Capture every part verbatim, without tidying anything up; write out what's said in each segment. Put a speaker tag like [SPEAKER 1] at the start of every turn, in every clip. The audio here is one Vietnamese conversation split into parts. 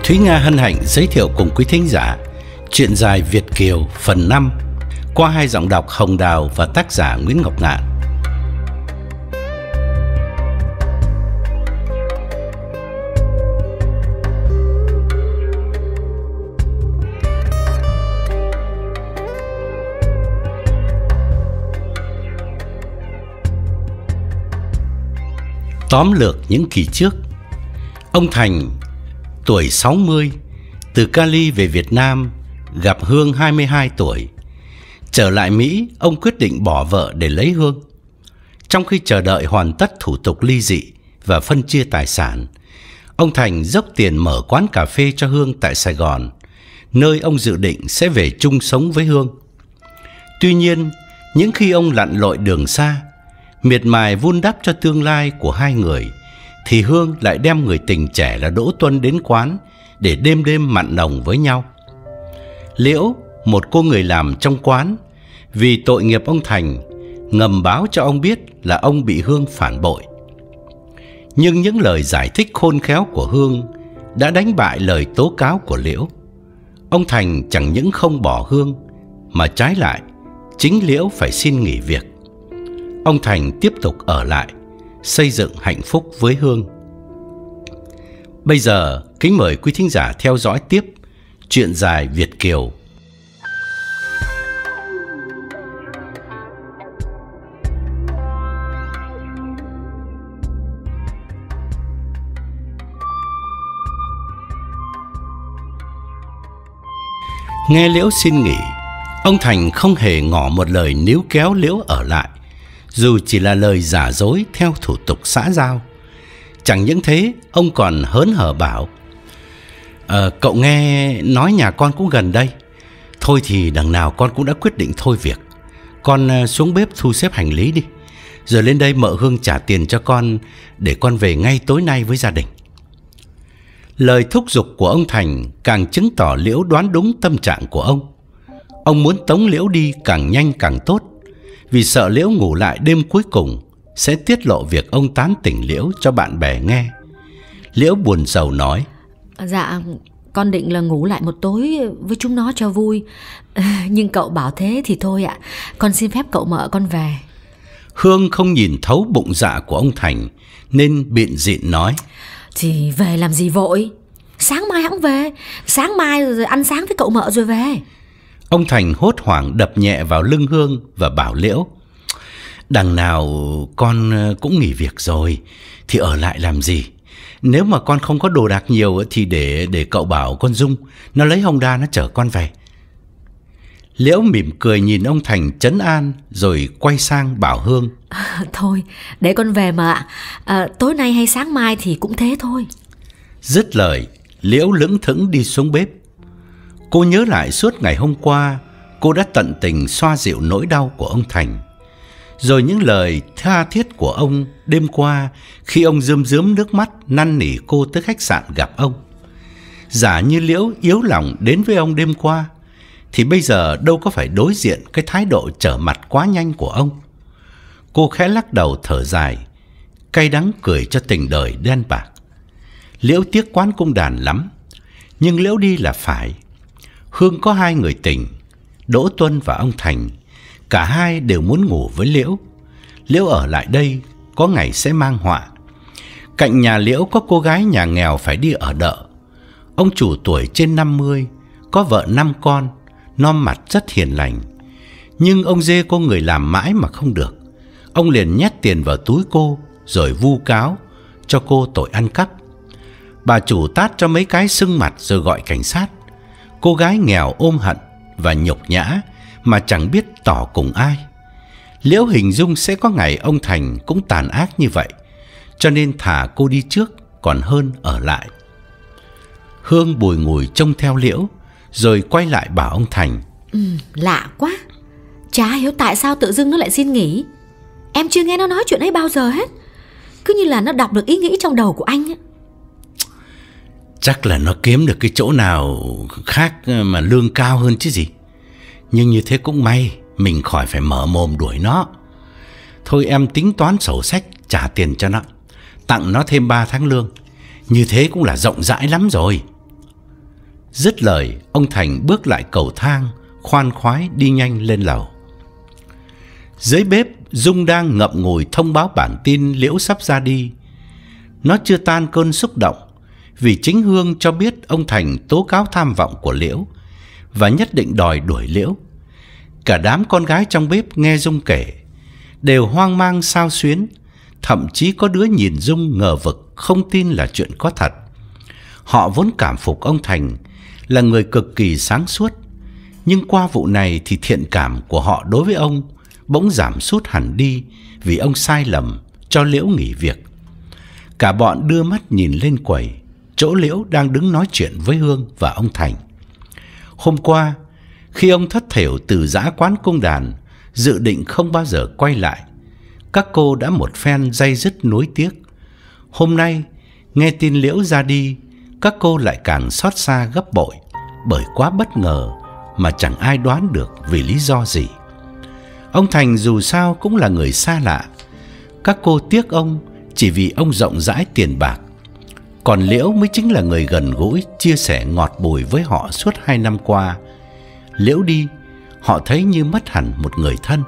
[SPEAKER 1] Thúy Nga hân hạnh giới thiệu cùng quý thính giả truyện dài Việt Kiều phần năm qua hai giọng đọc Hồng Đào và tác giả Nguyễn Ngọc Ngạn. Tóm lược những kỳ trước. Ông Thành, tuổi sáu mươi, từ Cali về Việt Nam, gặp Hương hai mươi hai tuổi. Trở lại Mỹ, ông quyết định bỏ vợ để lấy Hương. Trong khi chờ đợi hoàn tất thủ tục ly dị và phân chia tài sản, ông Thành dốc tiền mở quán cà phê cho Hương tại Sài Gòn, nơi ông dự định sẽ về chung sống với Hương. Tuy nhiên, những khi ông lặn lội đường xa, miệt mài vun đắp cho tương lai của hai người, thì Hương lại đem người tình trẻ là Đỗ Tuân đến quán để đêm đêm mặn nồng với nhau. Liễu, một cô người làm trong quán, vì tội nghiệp ông Thành, ngầm báo cho ông biết là ông bị Hương phản bội. Nhưng những lời giải thích khôn khéo của Hương đã đánh bại lời tố cáo của Liễu. Ông Thành chẳng những không bỏ Hương, mà trái lại, chính Liễu phải xin nghỉ việc. Ông Thành tiếp tục ở lại, xây dựng hạnh phúc với Hương. Bây giờ, kính mời quý thính giả theo dõi tiếp truyện dài Việt Kiều. Nghe Liễu xin nghỉ, ông Thành không hề ngỏ một lời níu kéo Liễu ở lại, dù chỉ là lời giả dối theo thủ tục xã giao. Chẳng những thế, ông còn hớn hở bảo: ờ, cậu nghe nói nhà con cũng gần đây. Thôi thì đằng nào con cũng đã quyết định thôi việc. Con xuống bếp thu xếp hành lý đi, rồi lên đây mợ Hương trả tiền cho con để con về ngay tối nay với gia đình. Lời thúc giục của ông Thành càng chứng tỏ Liễu đoán đúng tâm trạng của ông. Ông muốn tống Liễu đi càng nhanh càng tốt, vì sợ Liễu ngủ lại đêm cuối cùng sẽ tiết lộ việc ông tán tỉnh Liễu cho bạn bè nghe. Liễu buồn rầu nói:
[SPEAKER 2] Dạ, con định là ngủ lại một tối với chúng nó cho vui, nhưng cậu bảo thế thì thôi ạ, con xin phép cậu mợ con về.
[SPEAKER 1] Hương không nhìn thấu bụng dạ của ông Thành nên biện dịn nói:
[SPEAKER 2] Thì về làm gì vội, sáng mai hẵng về, sáng mai rồi ăn sáng với cậu mợ rồi về.
[SPEAKER 1] Ông Thành hốt hoảng đập nhẹ vào lưng Hương và bảo Liễu: Đằng nào con cũng nghỉ việc rồi thì ở lại làm gì? Nếu mà con không có đồ đạc nhiều thì để để cậu bảo con Dung nó lấy Honda nó chở con về. Liễu mỉm cười nhìn ông Thành trấn an, rồi quay sang bảo Hương:
[SPEAKER 2] à, Thôi để con về mà ạ, à, tối nay hay sáng mai thì cũng thế thôi.
[SPEAKER 1] Dứt lời, Liễu lững thững đi xuống bếp. Cô nhớ lại suốt ngày hôm qua, cô đã tận tình xoa dịu nỗi đau của ông Thành, rồi những lời tha thiết của ông đêm qua khi ông rơm rớm nước mắt năn nỉ cô tới khách sạn gặp ông. Giả như Liễu yếu lòng đến với ông đêm qua, thì bây giờ đâu có phải đối diện cái thái độ trở mặt quá nhanh của ông. Cô khẽ lắc đầu thở dài, cay đắng cười cho tình đời đen bạc. Liễu tiếc quán cung đàn lắm, nhưng Liễu đi là phải. Hương có hai người tình, Đỗ Tuân và ông Thành. Cả hai đều muốn ngủ với Liễu. Liễu ở lại đây có ngày sẽ mang họa. Cạnh nhà Liễu có cô gái nhà nghèo phải đi ở đợ. Ông chủ tuổi trên năm mươi, có vợ năm con, non mặt rất hiền lành. Nhưng ông dê cô người làm mãi mà không được. Ông liền nhét tiền vào túi cô, rồi vu cáo cho cô tội ăn cắp. Bà chủ tát cho mấy cái sưng mặt rồi gọi cảnh sát. Cô gái nghèo ôm hận và nhục nhã mà chẳng biết tỏ cùng ai. Liễu hình dung sẽ có ngày ông Thành cũng tàn ác như vậy, cho nên thả cô đi trước còn hơn ở lại. Hương bùi ngùi trông theo Liễu, rồi quay lại bảo ông Thành:
[SPEAKER 2] ừ, Lạ quá, chả hiểu tại sao tự dưng nó lại xin nghỉ. Em chưa nghe nó nói chuyện ấy bao giờ hết, cứ như là nó đọc được ý nghĩ trong đầu của anh ấy.
[SPEAKER 1] Chắc là nó kiếm được cái chỗ nào khác mà lương cao hơn chứ gì. Nhưng như thế cũng may, mình khỏi phải mở mồm đuổi nó. Thôi em tính toán sổ sách trả tiền cho nó, tặng nó thêm ba tháng lương. Như thế cũng là rộng rãi lắm rồi. Dứt lời, ông Thành bước lại cầu thang, khoan khoái đi nhanh lên lầu. Dưới bếp, Dung đang ngậm ngùi thông báo bản tin Liễu sắp ra đi. Nó chưa tan cơn xúc động, vì chính Hương cho biết ông Thành tố cáo tham vọng của Liễu và nhất định đòi đuổi Liễu. Cả đám con gái trong bếp nghe Dung kể đều hoang mang xao xuyến, thậm chí có đứa nhìn Dung ngờ vực, không tin là chuyện có thật. Họ vốn cảm phục ông Thành là người cực kỳ sáng suốt, nhưng qua vụ này thì thiện cảm của họ đối với ông bỗng giảm sút hẳn đi vì ông sai lầm cho Liễu nghỉ việc. Cả bọn đưa mắt nhìn lên quầy, chỗ Liễu đang đứng nói chuyện với Hương và ông Thành. Hôm qua, khi ông thất thểu từ giã quán cung đàn, dự định không bao giờ quay lại, các cô đã một phen day dứt nuối tiếc. Hôm nay, nghe tin Liễu ra đi, các cô lại càng xót xa gấp bội, bởi quá bất ngờ mà chẳng ai đoán được vì lý do gì. Ông Thành dù sao cũng là người xa lạ, các cô tiếc ông chỉ vì ông rộng rãi tiền bạc, còn Liễu mới chính là người gần gũi, chia sẻ ngọt bùi với họ suốt hai năm qua. Liễu đi, họ thấy như mất hẳn một người thân.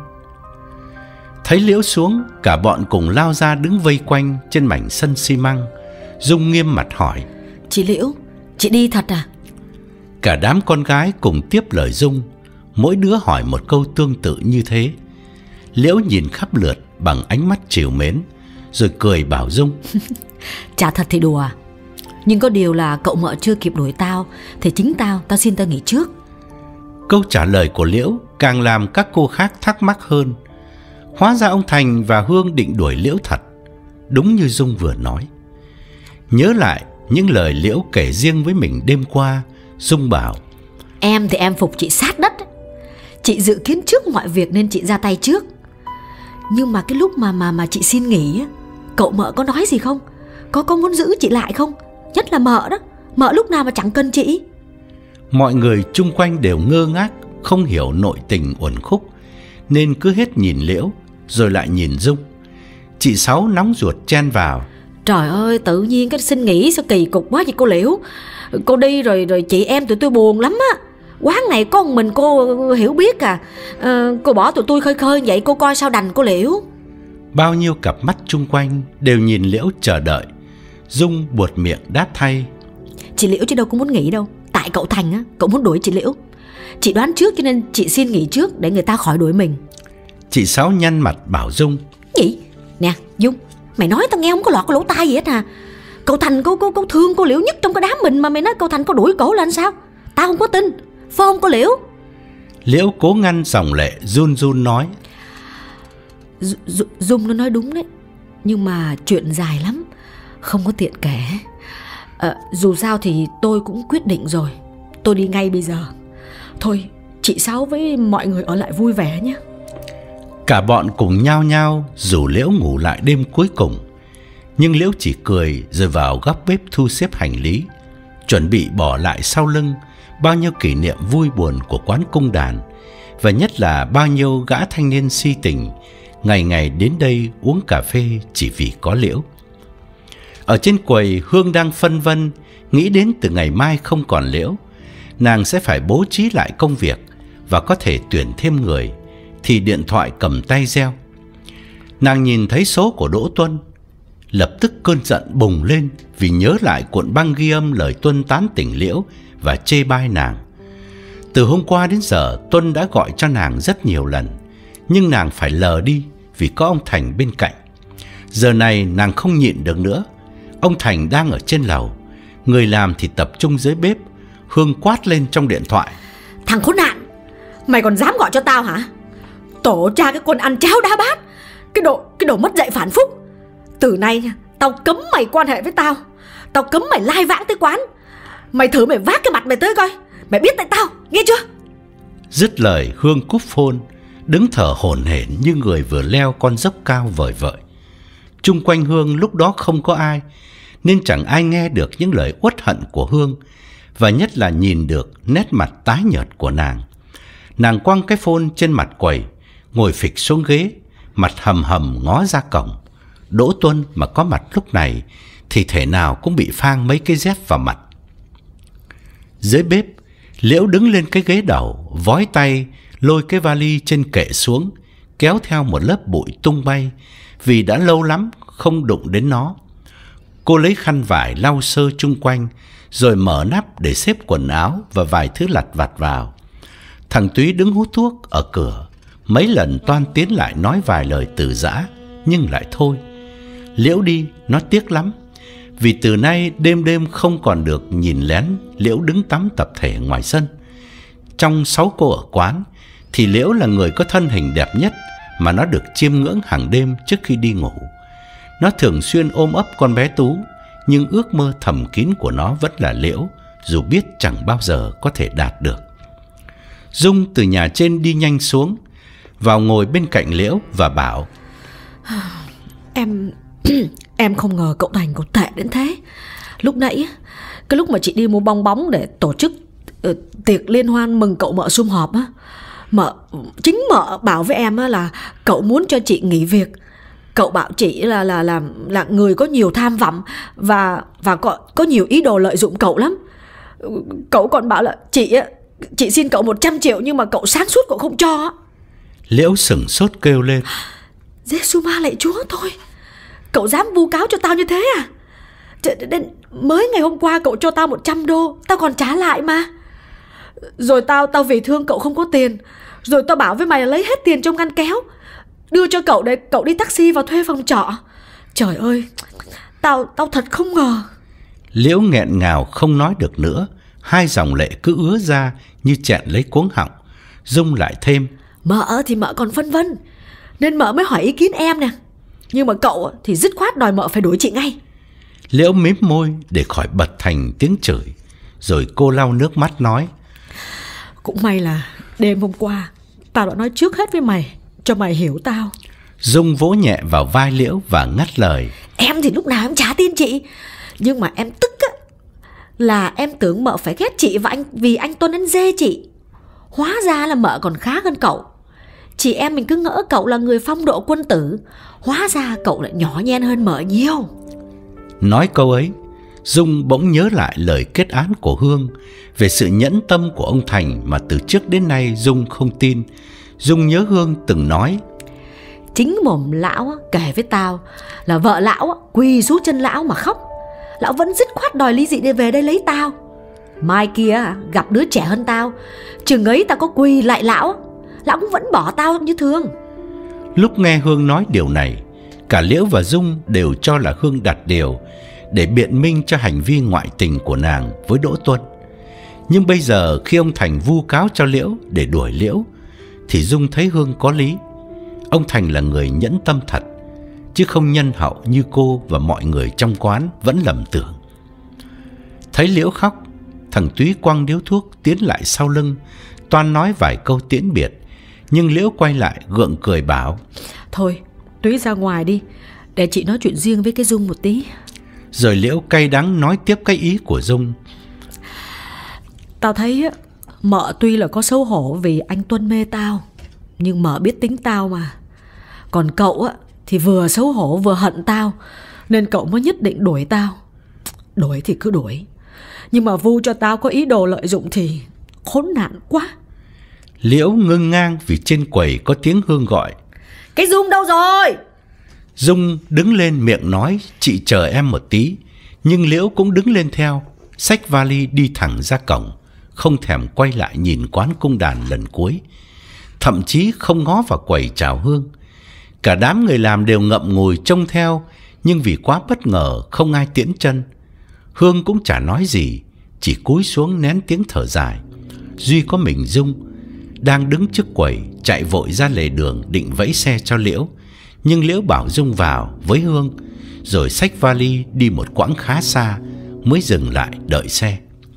[SPEAKER 1] Thấy Liễu xuống, cả bọn cùng lao ra đứng vây quanh trên mảnh sân xi măng. Dung nghiêm mặt hỏi:
[SPEAKER 2] Chị Liễu, chị đi thật à?
[SPEAKER 1] Cả đám con gái cùng tiếp lời Dung, mỗi đứa hỏi một câu tương tự như thế. Liễu nhìn khắp lượt bằng ánh mắt trìu mến, rồi cười bảo Dung:
[SPEAKER 2] Chả thật thì đùa. Nhưng có điều là cậu mợ chưa kịp đuổi tao thì chính tao, tao xin tao nghỉ trước.
[SPEAKER 1] Câu trả lời của Liễu càng làm các cô khác thắc mắc hơn. Hóa ra ông Thành và Hương định đuổi Liễu thật, đúng như Dung vừa nói. Nhớ lại những lời Liễu kể riêng với mình đêm qua, Dung bảo:
[SPEAKER 2] Em thì em phục chị sát đất. Chị dự kiến trước mọi việc nên chị ra tay trước. Nhưng mà cái lúc mà mà mà chị xin nghỉ, cậu mợ có nói gì không? Có có muốn giữ chị lại không? Nhất là mợ đó, mợ lúc nào mà chẳng cần chị.
[SPEAKER 1] Mọi người chung quanh đều ngơ ngác, không hiểu nội tình uẩn khúc, nên cứ hết nhìn Liễu rồi lại nhìn Dung. Chị Sáu nóng ruột chen vào:
[SPEAKER 2] Trời ơi, tự nhiên cái xin nghỉ sao kỳ cục quá vậy cô Liễu. Cô đi rồi rồi chị em tụi tôi buồn lắm á. Quán này có một mình cô hiểu biết à, à cô bỏ tụi tôi khơi khơi vậy cô coi sao đành cô Liễu.
[SPEAKER 1] Bao nhiêu cặp mắt chung quanh đều nhìn Liễu chờ đợi. Dung buột miệng đáp thay:
[SPEAKER 2] Chị Liễu chứ đâu có muốn nghỉ đâu. Tại cậu Thành á, cậu muốn đuổi chị Liễu. Chị đoán trước cho nên chị xin nghỉ trước để người ta khỏi đuổi mình.
[SPEAKER 1] Chị Sáu nhăn mặt bảo Dung:
[SPEAKER 2] Gì? Nè Dung, mày nói tao nghe không có lọt cái lỗ tai gì hết à. Cậu Thành cô, cô, cô thương cô Liễu nhất trong cái đám mình mà mày nói cậu Thành có đuổi cổ là sao? Tao không có tin, phải không cô Liễu?
[SPEAKER 1] Liễu cố ngăn dòng lệ, run run nói:
[SPEAKER 2] D- Dung nó nói đúng đấy, nhưng mà chuyện dài lắm, không có tiện kể. à, Dù sao thì tôi cũng quyết định rồi, tôi đi ngay bây giờ. Thôi chị Sáu với mọi người ở lại vui vẻ nhé.
[SPEAKER 1] Cả bọn cùng nhao nhao rủ Liễu ngủ lại đêm cuối cùng. Nhưng Liễu chỉ cười rồi vào góc bếp thu xếp hành lý, chuẩn bị bỏ lại sau lưng bao nhiêu kỷ niệm vui buồn của quán cung đàn, và nhất là bao nhiêu gã thanh niên si tình ngày ngày đến đây uống cà phê chỉ vì có Liễu. Ở trên quầy, Hương đang phân vân, nghĩ đến từ ngày mai không còn Liễu, nàng sẽ phải bố trí lại công việc và có thể tuyển thêm người, thì điện thoại cầm tay reo. Nàng nhìn thấy số của Đỗ Tuân, lập tức cơn giận bùng lên vì nhớ lại cuộn băng ghi âm lời Tuân tán tỉnh Liễu và chê bai nàng. Từ hôm qua đến giờ, Tuân đã gọi cho nàng rất nhiều lần, nhưng nàng phải lờ đi vì có ông Thành bên cạnh. Giờ này nàng không nhịn được nữa. Ông Thành đang ở trên lầu, người làm thì tập trung dưới bếp. Hương quát lên trong điện thoại:
[SPEAKER 2] Thằng khốn nạn, mày còn dám gọi cho tao hả? Tổ cha cái quân ăn cháo đá bát, Cái đồ, cái đồ mất dạy phản phúc. Từ nay nha, tao cấm mày quan hệ với tao. Tao cấm mày lai vãng tới quán. Mày thử mày vác cái mặt mày tới coi, mày biết tại tao, nghe chưa?
[SPEAKER 1] Dứt lời, Hương cúp phone, đứng thở hổn hển như người vừa leo con dốc cao vời vợi. Chung quanh Hương lúc đó không có ai, nên chẳng ai nghe được những lời uất hận của Hương, và nhất là nhìn được nét mặt tái nhợt của nàng. Nàng quăng cái phone trên mặt quầy, ngồi phịch xuống ghế, mặt hầm hầm ngó ra cổng. Đỗ Tuân mà có mặt lúc này thì thể nào cũng bị phang mấy cái dép vào mặt. Dưới bếp, Liễu đứng lên cái ghế đầu, vói tay lôi cái vali trên kệ xuống, kéo theo một lớp bụi tung bay vì đã lâu lắm không đụng đến nó. Cô lấy khăn vải lau sơ chung quanh, rồi mở nắp để xếp quần áo và vài thứ lặt vặt vào. Thằng Túy đứng hút thuốc ở cửa, mấy lần toan tiến lại nói vài lời từ giã, nhưng lại thôi. Liễu đi, nó tiếc lắm, vì từ nay đêm đêm không còn được nhìn lén Liễu đứng tắm tập thể ngoài sân. Trong sáu cô ở quán thì Liễu là người có thân hình đẹp nhất mà nó được chiêm ngưỡng hàng đêm trước khi đi ngủ. Nó thường xuyên ôm ấp con bé Tú, nhưng ước mơ thầm kín của nó vẫn là Liễu, dù biết chẳng bao giờ có thể đạt được. Dung từ nhà trên đi nhanh xuống, vào ngồi bên cạnh Liễu và bảo:
[SPEAKER 2] Em em không ngờ cậu Thành cậu tệ đến thế. Lúc nãy, cái lúc mà chị đi mua bong bóng để tổ chức uh, tiệc liên hoan mừng cậu mợ sum họp á, mợ, chính mợ bảo với em á là cậu muốn cho chị nghỉ việc. Cậu bảo chị là là là là người có nhiều tham vọng và và có có nhiều ý đồ lợi dụng cậu lắm. Cậu còn bảo là chị chị xin cậu một trăm triệu nhưng mà cậu sáng suốt cậu không cho.
[SPEAKER 1] Liễu sửng sốt kêu lên:
[SPEAKER 2] Giê-xu ma lạy Chúa thôi, cậu dám vu cáo cho tao như thế à? Đến mới ngày hôm qua cậu cho tao một trăm đô, tao còn trả lại mà. Rồi tao tao vì thương cậu không có tiền, rồi tao bảo với mày là lấy hết tiền trong ngăn kéo đưa cho cậu để cậu đi taxi vào thuê phòng trọ. Trời ơi, Tao tao thật không ngờ.
[SPEAKER 1] Liễu nghẹn ngào không nói được nữa, hai dòng lệ cứ ứa ra như chẹn lấy cuống họng. Dung lại thêm:
[SPEAKER 2] Mợ thì mợ còn phân vân, nên mợ mới hỏi ý kiến em nè. Nhưng mà cậu thì dứt khoát đòi mợ phải đuổi chị ngay.
[SPEAKER 1] Liễu mím môi để khỏi bật thành tiếng chửi, rồi cô lau nước mắt nói:
[SPEAKER 2] Cũng may là đêm hôm qua tao đã nói trước hết với mày, cho mày hiểu tao.
[SPEAKER 1] Dung vỗ nhẹ vào vai Liễu và ngắt lời:
[SPEAKER 2] Em thì lúc nào em chả tin chị, nhưng mà em tức á là em tưởng mợ phải ghét chị và anh vì anh Tuân anh dê chị. Hóa ra là mợ còn khá hơn cậu. Chị em mình cứ ngỡ cậu là người phong độ quân tử, hóa ra cậu lại nhỏ nhen hơn mợ nhiều.
[SPEAKER 1] Nói câu ấy, Dung bỗng nhớ lại lời kết án của Hương về sự nhẫn tâm của ông Thành mà từ trước đến nay Dung không tin. Dung nhớ Hương từng nói:
[SPEAKER 2] Chính mồm lão kể với tao là vợ lão quỳ xuống chân lão mà khóc. Lão vẫn dứt khoát đòi ly dị để về đây lấy tao. Mai kia gặp đứa trẻ hơn tao, chừng ấy tao có quỳ lại lão, lão cũng vẫn bỏ tao như thường.
[SPEAKER 1] Lúc nghe Hương nói điều này, cả Liễu và Dung đều cho là Hương đặt điều để biện minh cho hành vi ngoại tình của nàng với Đỗ Tuân. Nhưng bây giờ khi ông Thành vu cáo cho Liễu để đuổi Liễu, thì Dung thấy Hương có lý. Ông Thành là người nhẫn tâm thật, chứ không nhân hậu như cô và mọi người trong quán vẫn lầm tưởng. Thấy Liễu khóc, thằng Túy quăng điếu thuốc tiến lại sau lưng, toan nói vài câu tiễn biệt, nhưng Liễu quay lại gượng cười bảo:
[SPEAKER 2] Thôi, Túy ra ngoài đi, để chị nói chuyện riêng với cái Dung một tí.
[SPEAKER 1] Rồi Liễu cay đắng nói tiếp cái ý của Dung:
[SPEAKER 2] Tao thấy mợ tuy là có xấu hổ vì anh Tuân mê tao, nhưng mợ biết tính tao mà. Còn cậu á thì vừa xấu hổ vừa hận tao, nên cậu mới nhất định đuổi tao. Đuổi thì cứ đuổi, nhưng mà vu cho tao có ý đồ lợi dụng thì khốn nạn quá.
[SPEAKER 1] Liễu ngưng ngang vì trên quầy có tiếng Hương gọi:
[SPEAKER 2] Cái Dung đâu rồi?
[SPEAKER 1] Dung đứng lên miệng nói: Chị chờ em một tí. Nhưng Liễu cũng đứng lên theo, xách vali đi thẳng ra cổng, không thèm quay lại nhìn quán cung đàn lần cuối, thậm chí không ngó vào quầy chào Hương. Cả đám người làm đều ngậm ngùi trông theo, nhưng vì quá bất ngờ không ai tiễn chân. Hương cũng chả nói gì, chỉ cúi xuống nén tiếng thở dài. Duy có mình Dung đang đứng trước quầy, chạy vội ra lề đường định vẫy xe cho Liễu, nhưng Liễu bảo Dung vào với Hương, rồi xách vali đi một quãng khá xa mới dừng lại đợi xe.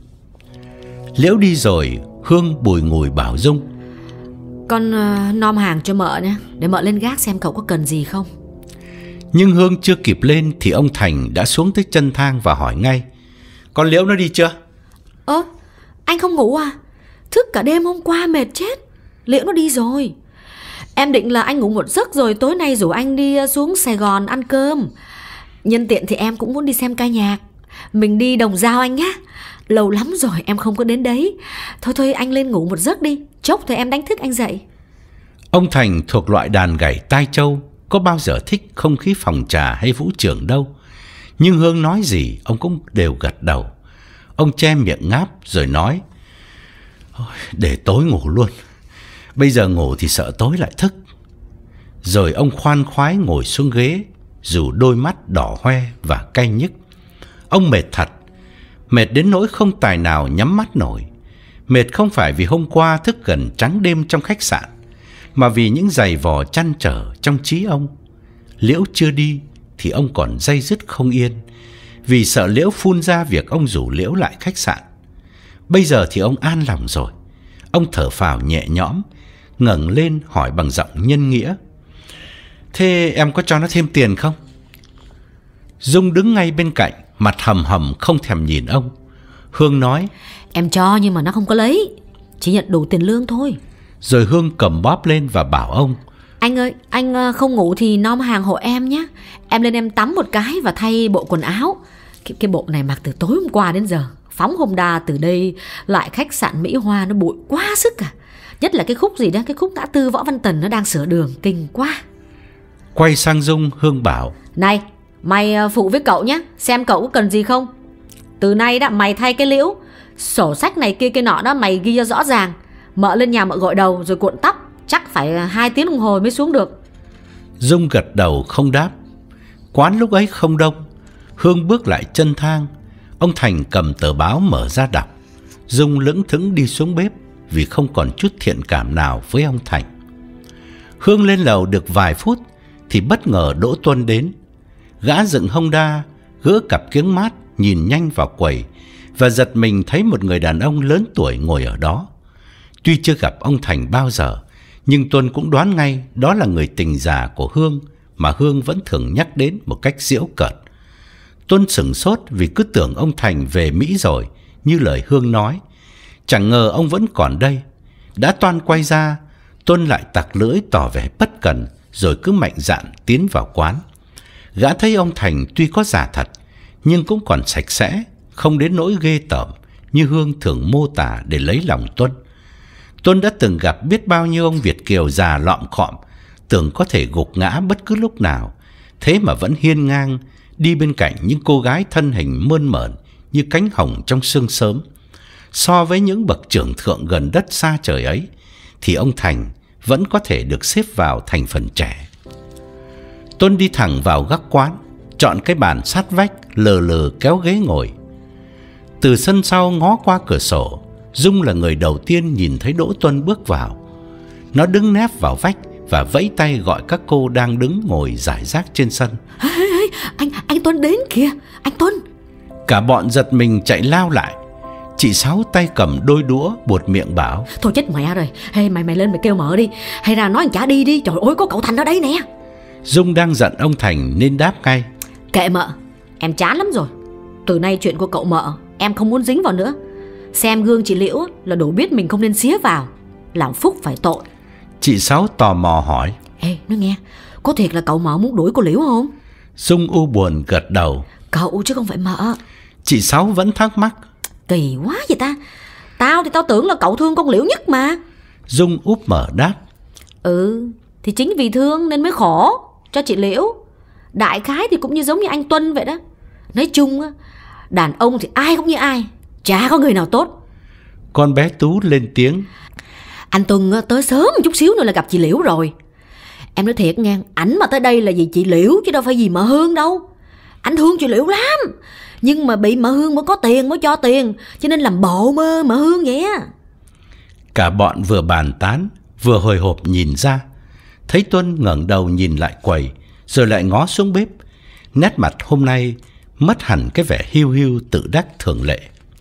[SPEAKER 1] Liễu đi rồi, Hương bùi ngùi bảo Dung:
[SPEAKER 2] Con uh, nom hàng cho mợ nhé, để mợ lên gác xem cậu có cần gì không.
[SPEAKER 1] Nhưng Hương chưa kịp lên thì ông Thành đã xuống tới chân thang và hỏi ngay: Con Liễu nó đi chưa?
[SPEAKER 2] Ơ, anh không ngủ à? Thức cả đêm hôm qua mệt chết. Liễu nó đi rồi. Em định là anh ngủ một giấc rồi tối nay rủ anh đi xuống Sài Gòn ăn cơm. Nhân tiện thì em cũng muốn đi xem ca nhạc. Mình đi Đồng Dao anh nhé. Lâu lắm rồi em không có đến đấy. Thôi thôi anh lên ngủ một giấc đi, chốc thôi em đánh thức anh dậy.
[SPEAKER 1] Ông Thành thuộc loại đàn gảy tai trâu, có bao giờ thích không khí phòng trà hay vũ trường đâu. Nhưng Hương nói gì ông cũng đều gật đầu. Ông che miệng ngáp rồi nói: để tối ngủ luôn, bây giờ ngủ thì sợ tối lại thức. Rồi ông khoan khoái ngồi xuống ghế, dù đôi mắt đỏ hoe và cay nhức. Ông mệt thật, mệt đến nỗi không tài nào nhắm mắt nổi. Mệt không phải vì hôm qua thức gần trắng đêm trong khách sạn, mà vì những giày vò trăn trở trong trí ông. Liễu chưa đi thì ông còn day dứt không yên, vì sợ Liễu phun ra việc ông rủ Liễu lại khách sạn. Bây giờ thì ông an lòng rồi. Ông thở phào nhẹ nhõm, ngẩng lên hỏi bằng giọng nhân nghĩa: thế em có cho nó thêm tiền không? Dung đứng ngay bên cạnh, mặt hầm hầm không thèm nhìn ông. Hương nói:
[SPEAKER 2] em cho nhưng mà nó không có lấy, chỉ nhận đủ tiền lương thôi.
[SPEAKER 1] Rồi Hương cầm bóp lên và bảo ông:
[SPEAKER 2] anh ơi, anh không ngủ thì nom hàng hộ em nhé. Em lên em tắm một cái và thay bộ quần áo. Cái, cái bộ này mặc từ tối hôm qua đến giờ, phóng Honda từ đây lại khách sạn Mỹ Hoa nó bụi quá sức à. Nhất là cái khúc gì đó, cái khúc ngã tư Võ Văn Tần nó đang sửa đường, kinh quá.
[SPEAKER 1] Quay sang Dung, Hương bảo:
[SPEAKER 2] này, mày phụ với cậu nhé, xem cậu có cần gì không. Từ nay đã mày thay cái Liễu, sổ sách này kia kia nọ đó mày ghi cho rõ ràng. Mợ lên nhà mợ gội đầu rồi cuộn tóc, chắc phải hai tiếng đồng hồ mới xuống được.
[SPEAKER 1] Dung gật đầu không đáp. Quán lúc ấy không đông. Hương bước lại chân thang. Ông Thành cầm tờ báo mở ra đọc. Dung lững thững đi xuống bếp vì không còn chút thiện cảm nào với ông Thành. Hương lên lầu được vài phút thì bất ngờ Đỗ Tuân đến. Gã dựng Honda, gỡ cặp kiếng mát, nhìn nhanh vào quầy và giật mình thấy một người đàn ông lớn tuổi ngồi ở đó. Tuy chưa gặp ông Thành bao giờ, nhưng Tuân cũng đoán ngay đó là người tình già của Hương mà Hương vẫn thường nhắc đến một cách giễu cợt. Tuân sửng sốt vì cứ tưởng ông Thành về Mỹ rồi, như lời Hương nói. Chẳng ngờ ông vẫn còn đây. Đã toan quay ra, Tuân lại tặc lưỡi tỏ vẻ bất cần, rồi cứ mạnh dạn tiến vào quán. Gã thấy ông Thành tuy có già thật, nhưng cũng còn sạch sẽ, không đến nỗi ghê tởm như Hương thường mô tả để lấy lòng Tuân. Tuân đã từng gặp biết bao nhiêu ông Việt kiều già lọm khọm, tưởng có thể gục ngã bất cứ lúc nào, thế mà vẫn hiên ngang đi bên cạnh những cô gái thân hình mơn mởn như cánh hồng trong sương sớm. So với những bậc trưởng thượng gần đất xa trời ấy, thì ông Thành vẫn có thể được xếp vào thành phần trẻ. Tuân đi thẳng vào góc quán, chọn cái bàn sát vách, lờ lờ kéo ghế ngồi. Từ sân sau ngó qua cửa sổ, Dung là người đầu tiên nhìn thấy Đỗ Tuân bước vào. Nó đứng nép vào vách và vẫy tay gọi các cô đang đứng ngồi rải rác trên sân.
[SPEAKER 2] Hey, hey, hey, anh anh Tuân đến kìa, anh Tuân.
[SPEAKER 1] Cả bọn giật mình chạy lao lại. Chị Sáu tay cầm đôi đũa buột miệng bảo:
[SPEAKER 2] thôi chết mẹ rồi, hey, mày mày lên mày kêu mợ đi, hay là nói anh chả đi đi, trời ơi có cậu Thành ở đây nè.
[SPEAKER 1] Dung đang giận ông Thành nên đáp ngay:
[SPEAKER 2] kệ mợ, em chán lắm rồi. Từ nay chuyện của cậu mợ em không muốn dính vào nữa. Xem gương chị Liễu là đủ biết mình không nên xía vào, làm phúc phải tội.
[SPEAKER 1] Chị Sáu tò mò hỏi:
[SPEAKER 2] ê, nói nghe, có thiệt là cậu mợ muốn đuổi cô Liễu không?
[SPEAKER 1] Dung u buồn gật đầu:
[SPEAKER 2] cậu chứ không phải mợ.
[SPEAKER 1] Chị Sáu vẫn thắc mắc:
[SPEAKER 2] kỳ quá vậy ta, tao thì tao tưởng là cậu thương con Liễu nhất mà.
[SPEAKER 1] Dung úp mở đáp:
[SPEAKER 2] ừ, thì chính vì thương nên mới khổ cho chị Liễu. Đại khái thì cũng như giống như anh Tuân vậy đó. Nói chung á, đàn ông thì ai cũng như ai, chả có người nào tốt.
[SPEAKER 1] Con bé Tú lên tiếng:
[SPEAKER 2] anh Tuân tới sớm một chút xíu nữa là gặp chị Liễu rồi. Em nói thiệt nghe, ảnh mà tới đây là vì chị Liễu chứ đâu phải vì mợ Hương đâu. Anh thương chị Liễu lắm, nhưng mà bị mợ Hương mới có tiền mới cho tiền, cho nên làm bộ mơ mợ Hương vậy á.
[SPEAKER 1] Cả bọn vừa bàn tán vừa hồi hộp nhìn ra. Thấy Tuân ngẩng đầu nhìn lại quầy, rồi lại ngó xuống bếp. Nét mặt hôm nay mất hẳn cái vẻ hiu hiu tự đắc thường lệ.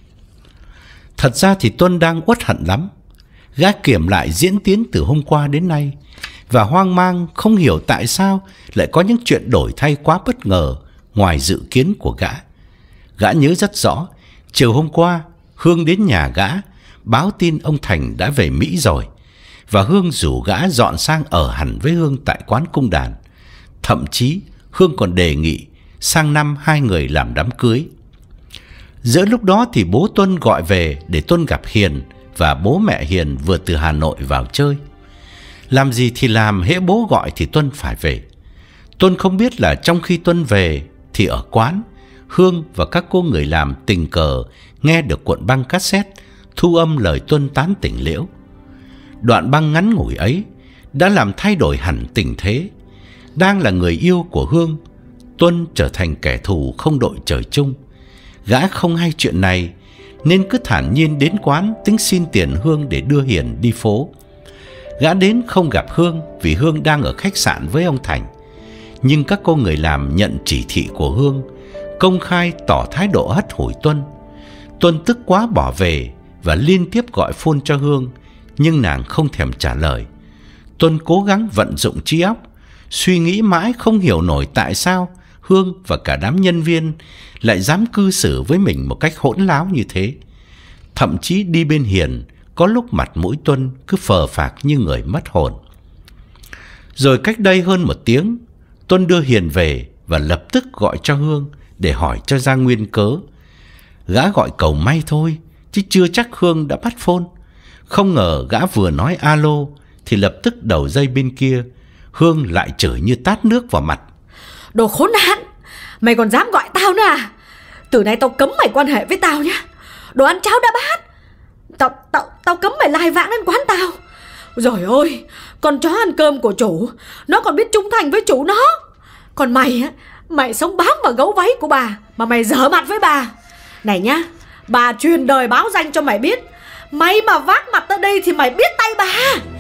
[SPEAKER 1] Thật ra thì Tuân đang uất hận lắm. Gã kiểm lại diễn tiến từ hôm qua đến nay và hoang mang không hiểu tại sao lại có những chuyện đổi thay quá bất ngờ ngoài dự kiến của gã. Gã nhớ rất rõ, chiều hôm qua Hương đến nhà gã báo tin ông Thành đã về Mỹ rồi, và Hương rủ gã dọn sang ở hẳn với Hương tại quán cung đàn. Thậm chí Hương còn đề nghị sang năm hai người làm đám cưới. Giữa lúc đó thì bố Tuân gọi về để Tuân gặp Hiền, và bố mẹ Hiền vừa từ Hà Nội vào chơi. Làm gì thì làm, hễ bố gọi thì Tuân phải về. Tuân không biết là trong khi Tuân về thì ở quán, Hương và các cô người làm tình cờ nghe được cuộn băng cassette thu âm lời Tuân tán tỉnh Liễu. Đoạn băng ngắn ngủi ấy đã làm thay đổi hẳn tình thế. Đang là người yêu của Hương, Tuân trở thành kẻ thù không đội trời chung. Gã không hay chuyện này nên cứ thản nhiên đến quán tính xin tiền Hương để đưa Hiền đi phố. Gã đến không gặp Hương vì Hương đang ở khách sạn với ông Thành. Nhưng các cô người làm nhận chỉ thị của Hương, công khai tỏ thái độ hất hủi Tuân. Tuân tức quá bỏ về và liên tiếp gọi phone cho Hương, nhưng nàng không thèm trả lời. Tuân cố gắng vận dụng trí óc, suy nghĩ mãi không hiểu nổi tại sao Hương và cả đám nhân viên lại dám cư xử với mình một cách hỗn láo như thế. Thậm chí đi bên Hiền, có lúc mặt mũi Tuân cứ phờ phạc như người mất hồn. Rồi cách đây hơn một tiếng, Tuân đưa Hiền về và lập tức gọi cho Hương để hỏi cho ra nguyên cớ. Gã gọi cầu may thôi, chứ chưa chắc Hương đã bắt phone. Không ngờ gã vừa nói alo thì lập tức đầu dây bên kia, Hương lại chửi như tát nước vào mặt.
[SPEAKER 2] Đồ khốn nạn, mày còn dám gọi tao nữa à? Từ nay tao cấm mày quan hệ với tao nhá. Đồ ăn cháo đã bát. Tao, tao, tao cấm mày lai vãng đến quán tao. Rồi ôi, con chó ăn cơm của chủ, nó còn biết trung thành với chủ nó. Còn mày á, mày sống bám vào gấu váy của bà mà mày dở mặt với bà. Này nhá, bà truyền đời báo danh cho mày biết, mày mà vác mặt tới đây thì mày biết tay bà.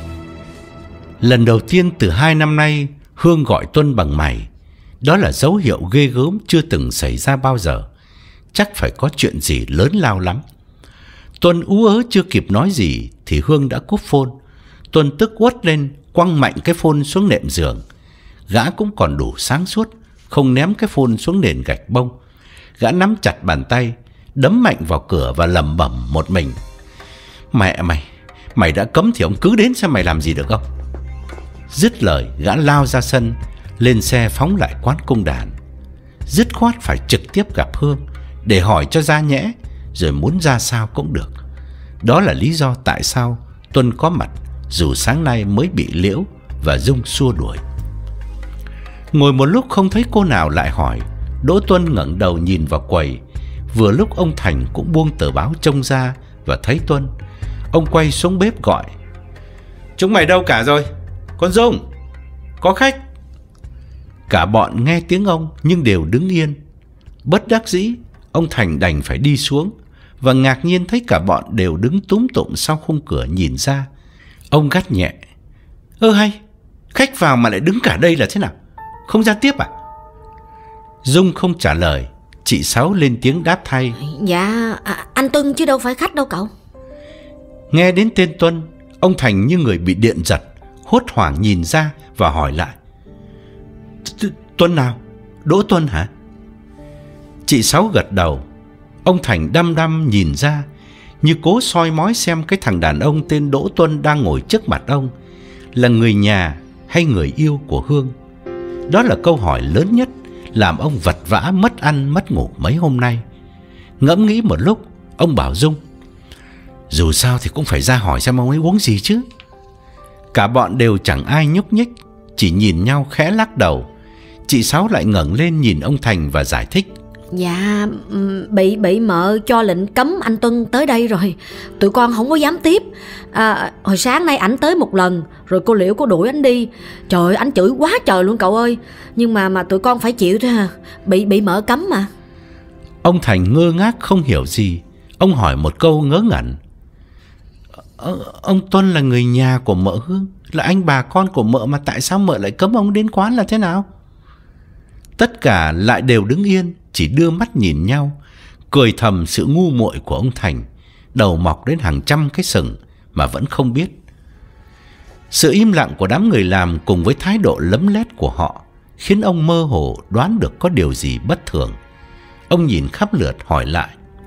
[SPEAKER 1] Lần đầu tiên từ hai năm nay, Hương gọi Tuân bằng mày. Đó là dấu hiệu ghê gớm chưa từng xảy ra bao giờ. Chắc phải có chuyện gì lớn lao lắm. Tuân ú ớ chưa kịp nói gì thì Hương đã cúp phone. Tuân tức quất lên, quăng mạnh cái phone xuống nệm giường. Gã cũng còn đủ sáng suốt, không ném cái phone xuống nền gạch bông. Gã nắm chặt bàn tay, đấm mạnh vào cửa và lẩm bẩm một mình. Mẹ mày, mày đã cấm thì ông cứ đến xem mày làm gì được không. Dứt lời, gã lao ra sân, lên xe phóng lại quán cung đàn. Dứt khoát phải trực tiếp gặp Hương để hỏi cho ra nhẽ, rồi muốn ra sao cũng được. Đó là lý do tại sao Tuân có mặt, dù sáng nay mới bị Liễu và Dung xua đuổi. Ngồi một lúc không thấy cô nào lại hỏi, Đỗ Tuân ngẩng đầu nhìn vào quầy. Vừa lúc ông Thành cũng buông tờ báo trông ra và thấy Tuân. Ông quay xuống bếp gọi. Chúng mày đâu cả rồi? Con Dung, có khách. Cả bọn nghe tiếng ông nhưng đều đứng yên. Bất đắc dĩ, ông Thành đành phải đi xuống và ngạc nhiên thấy cả bọn đều đứng túm tụm sau khung cửa nhìn ra. Ông gắt nhẹ. Ơ hay, khách vào mà lại đứng cả đây là thế nào? Không ra tiếp à? Dung không trả lời. Chị Sáu lên tiếng đáp thay.
[SPEAKER 2] Dạ, à, anh Tuân chứ đâu phải khách đâu cậu.
[SPEAKER 1] Nghe đến tên Tuân, ông Thành như người bị điện giật, hốt hoảng nhìn ra và hỏi lại. Tuân nào? Đỗ Tuân hả? Chị Sáu gật đầu. Ông Thành đăm đăm nhìn ra, như cố soi mói xem cái thằng đàn ông tên Đỗ Tuân đang ngồi trước mặt ông là người nhà hay người yêu của Hương. Đó là câu hỏi lớn nhất làm ông vật vã mất ăn mất ngủ mấy hôm nay. Ngẫm nghĩ một lúc, ông bảo Dung. Dù sao thì cũng phải ra hỏi xem ông ấy uống gì chứ. Cả bọn đều chẳng ai nhúc nhích, chỉ nhìn nhau khẽ lắc đầu. Chị Sáu lại ngẩng lên nhìn ông Thành và giải thích.
[SPEAKER 2] Dạ, bị bị mợ cho lệnh cấm anh Tuân tới đây rồi. Tụi con không có dám tiếp. à, Hồi sáng nay ảnh tới một lần, rồi cô Liễu có đuổi ảnh đi. Trời, ảnh chửi quá trời luôn cậu ơi. Nhưng mà mà tụi con phải chịu thôi à. Bị bị mợ cấm mà.
[SPEAKER 1] Ông Thành ngơ ngác không hiểu gì. Ông hỏi một câu ngớ ngẩn. Ờ, ông Tuân là người nhà của mợ Hương, là anh bà con của mợ, mà tại sao mợ lại cấm ông đến quán là thế nào? Tất cả lại đều đứng yên, chỉ đưa mắt nhìn nhau, cười thầm sự ngu muội của ông Thành, đầu mọc đến hàng trăm cái sừng mà vẫn không biết. Sự im lặng của đám người làm cùng với thái độ lấm lét của họ khiến ông mơ hồ đoán được có điều gì bất thường. Ông nhìn khắp lượt hỏi lại.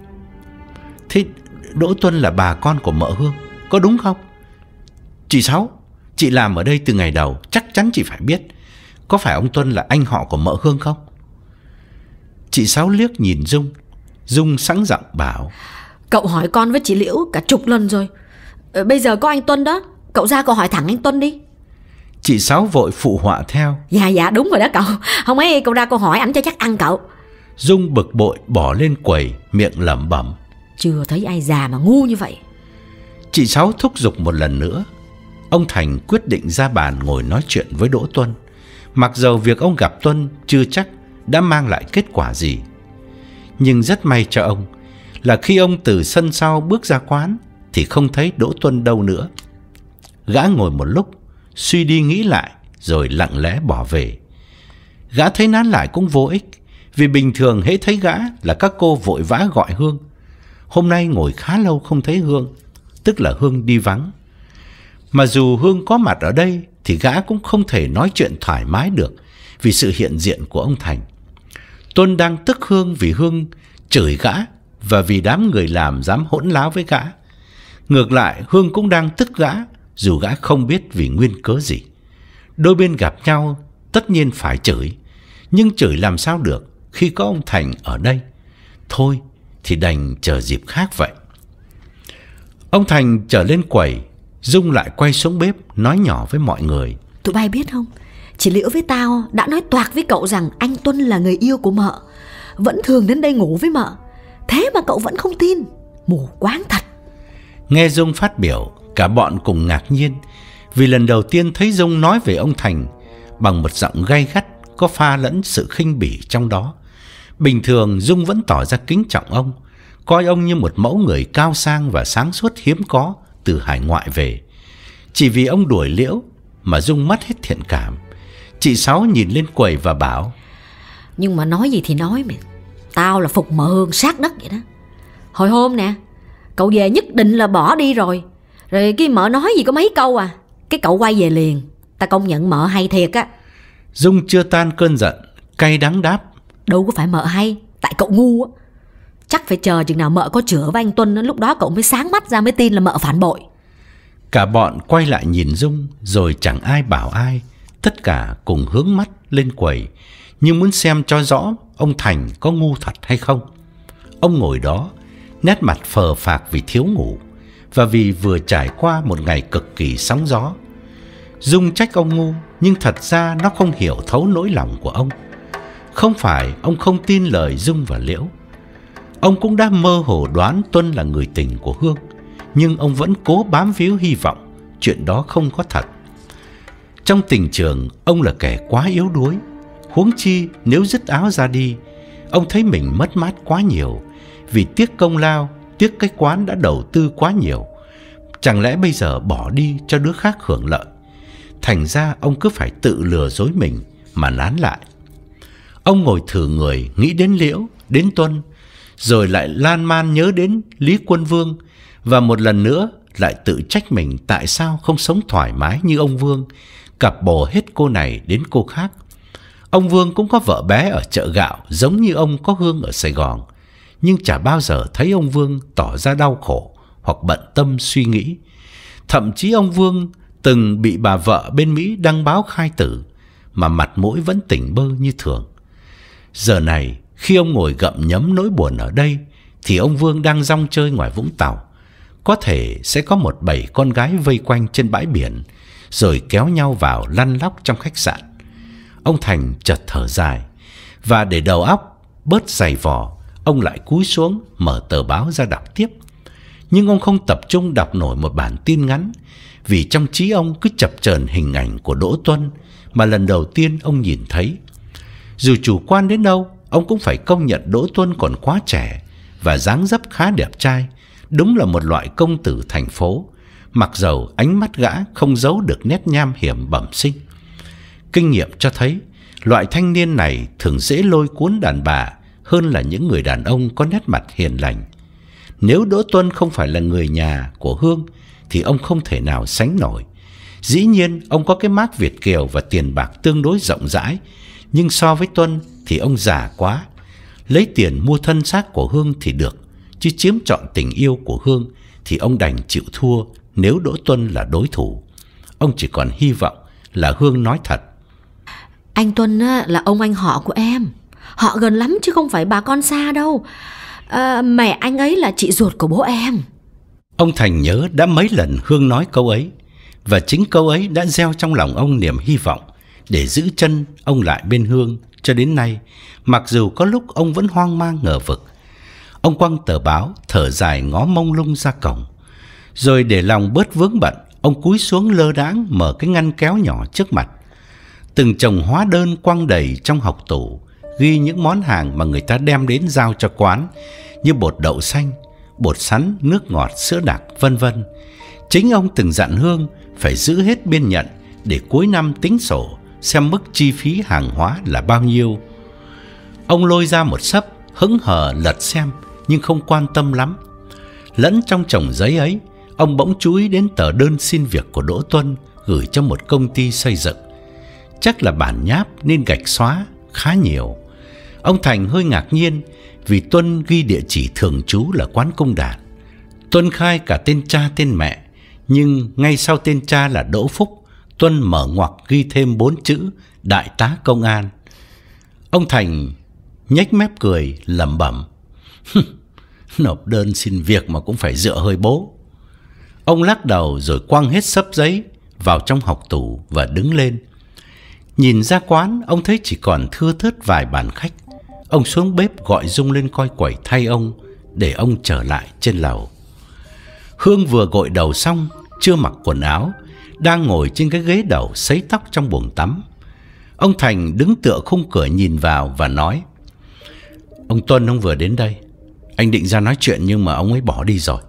[SPEAKER 1] Thế Đỗ Tuân là bà con của mợ Hương, có đúng không? Chị Sáu, chị làm ở đây từ ngày đầu, chắc chắn chị phải biết. Có phải ông Tuân là anh họ của mợ Hương không? Chị Sáu liếc nhìn Dung. Dung sẵn giọng bảo:
[SPEAKER 2] Cậu hỏi con với chị Liễu cả chục lần rồi. Bây giờ có anh Tuân đó, cậu ra cậu hỏi thẳng anh Tuân đi.
[SPEAKER 1] Chị Sáu vội phụ họa theo:
[SPEAKER 2] Dạ dạ đúng rồi đó cậu. Không ấy cậu ra cậu hỏi ảnh cho chắc ăn cậu.
[SPEAKER 1] Dung bực bội bỏ lên quầy, miệng lẩm bẩm:
[SPEAKER 2] Chưa thấy ai già mà ngu như vậy.
[SPEAKER 1] Chị Sáu thúc giục một lần nữa. Ông Thành quyết định ra bàn ngồi nói chuyện với Đỗ Tuân, mặc dầu việc ông gặp Tuân chưa chắc đã mang lại kết quả gì. Nhưng rất may cho ông là khi ông từ sân sau bước ra quán thì không thấy Đỗ Tuân đâu nữa. Gã ngồi một lúc, suy đi nghĩ lại rồi lặng lẽ bỏ về. Gã thấy nán lại cũng vô ích, vì bình thường hễ thấy gã là các cô vội vã gọi Hương. Hôm nay ngồi khá lâu không thấy Hương, tức là Hương đi vắng. Mà dù Hương có mặt ở đây thì gã cũng không thể nói chuyện thoải mái được vì sự hiện diện của ông Thành. Tuân đang tức Hương vì Hương chửi gã và vì đám người làm dám hỗn láo với gã. Ngược lại, Hương cũng đang tức gã dù gã không biết vì nguyên cớ gì. Đôi bên gặp nhau tất nhiên phải chửi, nhưng chửi làm sao được khi có ông Thành ở đây. Thôi thì đành chờ dịp khác vậy. Ông Thành trở lên quầy, Dung lại quay xuống bếp nói nhỏ với mọi người:
[SPEAKER 2] Tụi bay biết không, chị Liễu với tao đã nói toạc với cậu rằng anh Tuân là người yêu của mợ, vẫn thường đến đây ngủ với mợ. Thế mà cậu vẫn không tin, mù quáng thật.
[SPEAKER 1] Nghe Dung phát biểu, cả bọn cùng ngạc nhiên, vì lần đầu tiên thấy Dung nói về ông Thành bằng một giọng gay gắt, có pha lẫn sự khinh bỉ trong đó. Bình thường Dung vẫn tỏ ra kính trọng ông, coi ông như một mẫu người cao sang và sáng suốt hiếm có từ hải ngoại về. Chỉ vì ông đuổi Liễu mà Dung mất hết thiện cảm. Chị Sáu nhìn lên quầy và bảo:
[SPEAKER 2] Nhưng mà nói gì thì nói mày, tao là phục mợ Hương sát đất vậy đó. Hồi hôm nè, cậu về nhất định là bỏ đi rồi. Rồi cái mợ nói gì có mấy câu à, cái cậu quay về liền. Ta công nhận mợ hay thiệt á.
[SPEAKER 1] Dung chưa tan cơn giận, cay đắng đáp:
[SPEAKER 2] Đâu có phải mợ hay, tại cậu ngu á. Chắc phải chờ chừng nào mợ có chữa với anh Tuân, lúc đó cậu mới sáng mắt ra mới tin là mợ phản bội.
[SPEAKER 1] Cả bọn quay lại nhìn Dung rồi chẳng ai bảo ai. Tất cả cùng hướng mắt lên quầy, nhưng muốn xem cho rõ ông Thành có ngu thật hay không. Ông ngồi đó, nét mặt phờ phạc vì thiếu ngủ và vì vừa trải qua một ngày cực kỳ sóng gió. Dung trách ông ngu, nhưng thật ra nó không hiểu thấu nỗi lòng của ông. Không phải ông không tin lời Dung và Liễu, ông cũng đã mơ hồ đoán Tuân là người tình của Hương, nhưng ông vẫn cố bám víu hy vọng chuyện đó không có thật. Trong tình trường, ông là kẻ quá yếu đuối. Huống chi nếu dứt áo ra đi, ông thấy mình mất mát quá nhiều, vì tiếc công lao, tiếc cái quán đã đầu tư quá nhiều. Chẳng lẽ bây giờ bỏ đi cho đứa khác hưởng lợi? Thành ra ông cứ phải tự lừa dối mình mà nán lại. Ông ngồi thử người, nghĩ đến Liễu, đến Tuân, rồi lại lan man nhớ đến Lý Quân Vương, và một lần nữa lại tự trách mình tại sao không sống thoải mái như ông Vương, cặp bồ hết cô này đến cô khác. Ông Vương cũng có vợ bé ở chợ gạo giống như ông có Hương ở Sài Gòn, nhưng chả bao giờ thấy ông Vương tỏ ra đau khổ hoặc bận tâm suy nghĩ. Thậm chí ông Vương từng bị bà vợ bên Mỹ đăng báo khai tử, mà mặt mũi vẫn tỉnh bơ như thường. Giờ này, khi ông ngồi gặm nhấm nỗi buồn ở đây, thì ông Vương đang rong chơi ngoài Vũng Tàu. Có thể sẽ có một bầy con gái vây quanh trên bãi biển, rồi kéo nhau vào lăn lóc trong khách sạn. Ông Thành chợt thở dài, và để đầu óc bớt dày vò, ông lại cúi xuống mở tờ báo ra đọc tiếp. Nhưng ông không tập trung đọc nổi một bản tin ngắn, vì trong trí ông cứ chập chờn hình ảnh của Đỗ Tuân mà lần đầu tiên ông nhìn thấy. Dù chủ quan đến đâu, ông cũng phải công nhận Đỗ Tuân còn quá trẻ và dáng dấp khá đẹp trai, đúng là một loại công tử thành phố, mặc dầu ánh mắt gã không giấu được nét nham hiểm bẩm sinh. Kinh nghiệm cho thấy, loại thanh niên này thường dễ lôi cuốn đàn bà hơn là những người đàn ông có nét mặt hiền lành. Nếu Đỗ Tuân không phải là người nhà của Hương thì ông không thể nào sánh nổi. Dĩ nhiên ông có cái mác Việt kiều và tiền bạc tương đối rộng rãi, nhưng so với Tuân thì ông già quá. Lấy tiền mua thân xác của Hương thì được, chứ chiếm trọn tình yêu của Hương thì ông đành chịu thua nếu Đỗ Tuân là đối thủ. Ông chỉ còn hy vọng là Hương nói thật.
[SPEAKER 2] Anh Tuân là ông anh họ của em, họ gần lắm chứ không phải bà con xa đâu. à, Mẹ anh ấy là chị ruột của bố em.
[SPEAKER 1] Ông Thành nhớ đã mấy lần Hương nói câu ấy, và chính câu ấy đã gieo trong lòng ông niềm hy vọng để giữ chân ông lại bên Hương cho đến nay, mặc dù có lúc ông vẫn hoang mang ngờ vực. Ông quăng tờ báo, thở dài ngó mông lung ra cổng. Rồi để lòng bớt vướng bận, ông cúi xuống lơ đãng mở cái ngăn kéo nhỏ trước mặt. Từng chồng hóa đơn quăng đầy trong hộc tủ, ghi những món hàng mà người ta đem đến giao cho quán, như bột đậu xanh, bột sắn, nước ngọt, sữa đặc, vân vân. Chính ông từng dặn Hương phải giữ hết biên nhận để cuối năm tính sổ xem mức chi phí hàng hóa là bao nhiêu. Ông lôi ra một xấp, hững hờ lật xem nhưng không quan tâm lắm. Lẫn trong chồng giấy ấy, ông bỗng chú ý đến tờ đơn xin việc của Đỗ Tuân gửi cho một công ty xây dựng. Chắc là bản nháp nên gạch xóa khá nhiều. Ông Thành hơi ngạc nhiên vì Tuân ghi địa chỉ thường trú là quán Công Đàn. Tuân khai cả tên cha tên mẹ, nhưng ngay sau tên cha là Đỗ Phúc, Tuân mở ngoặc ghi thêm bốn chữ Đại tá Công an. Ông Thành nhếch mép cười lẩm bẩm: nộp đơn xin việc mà cũng phải dựa hơi bố. Ông lắc đầu rồi quăng hết xấp giấy vào trong hộc tủ và đứng lên. Nhìn ra quán, ông thấy chỉ còn thưa thớt vài bàn khách. Ông xuống bếp gọi Dung lên coi quẩy thay ông, để ông trở lại trên lầu. Hương vừa gội đầu xong, chưa mặc quần áo, đang ngồi trên cái ghế đầu sấy tóc trong buồng tắm. Ông Thành đứng tựa khung cửa nhìn vào và nói: ông Tuân ông vừa đến đây. Anh định ra nói chuyện nhưng mà ông ấy bỏ đi rồi.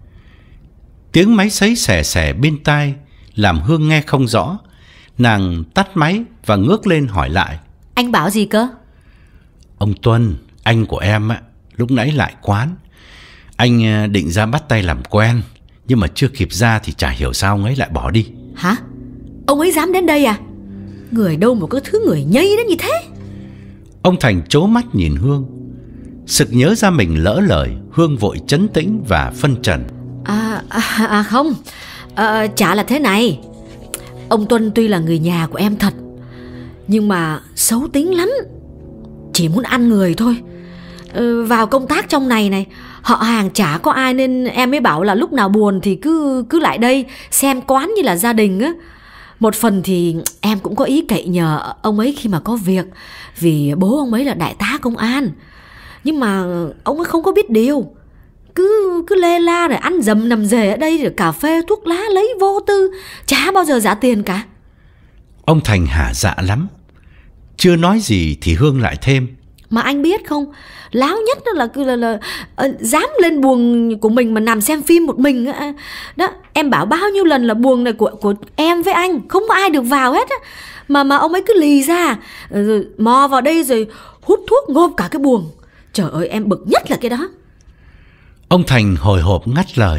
[SPEAKER 1] Tiếng máy sấy xè xè bên tai làm Hương nghe không rõ. Nàng tắt máy và ngước lên hỏi lại:
[SPEAKER 2] anh bảo gì cơ?
[SPEAKER 1] Ông Tuân, anh của em á, lúc nãy lại quán. Anh định ra bắt tay làm quen, nhưng mà chưa kịp ra thì chả hiểu sao ông ấy lại bỏ đi.
[SPEAKER 2] Hả? Ông ấy dám đến đây à? Người đâu mà có thứ người nhây đến như thế?
[SPEAKER 1] Ông Thành trố mắt nhìn Hương. Sực nhớ ra mình lỡ lời, Hương vội trấn tĩnh và phân trần:
[SPEAKER 2] À, à, à không, à, chả là thế này. Ông Tuân tuy là người nhà của em thật, nhưng mà xấu tính lắm, chỉ muốn ăn người thôi. ừ, Vào công tác trong này này, họ hàng chả có ai, nên em mới bảo là lúc nào buồn thì cứ cứ lại đây xem quán như là gia đình á. Một phần thì em cũng có ý cậy nhờ ông ấy khi mà có việc, vì bố ông ấy là đại tá công an. Nhưng mà ông ấy không có biết điều, Cứ cứ lê la rồi ăn dầm nằm rề ở đây, rồi cà phê thuốc lá lấy vô tư, chả bao giờ trả tiền cả.
[SPEAKER 1] Ông Thành hả dạ lắm. Chưa nói gì thì Hương lại thêm:
[SPEAKER 2] mà anh biết không, láo nhất đó là, là, là, là dám lên buồng của mình mà nằm xem phim một mình đó. Em bảo bao nhiêu lần là buồng này của của em với anh, không có ai được vào hết á. Mà mà ông ấy cứ lì ra, rồi mò vào đây rồi hút thuốc ngộp cả cái buồng. Trời ơi, em bực nhất là cái đó.
[SPEAKER 1] Ông Thành hồi hộp ngắt lời: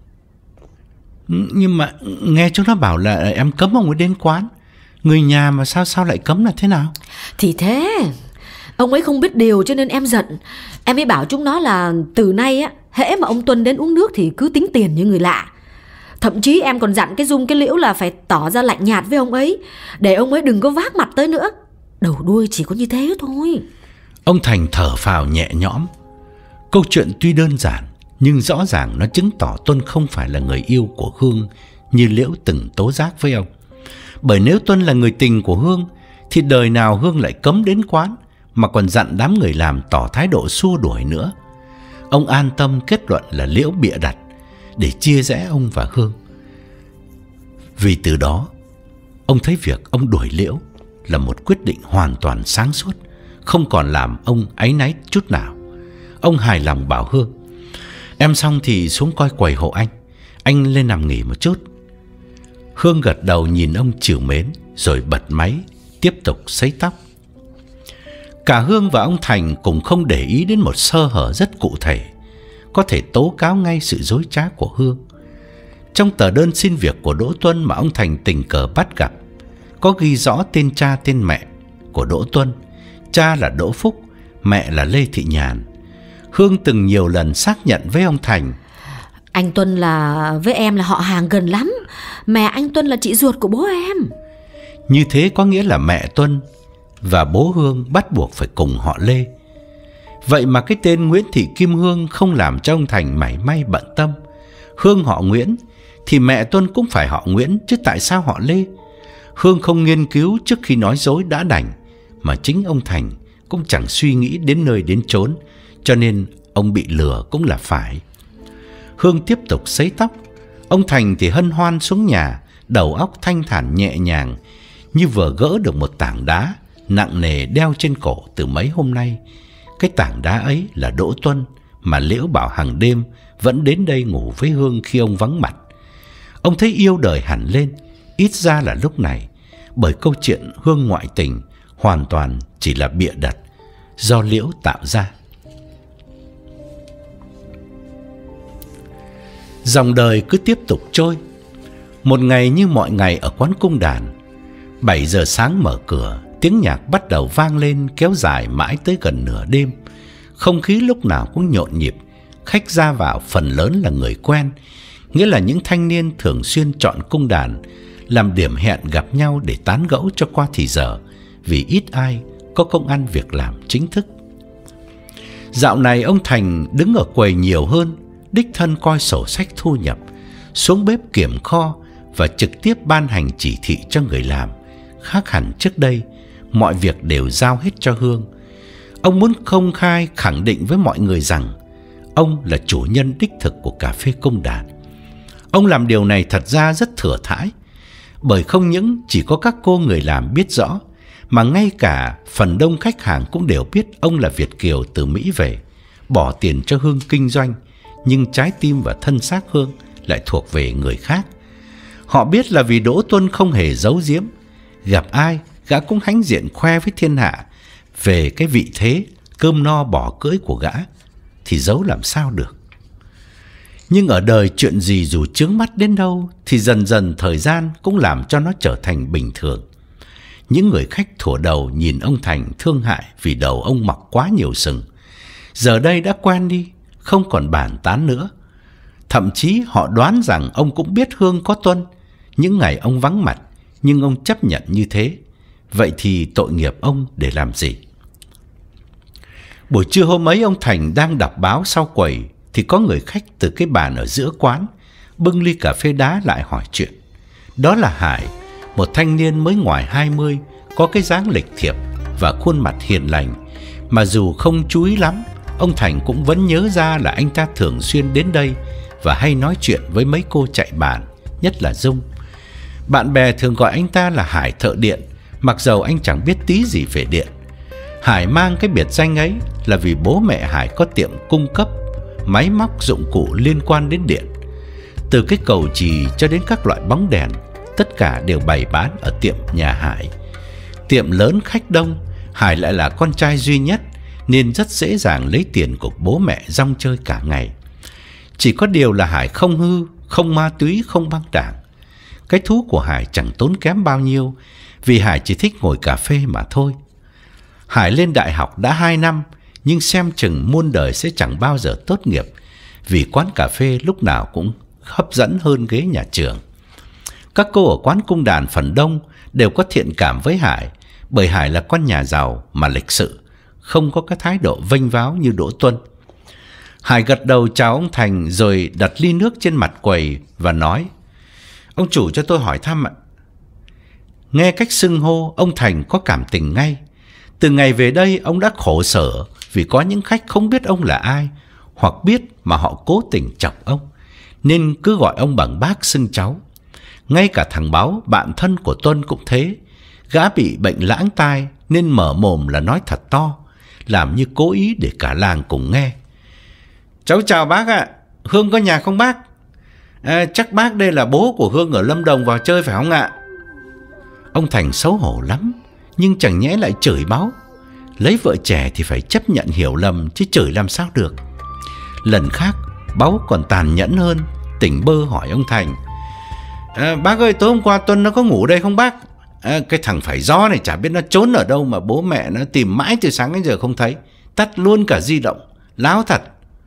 [SPEAKER 1] nhưng mà nghe chúng nó bảo là em cấm ông ấy đến quán. Người nhà mà sao sao lại cấm là thế nào?
[SPEAKER 2] Thì thế, ông ấy không biết điều cho nên em giận. Em mới bảo chúng nó là từ nay á, hễ mà ông Tuân đến uống nước thì cứ tính tiền như người lạ. Thậm chí em còn dặn cái Dung cái Liễu là phải tỏ ra lạnh nhạt với ông ấy, để ông ấy đừng có vác mặt tới nữa. Đầu đuôi chỉ có như thế thôi.
[SPEAKER 1] Ông Thành thở phào nhẹ nhõm. Câu chuyện tuy đơn giản, nhưng rõ ràng nó chứng tỏ Tuân không phải là người yêu của Hương như Liễu từng tố giác với ông. Bởi nếu Tuân là người tình của Hương thì đời nào Hương lại cấm đến quán, mà còn dặn đám người làm tỏ thái độ xua đuổi nữa. Ông an tâm kết luận là Liễu bịa đặt để chia rẽ ông và Hương. Vì từ đó, ông thấy việc ông đuổi Liễu là một quyết định hoàn toàn sáng suốt, không còn làm ông áy náy chút nào. Ông hài lòng bảo Hương: em xong thì xuống coi quầy hộ anh, anh lên nằm nghỉ một chút. Hương gật đầu nhìn ông trìu mến, rồi bật máy tiếp tục sấy tóc. Cả Hương và ông Thành cùng không để ý đến một sơ hở rất cụ thể, có thể tố cáo ngay sự dối trá của Hương. Trong tờ đơn xin việc của Đỗ Tuân mà ông Thành tình cờ bắt gặp, có ghi rõ tên cha tên mẹ của Đỗ Tuân. Cha là Đỗ Phúc, mẹ là Lê Thị Nhàn. Hương từng nhiều lần xác nhận với ông Thành:
[SPEAKER 2] anh Tuân là với em là họ hàng gần lắm, mẹ anh Tuân là chị ruột của bố em.
[SPEAKER 1] Như thế có nghĩa là mẹ Tuân và bố Hương bắt buộc phải cùng họ Lê. Vậy mà cái tên Nguyễn Thị Kim Hương không làm cho ông Thành mảy may bận tâm. Hương họ Nguyễn thì mẹ Tuân cũng phải họ Nguyễn, chứ tại sao họ Lê? Hương không nghiên cứu trước khi nói dối đã đành, mà chính ông Thành cũng chẳng suy nghĩ đến nơi đến chốn, cho nên ông bị lừa cũng là phải. Hương tiếp tục sấy tóc, ông Thành thì hân hoan xuống nhà, đầu óc thanh thản nhẹ nhàng, như vừa gỡ được một tảng đá nặng nề đeo trên cổ từ mấy hôm nay. Cái tảng đá ấy là Đỗ Tuân, mà Liễu bảo hàng đêm vẫn đến đây ngủ với Hương khi ông vắng mặt. Ông thấy yêu đời hẳn lên, ít ra là lúc này, bởi câu chuyện Hương ngoại tình hoàn toàn chỉ là bịa đặt do Liễu tạo ra. Dòng đời cứ tiếp tục trôi. Một ngày như mọi ngày ở quán cung đàn. Bảy giờ sáng mở cửa, tiếng nhạc bắt đầu vang lên kéo dài mãi tới gần nửa đêm. Không khí lúc nào cũng nhộn nhịp, khách ra vào phần lớn là người quen, nghĩa là những thanh niên thường xuyên chọn cung đàn làm điểm hẹn gặp nhau để tán gẫu cho qua thì giờ, vì ít ai có công ăn việc làm chính thức. Dạo này ông Thành đứng ở quầy nhiều hơn, đích thân coi sổ sách thu nhập, xuống bếp kiểm kho và trực tiếp ban hành chỉ thị cho người làm. Khác hẳn trước đây, mọi việc đều giao hết cho Hương. Ông muốn công khai khẳng định với mọi người rằng ông là chủ nhân đích thực của cà phê Cung Đàn. Ông làm điều này thật ra rất thừa thãi, bởi không những chỉ có các cô người làm biết rõ, mà ngay cả phần đông khách hàng cũng đều biết ông là Việt kiều từ Mỹ về, bỏ tiền cho Hương kinh doanh, nhưng trái tim và thân xác Hương lại thuộc về người khác. Họ biết là vì Đỗ Tuân không hề giấu giếm, gặp ai gã cũng hãnh diện khoe với thiên hạ về cái vị thế cơm no bỏ cưỡi của gã, thì giấu làm sao được. Nhưng ở đời chuyện gì dù chướng mắt đến đâu thì dần dần thời gian cũng làm cho nó trở thành bình thường. Những người khách thuở đầu nhìn ông Thành thương hại vì đầu ông mọc quá nhiều sừng, giờ đây đã quen đi, không còn bàn tán nữa. Thậm chí họ đoán rằng ông cũng biết Hương có Tuân những ngày ông vắng mặt, nhưng ông chấp nhận như thế. Vậy thì tội nghiệp ông để làm gì? Buổi trưa hôm ấy ông Thành đang đọc báo sau quầy thì có người khách từ cái bàn ở giữa quán bưng ly cà phê đá lại hỏi chuyện. Đó là Hải, một thanh niên mới ngoài hai mươi, có cái dáng lịch thiệp và khuôn mặt hiền lành, mà dù không chú ý lắm, ông Thành cũng vẫn nhớ ra là anh ta thường xuyên đến đây và hay nói chuyện với mấy cô chạy bàn, nhất là Dung. Bạn bè thường gọi anh ta là Hải thợ điện, mặc dầu anh chẳng biết tí gì về điện. Hải mang cái biệt danh ấy là vì bố mẹ Hải có tiệm cung cấp máy móc dụng cụ liên quan đến điện. Từ cái cầu chì cho đến các loại bóng đèn, tất cả đều bày bán ở tiệm nhà Hải. Tiệm lớn khách đông, Hải lại là con trai duy nhất nên rất dễ dàng lấy tiền của bố mẹ rong chơi cả ngày. Chỉ có điều là Hải không hư, không ma túy, không băng đảng. Cái thú của Hải chẳng tốn kém bao nhiêu, vì Hải chỉ thích ngồi cà phê mà thôi. Hải lên đại học đã hai năm, nhưng xem chừng muôn đời sẽ chẳng bao giờ tốt nghiệp, vì quán cà phê lúc nào cũng hấp dẫn hơn ghế nhà trường. Các cô ở quán Cung Đàn phần đông đều có thiện cảm với Hải, bởi Hải là con nhà giàu mà lịch sự, không có cái thái độ vênh váo như Đỗ Tuân. Hải gật đầu chào ông Thành rồi đặt ly nước trên mặt quầy và nói: "Ông chủ cho tôi hỏi thăm ạ." Nghe cách xưng hô, ông Thành có cảm tình ngay. Từ ngày về đây, ông đã khổ sở vì có những khách không biết ông là ai, hoặc biết mà họ cố tình chọc ông, nên cứ gọi ông bằng bác xưng cháu. Ngay cả thằng Báo, bạn thân của Tuân cũng thế. Gã bị bệnh lãng tai nên mở mồm là nói thật to, làm như cố ý để cả làng cùng nghe. "Cháu chào bác ạ, Hương có nhà không bác? À, chắc bác đây là bố của Hương ở Lâm Đồng vào chơi phải không ạ?" Ông Thành xấu hổ lắm, nhưng chẳng nhẽ lại chửi Báo. Lấy vợ trẻ thì phải chấp nhận hiểu lầm, chứ chửi làm sao được. Lần khác Báo còn tàn nhẫn hơn, tỉnh bơ hỏi ông Thành: à, "Bác ơi, tối hôm qua Tuân nó có ngủ đây không bác? À, cái thằng phải gió này chả biết nó trốn ở đâu mà bố mẹ nó tìm mãi từ sáng đến giờ không thấy, tắt luôn cả di động, láo thật."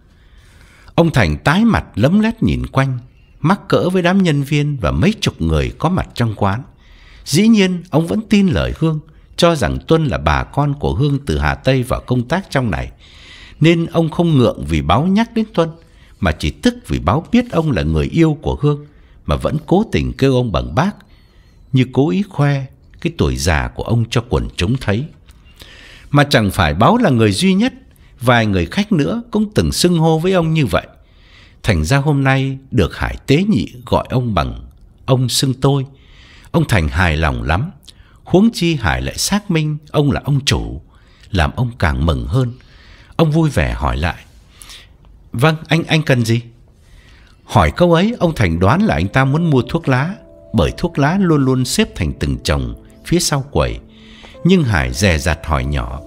[SPEAKER 1] Ông Thành tái mặt lấm lét nhìn quanh, mắc cỡ với đám nhân viên và mấy chục người có mặt trong quán. Dĩ nhiên ông vẫn tin lời Hương, cho rằng Tuân là bà con của Hương từ Hà Tây vào công tác trong này, nên ông không ngượng vì Báo nhắc đến Tuân, mà chỉ tức vì Báo biết ông là người yêu của Hương mà vẫn cố tình kêu ông bằng bác, như cố ý khoe cái tuổi già của ông cho quần chúng thấy. Mà chẳng phải Báo là người duy nhất, vài người khách nữa cũng từng xưng hô với ông như vậy. Thành ra hôm nay được Hải tế nhị gọi ông bằng ông xưng tôi, ông Thành hài lòng lắm. Huống chi Hải lại xác minh ông là ông chủ, làm ông càng mừng hơn. Ông vui vẻ hỏi lại: "Vâng, anh anh cần gì?" Hỏi câu ấy, ông Thành đoán là anh ta muốn mua thuốc lá, bởi thuốc lá luôn luôn xếp thành từng chồng phía sau quầy. Nhưng Hải dè dặt hỏi nhỏ: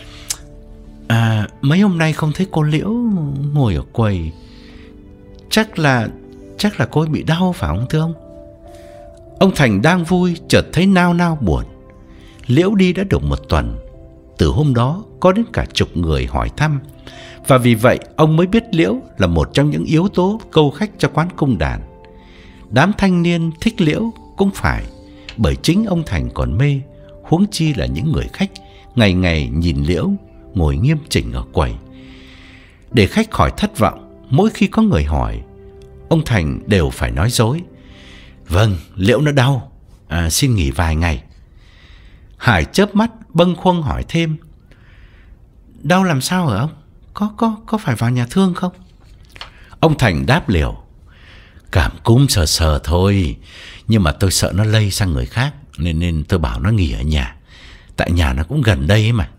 [SPEAKER 1] "À, mấy hôm nay không thấy cô Liễu ngồi ở quầy, chắc là chắc là cô ấy bị đau phải không thưa ông?" Ông Thành đang vui chợt thấy nao nao buồn. Liễu đi đã được một tuần, từ hôm đó có đến cả chục người hỏi thăm, và vì vậy ông mới biết Liễu là một trong những yếu tố câu khách cho quán cung đàn. Đám thanh niên thích Liễu cũng phải bởi chính ông Thành còn mê, huống chi là những người khách ngày ngày nhìn Liễu ngồi nghiêm chỉnh ở quầy. Để khách khỏi thất vọng, mỗi khi có người hỏi, ông Thành đều phải nói dối: "Vâng, Liễu nó đau, à, xin nghỉ vài ngày." Hải chớp mắt bâng khuâng hỏi thêm: "Đau làm sao hả ông? Có có có phải vào nhà thương không?" Ông Thành đáp liều: "Cảm cúm sờ sờ thôi, nhưng mà tôi sợ nó lây sang người khác, nên nên tôi bảo nó nghỉ ở nhà. Tại nhà nó cũng gần đây ấy mà."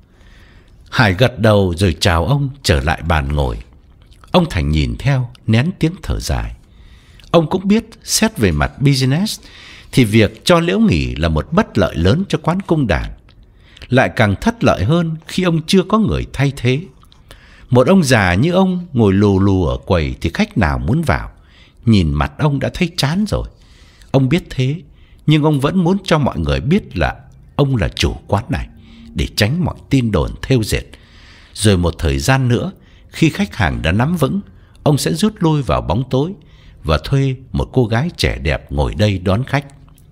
[SPEAKER 1] Hải gật đầu rồi chào ông trở lại bàn ngồi. Ông Thành nhìn theo, nén tiếng thở dài. Ông cũng biết xét về mặt business thì việc cho Liễu nghỉ là một bất lợi lớn cho quán cung đàn, lại càng thất lợi hơn khi ông chưa có người thay thế. Một ông già như ông ngồi lù lù ở quầy thì khách nào muốn vào, nhìn mặt ông đã thấy chán rồi. Ông biết thế, nhưng ông vẫn muốn cho mọi người biết là ông là chủ quán này, để tránh mọi tin đồn thêu dệt. Rồi một thời gian nữa, khi khách hàng đã nắm vững, ông sẽ rút lui vào bóng tối và thuê một cô gái trẻ đẹp ngồi đây đón khách.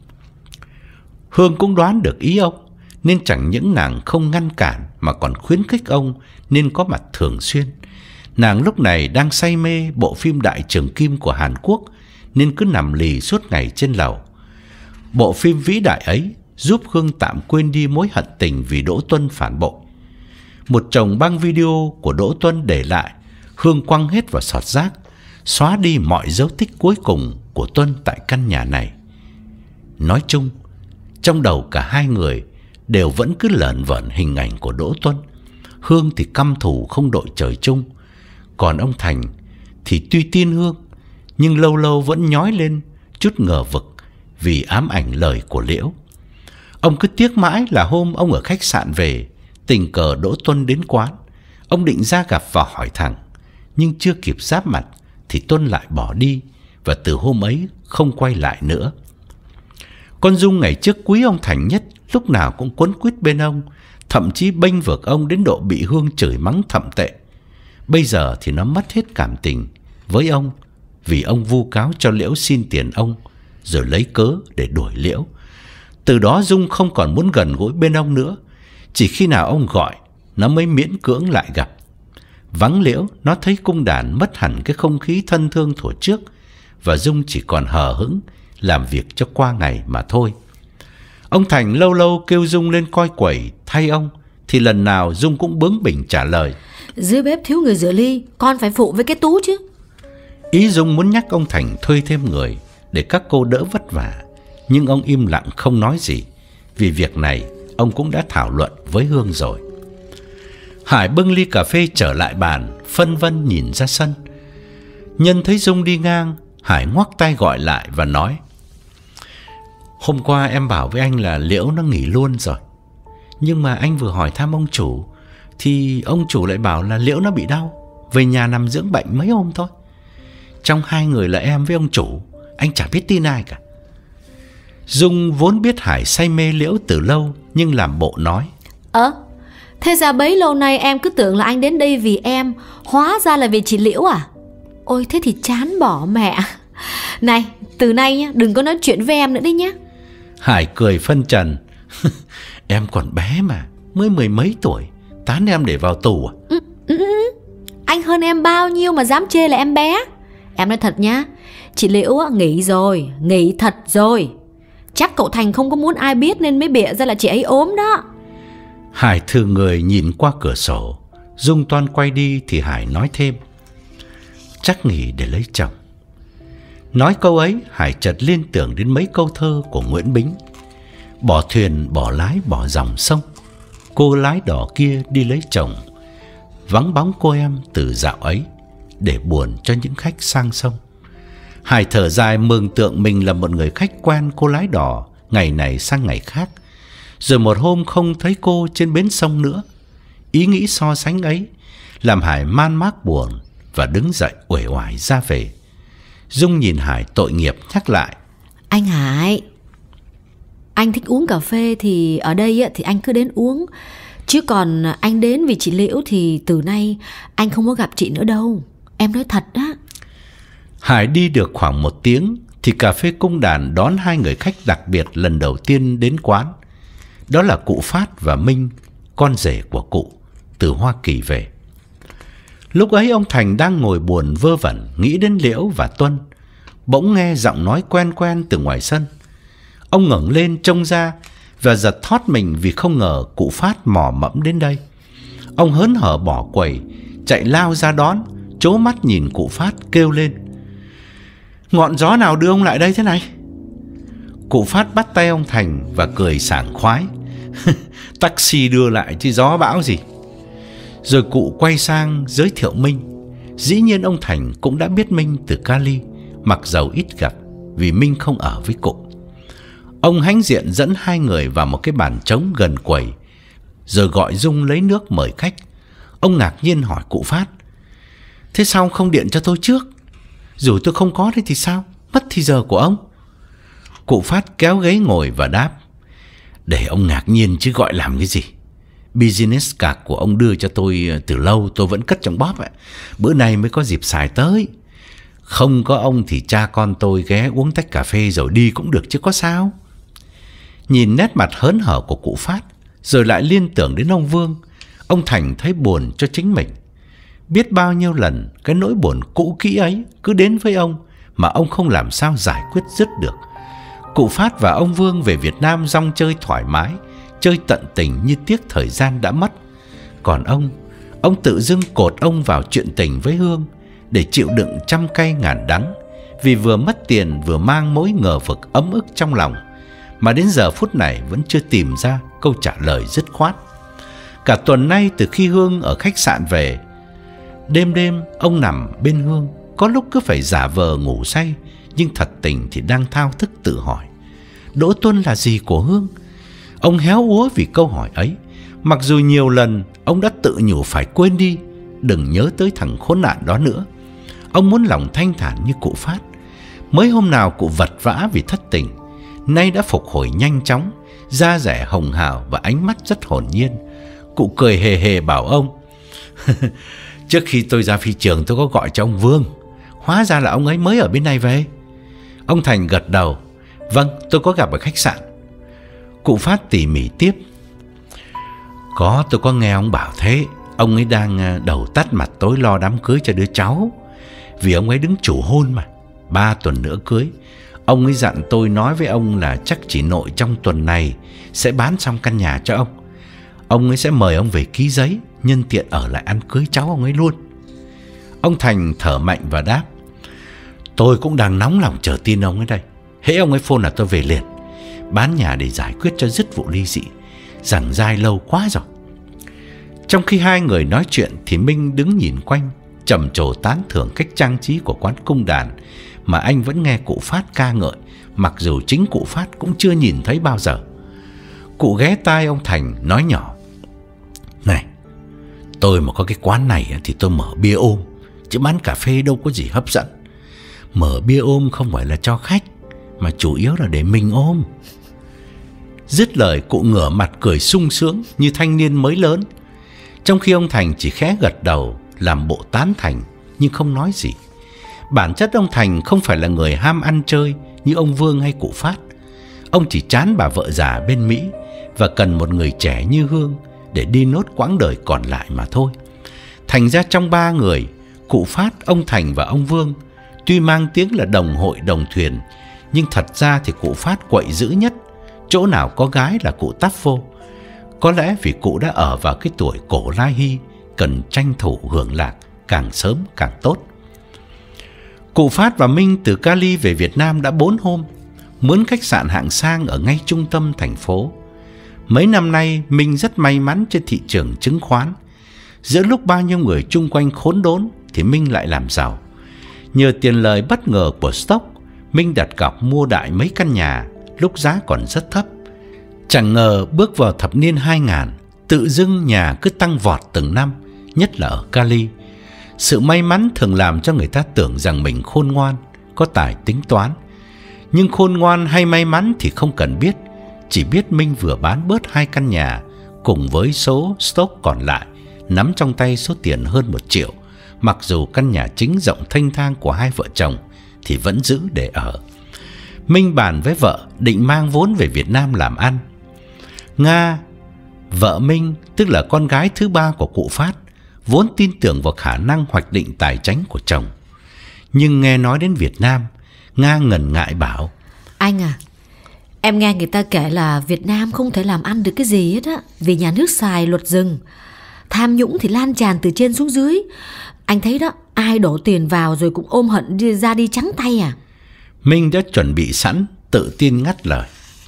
[SPEAKER 1] Hương cũng đoán được ý ông, nên chẳng những nàng không ngăn cản mà còn khuyến khích ông nên có mặt thường xuyên. Nàng lúc này đang say mê bộ phim Đại Trường Kim của Hàn Quốc, nên cứ nằm lì suốt ngày trên lầu. Bộ phim vĩ đại ấy giúp Hương tạm quên đi mối hận tình vì Đỗ Tuân phản bội. Một chồng băng video của Đỗ Tuân để lại, Hương quăng hết vào sọt rác, xóa đi mọi dấu tích cuối cùng của Tuân tại căn nhà này. Nói chung, trong đầu cả hai người đều vẫn cứ lởn vởn hình ảnh của Đỗ Tuân. Hương thì căm thù không đội trời chung, còn ông Thành thì tuy tin Hương nhưng lâu lâu vẫn nhói lên chút ngờ vực vì ám ảnh lời của Liễu. Ông cứ tiếc mãi là hôm ông ở khách sạn về, tình cờ Đỗ Tuân đến quán. Ông định ra gặp và hỏi thẳng, nhưng chưa kịp giáp mặt thì Tuân lại bỏ đi, và từ hôm ấy không quay lại nữa. Con Dung ngày trước quý ông Thành nhất, lúc nào cũng quấn quýt bên ông, thậm chí bênh vực ông đến độ bị Hương chửi mắng thậm tệ. Bây giờ thì nó mất hết cảm tình với ông vì ông vu cáo cho Liễu xin tiền ông, rồi lấy cớ để đuổi Liễu. Từ đó Dung không còn muốn gần gũi bên ông nữa. Chỉ khi nào ông gọi, nó mới miễn cưỡng lại gặp. Vắng Liễu, nó thấy cung đàn mất hẳn cái không khí thân thương thuở trước, và Dung chỉ còn hờ hững làm việc cho qua ngày mà thôi. Ông Thành lâu lâu kêu Dung lên coi quẩy thay ông, thì lần nào Dung cũng bướng bỉnh trả lời:
[SPEAKER 2] "Dưới bếp thiếu người rửa ly, con phải phụ với cái tú chứ."
[SPEAKER 1] Ý Dung muốn nhắc ông Thành thuê thêm người để các cô đỡ vất vả, nhưng ông im lặng không nói gì, vì việc này ông cũng đã thảo luận với Hương rồi. Hải bưng ly cà phê trở lại bàn, phân vân nhìn ra sân. Nhân thấy Dung đi ngang, Hải ngoắc tay gọi lại và nói: "Hôm qua em bảo với anh là Liễu nó nghỉ luôn rồi, nhưng mà anh vừa hỏi thăm ông chủ thì ông chủ lại bảo là Liễu nó bị đau, về nhà nằm dưỡng bệnh mấy hôm thôi. Trong hai người là em với ông chủ, anh chả biết tin ai cả." Dung vốn biết Hải say mê Liễu từ lâu, nhưng làm bộ nói:
[SPEAKER 2] "Ơ, thế ra bấy lâu nay em cứ tưởng là anh đến đây vì em, hóa ra là vì chị Liễu à? Ôi thế thì chán bỏ mẹ. Này, từ nay nhá, đừng có nói chuyện với em nữa đấy nhá."
[SPEAKER 1] Hải cười phân trần: "Em còn bé mà, mới mười mấy tuổi, tán em để vào tù à?"
[SPEAKER 2] ừ, ừ, Anh hơn em bao nhiêu mà dám chê là em bé? Em nói thật nhá, chị Liễu nghỉ rồi, nghỉ thật rồi. Chắc cậu Thành không có muốn ai biết nên mới bịa ra là chị ấy ốm đó.
[SPEAKER 1] Hải thừ người nhìn qua cửa sổ. Dung toan quay đi thì Hải nói thêm: chắc nghỉ để lấy chồng. Nói câu ấy, Hải chợt liên tưởng đến mấy câu thơ của Nguyễn Bính: bỏ thuyền, bỏ lái, bỏ dòng sông, cô lái đò kia đi lấy chồng, vắng bóng cô em từ dạo ấy, để buồn cho những khách sang sông. Hải thở dài mường tượng mình là một người khách quen cô lái đò ngày này sang ngày khác, rồi một hôm không thấy cô trên bến sông nữa. Ý nghĩ so sánh ấy làm Hải man mác buồn và đứng dậy uể oải ra về. Dung nhìn Hải tội nghiệp nhắc lại:
[SPEAKER 2] anh Hải, anh thích uống cà phê thì ở đây thì anh cứ đến uống, chứ còn anh đến vì chị Liễu thì từ nay anh không có gặp chị nữa đâu. Em nói thật đó.
[SPEAKER 1] Hải đi được khoảng một tiếng thì cà phê Cung Đàn đón hai người khách đặc biệt lần đầu tiên đến quán. Đó là cụ Phát và Minh, con rể của cụ, từ Hoa Kỳ về. Lúc ấy ông Thành đang ngồi buồn vơ vẩn nghĩ đến Liễu và Tuân, bỗng nghe giọng nói quen quen từ ngoài sân. Ông ngẩng lên trông ra và giật thót mình vì không ngờ cụ Phát mò mẫm đến đây. Ông hớn hở bỏ quầy, chạy lao ra đón, trố mắt nhìn cụ Phát kêu lên: ngọn gió nào đưa ông lại đây thế này? Cụ Phát bắt tay ông Thành và cười sảng khoái: taxi đưa lại chứ gió bão gì. Rồi cụ quay sang giới thiệu Minh. Dĩ nhiên ông Thành cũng đã biết Minh từ Cali, mặc dầu ít gặp vì Minh không ở với cụ. Ông hãnh diện dẫn hai người vào một cái bàn trống gần quầy, rồi gọi Dung lấy nước mời khách. Ông ngạc nhiên hỏi cụ Phát: thế sao không điện cho tôi trước? Dù tôi không có đấy thì sao? Mất thì giờ của ông. Cụ Phát kéo ghế ngồi và đáp: để ông ngạc nhiên chứ gọi làm cái gì. Business card của ông đưa cho tôi từ lâu, tôi vẫn cất trong bóp ấy. Bữa nay mới có dịp xài tới. Không có ông thì cha con tôi ghé uống tách cà phê rồi đi cũng được chứ có sao. Nhìn nét mặt hớn hở của cụ Phát, rồi lại liên tưởng đến ông Vương, ông Thành thấy buồn cho chính mình. Biết bao nhiêu lần cái nỗi buồn cũ kỹ ấy cứ đến với ông mà ông không làm sao giải quyết dứt được. Cụ Phát và ông Vương về Việt Nam rong chơi thoải mái, chơi tận tình như tiếc thời gian đã mất. Còn ông, ông tự dưng cột ông vào chuyện tình với Hương để chịu đựng trăm cay ngàn đắng, vì vừa mất tiền vừa mang mối ngờ vực ấm ức trong lòng, mà đến giờ phút này vẫn chưa tìm ra câu trả lời dứt khoát. Cả tuần nay từ khi Hương ở khách sạn về, đêm đêm ông nằm bên Hương, có lúc cứ phải giả vờ ngủ say, nhưng thật tình thì đang thao thức tự hỏi: Đỗ Tuân là gì của Hương? Ông héo úa vì câu hỏi ấy, mặc dù nhiều lần ông đã tự nhủ phải quên đi, đừng nhớ tới thằng khốn nạn đó nữa. Ông muốn lòng thanh thản như cụ Phát. Mới hôm nào cụ vật vã vì thất tình, nay đã phục hồi nhanh chóng, da dẻ hồng hào và ánh mắt rất hồn nhiên. Cụ cười hề hề bảo ông: trước khi tôi ra phi trường tôi có gọi cho ông Vương, hóa ra là ông ấy mới ở bên này về. Ông Thành gật đầu: vâng, tôi có gặp ở khách sạn. Cụ Phát tỉ mỉ tiếp: có, tôi có nghe ông bảo thế. Ông ấy đang đầu tắt mặt tối lo đám cưới cho đứa cháu, vì ông ấy đứng chủ hôn mà. Ba tuần nữa cưới. Ông ấy dặn tôi nói với ông là chắc chỉ nội trong tuần này sẽ bán xong căn nhà cho ông. Ông ấy sẽ mời ông về ký giấy, nhân tiện ở lại ăn cưới cháu ông ấy luôn. Ông Thành thở mạnh và đáp: tôi cũng đang nóng lòng chờ tin ông ấy đây. Hễ ông ấy phone là tôi về liền. Bán nhà để giải quyết cho dứt vụ ly dị, giằng dai lâu quá rồi. Trong khi hai người nói chuyện thì Minh đứng nhìn quanh, trầm trồ tán thưởng cách trang trí của quán Cung Đàn mà anh vẫn nghe cụ Phát ca ngợi, mặc dù chính cụ Phát cũng chưa nhìn thấy bao giờ. Cụ ghé tai ông Thành nói nhỏ: này, tôi mà có cái quán này thì tôi mở bia ôm, chứ bán cà phê đâu có gì hấp dẫn. Mở bia ôm không phải là cho khách, mà chủ yếu là để mình ôm. Dứt lời, cụ ngửa mặt cười sung sướng như thanh niên mới lớn, trong khi ông Thành chỉ khẽ gật đầu làm bộ tán thành nhưng không nói gì. Bản chất ông Thành không phải là người ham ăn chơi như ông Vương hay cụ Phát. Ông chỉ chán bà vợ già bên Mỹ và cần một người trẻ như Hương để đi nốt quãng đời còn lại mà thôi. Thành ra trong ba người, cụ Phát, ông Thành và ông Vương, tuy mang tiếng là đồng hội đồng thuyền, nhưng thật ra thì cụ Phát quậy dữ nhất. Chỗ nào có gái là cụ tắp vô. Có lẽ vì cụ đã ở vào cái tuổi cổ lai hy, cần tranh thủ hưởng lạc càng sớm càng tốt. Cụ Phát và Minh từ Cali về Việt Nam đã bốn hôm, mướn khách sạn hạng sang ở ngay trung tâm thành phố. Mấy năm nay Minh rất may mắn trên thị trường chứng khoán. Giữa lúc bao nhiêu người chung quanh khốn đốn thì Minh lại làm giàu. Nhờ tiền lời bất ngờ của stock, Minh đặt cọc mua đại mấy căn nhà lúc giá còn rất thấp. Chẳng ngờ bước vào thập niên hai nghìn, tự dưng nhà cứ tăng vọt từng năm, nhất là ở Cali. Sự may mắn thường làm cho người ta tưởng rằng mình khôn ngoan, có tài tính toán. Nhưng khôn ngoan hay may mắn thì không cần biết, chỉ biết Minh vừa bán bớt hai căn nhà cùng với số stock còn lại, nắm trong tay số tiền hơn một triệu. Mặc dù căn nhà chính rộng thênh thang của hai vợ chồng thì vẫn giữ để ở. Minh bàn với vợ định mang vốn về Việt Nam làm ăn. Nga, vợ Minh, tức là con gái thứ ba của cụ Phát, vốn tin tưởng vào khả năng hoạch định tài chánh của chồng. Nhưng nghe nói đến Việt Nam, Nga ngần ngại bảo:
[SPEAKER 2] Anh à, em nghe người ta kể là Việt Nam không thể làm ăn được cái gì hết á, vì nhà nước xài luật rừng. Tham nhũng thì lan tràn từ trên xuống dưới. Anh thấy đó, ai đổ tiền vào rồi cũng ôm hận đi ra đi trắng tay à.
[SPEAKER 1] Minh đã chuẩn bị sẵn, tự tin ngắt lời: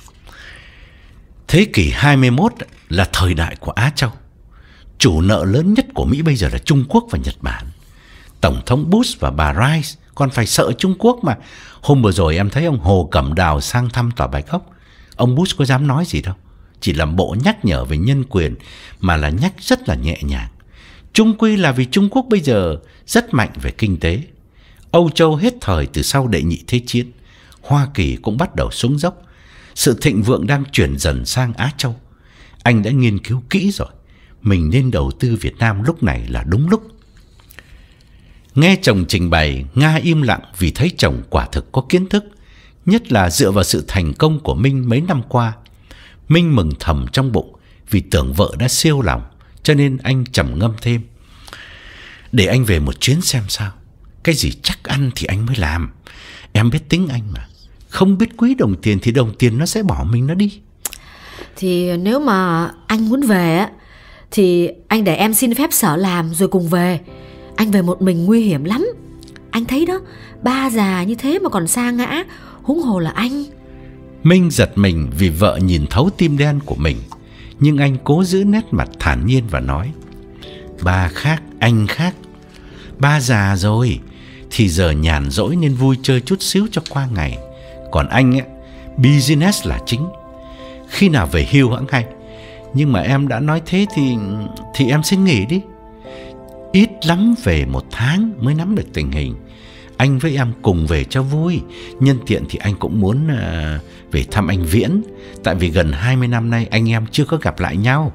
[SPEAKER 1] Thế kỷ hai mươi mốt là thời đại của Á Châu. Chủ nợ lớn nhất của Mỹ bây giờ là Trung Quốc và Nhật Bản. Tổng thống Bush và bà Rice còn phải sợ Trung Quốc mà. Hôm vừa rồi em thấy ông Hồ Cẩm Đào sang thăm Tòa Bạch Ốc. Ông Bush có dám nói gì đâu, chỉ làm bộ nhắc nhở về nhân quyền, mà là nhắc rất là nhẹ nhàng. Chung quy là vì Trung Quốc bây giờ rất mạnh về kinh tế. Âu Châu hết thời từ sau đệ nhị thế chiến. Hoa Kỳ cũng bắt đầu xuống dốc. Sự thịnh vượng đang chuyển dần sang Á Châu. Anh đã nghiên cứu kỹ rồi, mình nên đầu tư Việt Nam lúc này là đúng lúc. Nghe chồng trình bày, Nga im lặng vì thấy chồng quả thực có kiến thức, nhất là dựa vào sự thành công của Minh mấy năm qua. Minh mừng thầm trong bụng vì tưởng vợ đã siêu lòng, cho nên anh trầm ngâm thêm: Để anh về một chuyến xem sao. Cái gì chắc ăn thì anh mới làm. Em biết tính anh mà. Không biết quý đồng tiền thì đồng tiền nó sẽ bỏ mình nó đi.
[SPEAKER 2] Thì nếu mà anh muốn về á, thì anh để em xin phép sở làm rồi cùng về. Anh về một mình nguy hiểm lắm. Anh thấy đó, ba già như thế mà còn sa ngã, huống hồ là anh.
[SPEAKER 1] Minh giật mình vì vợ nhìn thấu tim đen của mình. Nhưng anh cố giữ nét mặt thản nhiên và nói: Ba khác, anh khác. Ba già rồi thì giờ nhàn rỗi nên vui chơi chút xíu cho qua ngày. Còn anh ấy, business là chính. Khi nào về hưu hẵng hay. Nhưng mà em đã nói thế thì Thì em xin nghỉ đi. Ít lắm về một tháng mới nắm được tình hình. Anh với em cùng về cho vui. Nhân tiện thì anh cũng muốn uh, về thăm anh Viễn. Tại vì gần hai mươi năm nay anh em chưa có gặp lại nhau.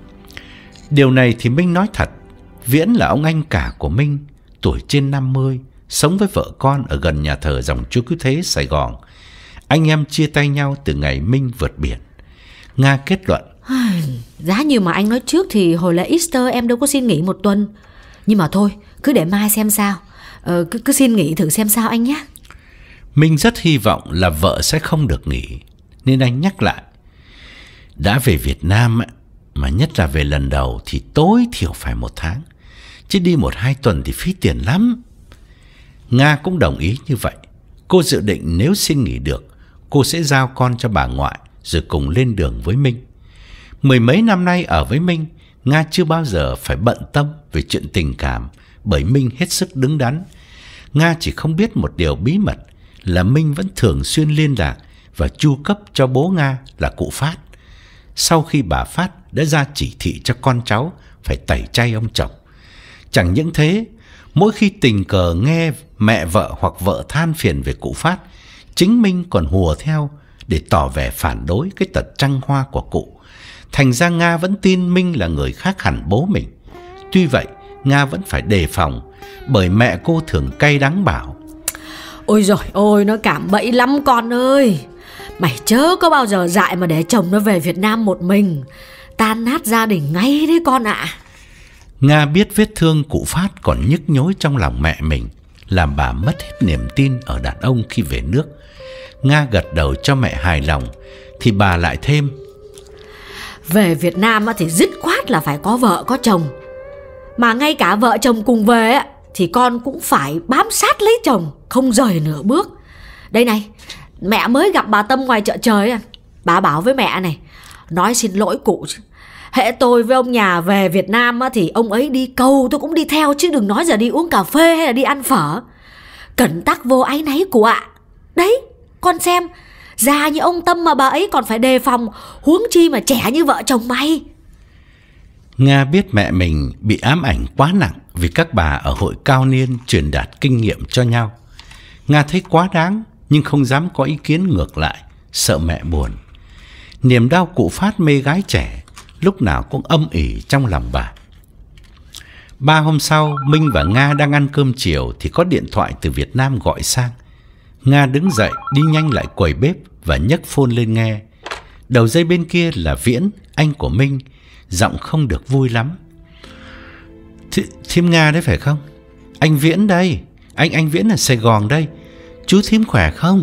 [SPEAKER 1] Điều này thì Minh nói thật. Viễn là ông anh cả của Minh, tuổi trên năm mươi, sống với vợ con ở gần nhà thờ Dòng Chúa Cứu Thế, Sài Gòn. Anh em chia tay nhau từ ngày Minh vượt biển. Nga kết luận:
[SPEAKER 2] Giá như mà anh nói trước thì hồi lễ Easter em đâu có xin nghỉ một tuần. Nhưng mà thôi, cứ để mai xem sao. ờ, cứ, cứ xin nghỉ thử xem sao anh nhé.
[SPEAKER 1] Minh rất hy vọng là vợ sẽ không được nghỉ, nên anh nhắc lại: Đã về Việt Nam mà nhất là về lần đầu thì tối thiểu phải một tháng, chứ đi một hai tuần thì phí tiền lắm. Nga cũng đồng ý như vậy. Cô dự định nếu xin nghỉ được, cô sẽ giao con cho bà ngoại rồi cùng lên đường với Minh. Mười mấy năm nay ở với Minh, Nga chưa bao giờ phải bận tâm về chuyện tình cảm, bởi Minh hết sức đứng đắn. Nga chỉ không biết một điều bí mật là Minh vẫn thường xuyên liên lạc và chu cấp cho bố Nga là cụ Phát. Sau khi bà Phát đã ra chỉ thị cho con cháu phải tẩy chay ông chồng. Chẳng những thế, mỗi khi tình cờ nghe mẹ vợ hoặc vợ than phiền về cụ Phát, chính Minh còn hùa theo để tỏ vẻ phản đối cái tật trăng hoa của cụ. Thành ra Nga vẫn tin Minh là người khác hẳn bố mình. Tuy vậy, Nga vẫn phải đề phòng, bởi mẹ cô thường cay đắng bảo:
[SPEAKER 2] Ôi giời ôi, nó cạm bẫy lắm con ơi. Mày chớ có bao giờ dại mà để chồng nó về Việt Nam một mình. Tan nát gia đình ngay đấy con ạ.
[SPEAKER 1] Nga biết vết thương cụ Phát còn nhức nhối trong lòng mẹ mình, làm bà mất hết niềm tin ở đàn ông khi về nước. Nga gật đầu cho mẹ hài lòng, thì bà lại thêm:
[SPEAKER 2] Về Việt Nam thì dứt khoát là phải có vợ có chồng. Mà ngay cả vợ chồng cùng về thì con cũng phải bám sát lấy chồng, không rời nửa bước. Đây này, mẹ mới gặp bà Tâm ngoài chợ trời. Bà bảo với mẹ này: nói xin lỗi cụ, hễ tôi với ông nhà về Việt Nam thì ông ấy đi cầu tôi cũng đi theo, chứ đừng nói giờ đi uống cà phê hay là đi ăn phở. Cẩn tắc vô áy náy cụ ạ. Đấy, con xem, già như ông Tâm mà bà ấy còn phải đề phòng, huống chi mà trẻ như vợ chồng mày.
[SPEAKER 1] Nga biết mẹ mình bị ám ảnh quá nặng vì các bà ở hội cao niên truyền đạt kinh nghiệm cho nhau. Nga thấy quá đáng nhưng không dám có ý kiến ngược lại, sợ mẹ buồn. Niềm đau cụ Phát mê gái trẻ lúc nào cũng âm ỉ trong lòng bà. Ba hôm sau, Minh và Nga đang ăn cơm chiều thì có điện thoại từ Việt Nam gọi sang. Nga đứng dậy đi nhanh lại quầy bếp và nhấc phone lên nghe. Đầu dây bên kia là Viễn, anh của Minh, giọng không được vui lắm. Th Thím Nga đấy phải không? Anh Viễn đây, anh anh Viễn ở Sài Gòn đây. Chú thím khỏe không?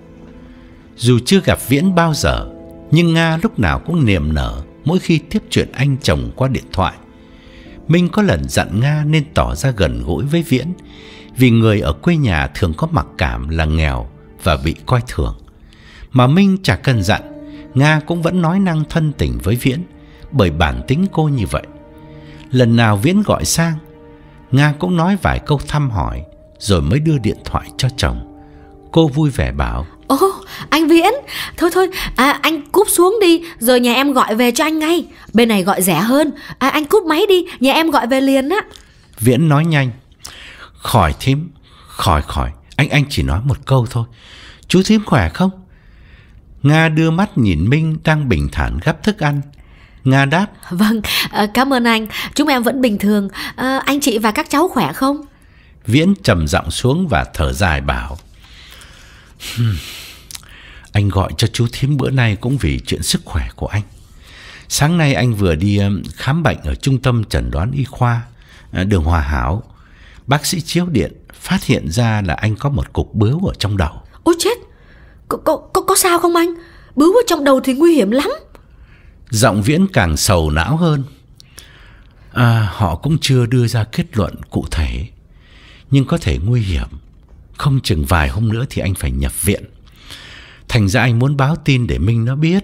[SPEAKER 1] Dù chưa gặp Viễn bao giờ, nhưng Nga lúc nào cũng niềm nở mỗi khi tiếp chuyện anh chồng qua điện thoại. Minh có lần dặn Nga nên tỏ ra gần gũi với Viễn, vì người ở quê nhà thường có mặc cảm là nghèo và bị coi thường. Mà Minh chả cần dặn, Nga cũng vẫn nói năng thân tình với Viễn, bởi bản tính cô như vậy. Lần nào Viễn gọi sang, Nga cũng nói vài câu thăm hỏi, rồi mới đưa điện thoại cho chồng. Cô vui vẻ bảo:
[SPEAKER 2] Ồ, anh Viễn, thôi thôi, à, anh cúp xuống đi, rồi nhà em gọi về cho anh ngay. Bên này gọi rẻ hơn, à, anh cúp máy đi, nhà em gọi về liền á.
[SPEAKER 1] Viễn nói nhanh: Khỏi thím, khỏi khỏi, anh anh chỉ nói một câu thôi. Chú thím khỏe không? Nga đưa mắt nhìn Minh đang bình thản gắp thức ăn. Nga đáp:
[SPEAKER 2] Vâng, à, cảm ơn anh, chúng em vẫn bình thường. à, Anh chị và các cháu khỏe không?
[SPEAKER 1] Viễn trầm giọng xuống và thở dài bảo: Anh gọi cho chú thím bữa nay cũng vì chuyện sức khỏe của anh. Sáng nay anh vừa đi khám bệnh ở trung tâm chẩn đoán y khoa đường Hòa Hảo. Bác sĩ chiếu điện phát hiện ra là anh có một cục bướu ở trong đầu.
[SPEAKER 2] Ôi chết, có, có, có, có sao không anh? Bướu ở trong đầu thì nguy hiểm lắm.
[SPEAKER 1] Giọng Viễn càng sầu não hơn. À, họ cũng chưa đưa ra kết luận cụ thể, nhưng có thể nguy hiểm. Không chừng vài hôm nữa thì anh phải nhập viện. Thành ra anh muốn báo tin để Minh nó biết.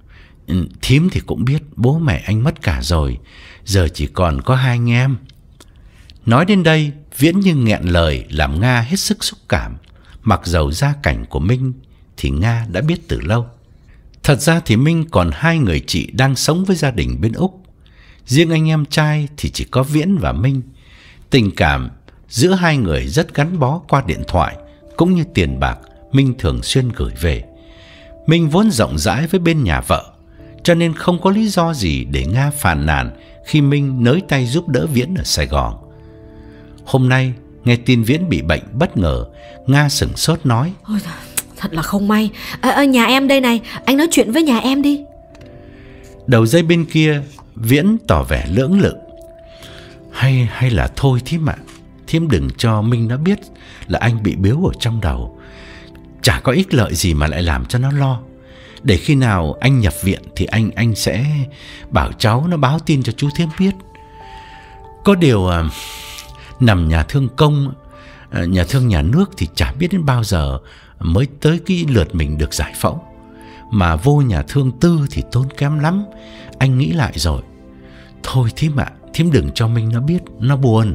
[SPEAKER 1] Thím thì cũng biết bố mẹ anh mất cả rồi, giờ chỉ còn có hai anh em. Nói đến đây, Viễn như nghẹn lời, làm Nga hết sức xúc cảm. Mặc dầu gia cảnh của Minh thì Nga đã biết từ lâu. Thật ra thì Minh còn hai người chị đang sống với gia đình bên Úc. Riêng anh em trai thì chỉ có Viễn và Minh. Tình cảm giữa hai người rất gắn bó qua điện thoại, cũng như tiền bạc Minh thường xuyên gửi về. Minh vốn rộng rãi với bên nhà vợ, cho nên không có lý do gì để Nga phàn nàn khi Minh nới tay giúp đỡ Viễn ở Sài Gòn. Hôm nay nghe tin Viễn bị bệnh bất ngờ, Nga sửng sốt nói:
[SPEAKER 2] Ôi, thật là không may. à, à, Nhà em đây này, anh nói chuyện với nhà em đi.
[SPEAKER 1] Đầu dây bên kia, Viễn tỏ vẻ lưỡng lự. Hay hay là thôi thím ạ, thím đừng cho Minh nó biết là anh bị biếu ở trong đầu. Chả có ích lợi gì mà lại làm cho nó lo. Để khi nào anh nhập viện thì anh anh sẽ bảo cháu nó báo tin cho chú thím biết. Có điều à, nằm nhà thương công, nhà thương nhà nước thì chả biết đến bao giờ mới tới cái lượt mình được giải phẫu. Mà vô nhà thương tư thì tốn kém lắm. Anh nghĩ lại rồi. Thôi thím ạ, thím đừng cho Minh nó biết, nó buồn.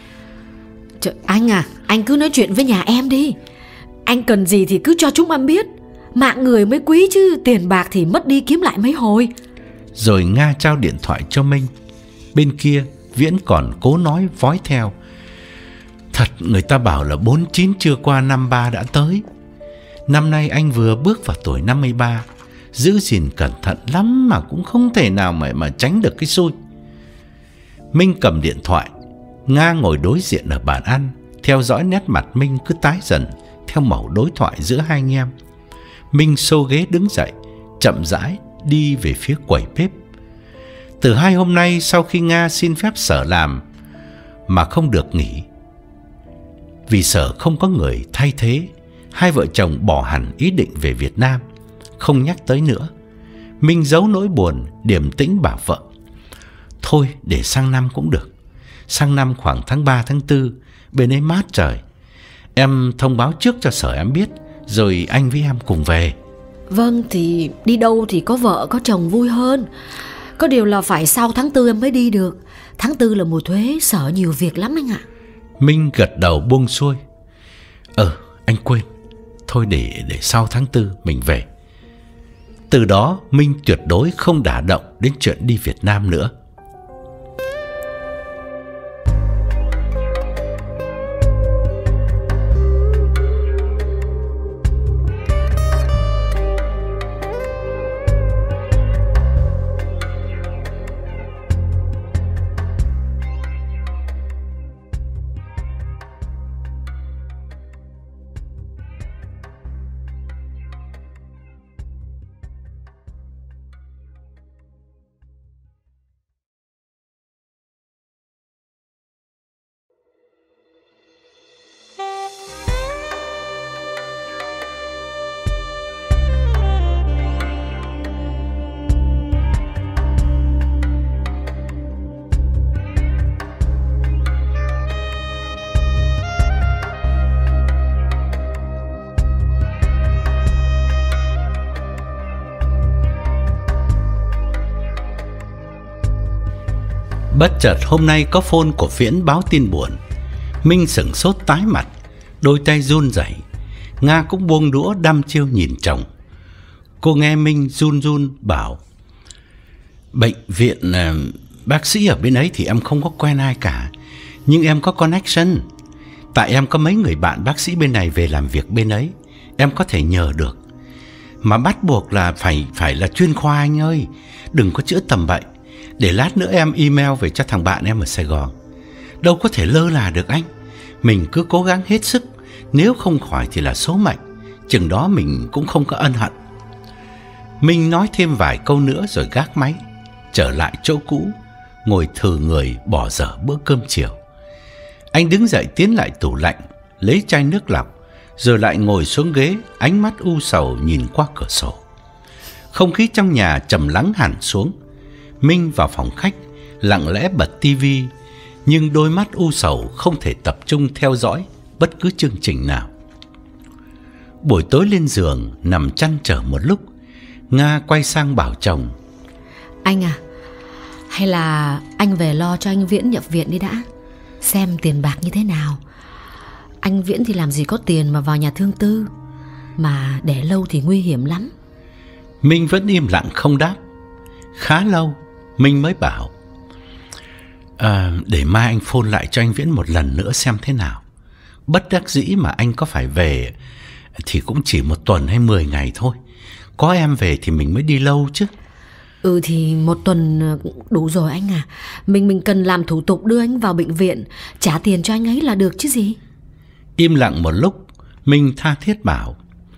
[SPEAKER 2] Trời, anh à, anh cứ nói chuyện với nhà em đi. Anh cần gì thì cứ cho chúng em biết. Mạng người mới quý chứ tiền bạc thì mất đi kiếm lại mấy hồi.
[SPEAKER 1] Rồi Nga trao điện thoại cho Minh. Bên kia Viễn còn cố nói vói theo: Thật, người ta bảo là bốn chín chưa qua năm ba đã tới. Năm nay anh vừa bước vào tuổi năm mươi ba, giữ gìn cẩn thận lắm mà cũng không thể nào mà, mà tránh được cái xui. Minh cầm điện thoại. Nga ngồi đối diện ở bàn ăn, theo dõi nét mặt Minh cứ tái dần theo mẩu đối thoại giữa hai anh em. Minh xô ghế đứng dậy, chậm rãi đi về phía quầy bếp. Từ hai hôm nay, sau khi Nga xin phép Sở làm mà không được nghỉ, vì Sở không có người thay thế, hai vợ chồng bỏ hẳn ý định về Việt Nam, không nhắc tới nữa. Minh giấu nỗi buồn, điềm tĩnh bảo vợ: thôi để sang năm cũng được. Sang năm khoảng tháng ba, tháng tư, bên ấy mát trời. Em thông báo trước cho Sở em biết, rồi anh với em cùng về.
[SPEAKER 2] Vâng, thì đi đâu thì có vợ có chồng vui hơn. Có điều là phải sau tháng tư em mới đi được. Tháng tư là mùa thuế, Sở nhiều việc lắm anh ạ.
[SPEAKER 1] Minh gật đầu buông xuôi. Ờ, anh quên. Thôi để để sau tháng tư mình về. Từ đó Minh tuyệt đối không đả động đến chuyện đi Việt Nam nữa. Bất chợt hôm nay có phone của Viễn báo tin buồn. Minh sửng sốt tái mặt, đôi tay run rẩy. Nga cũng buông đũa đăm chiêu nhìn chồng. Cô nghe Minh run run bảo: bệnh viện, bác sĩ ở bên ấy thì em không có quen ai cả, nhưng em có connection. Tại em có mấy người bạn bác sĩ bên này về làm việc bên ấy, em có thể nhờ được. Mà bắt buộc là phải phải là chuyên khoa anh ơi, đừng có chữa tầm bậy. Để lát nữa em email về cho thằng bạn em ở Sài Gòn. Đâu có thể lơ là được anh. Mình cứ cố gắng hết sức. Nếu không khỏi thì là số mệnh. Chừng đó mình cũng không có ân hận. Minh nói thêm vài câu nữa rồi gác máy, trở lại chỗ cũ, ngồi thừ người bỏ dở bữa cơm chiều. Anh đứng dậy tiến lại tủ lạnh, lấy chai nước lọc, rồi lại ngồi xuống ghế, ánh mắt u sầu nhìn qua cửa sổ. Không khí trong nhà trầm lắng hẳn xuống. Minh vào phòng khách, lặng lẽ bật tivi, nhưng đôi mắt u sầu không thể tập trung theo dõi bất cứ chương trình nào. Buổi tối lên giường, nằm chăn trở một lúc, Nga quay sang bảo chồng:
[SPEAKER 2] Anh à, hay là anh về lo cho anh Viễn nhập viện đi đã, xem tiền bạc như thế nào. Anh Viễn thì làm gì có tiền mà vào nhà thương tư, mà để lâu thì nguy hiểm lắm.
[SPEAKER 1] Minh vẫn im lặng không đáp. Khá lâu Minh mới bảo: à, để mai anh phone lại cho anh Viễn một lần nữa xem thế nào. Bất đắc dĩ mà anh có phải về thì cũng chỉ một tuần hay mười ngày thôi. Có em về thì mình mới đi lâu chứ.
[SPEAKER 2] Ừ thì một tuần đủ rồi anh à. Mình mình cần làm thủ tục đưa anh vào bệnh viện, trả tiền cho anh ấy là được chứ gì.
[SPEAKER 1] Im lặng một lúc, Minh tha thiết bảo: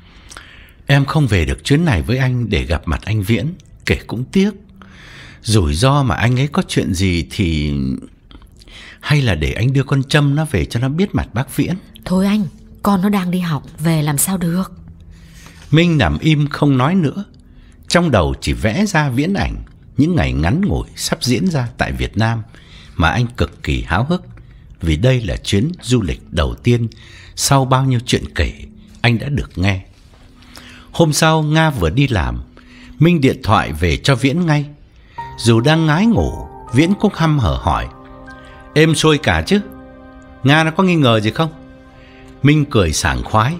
[SPEAKER 1] em không về được chuyến này với anh để gặp mặt anh Viễn, kể cũng tiếc. Rủi ro mà anh ấy có chuyện gì thì... hay là để anh đưa con Trâm nó về cho nó biết mặt bác Viễn.
[SPEAKER 2] Thôi anh, con nó đang đi học, về làm sao được.
[SPEAKER 1] Minh nằm im không nói nữa. Trong đầu chỉ vẽ ra viễn ảnh những ngày ngắn ngủi sắp diễn ra tại Việt Nam mà anh cực kỳ háo hức, vì đây là chuyến du lịch đầu tiên sau bao nhiêu chuyện kể anh đã được nghe. Hôm sau Nga vừa đi làm, Minh điện thoại về cho Viễn ngay. Dù đang ngái ngủ, Viễn cũng hăm hở hỏi: êm xuôi cả chứ? Nga nó có nghi ngờ gì không? Minh cười sảng khoái: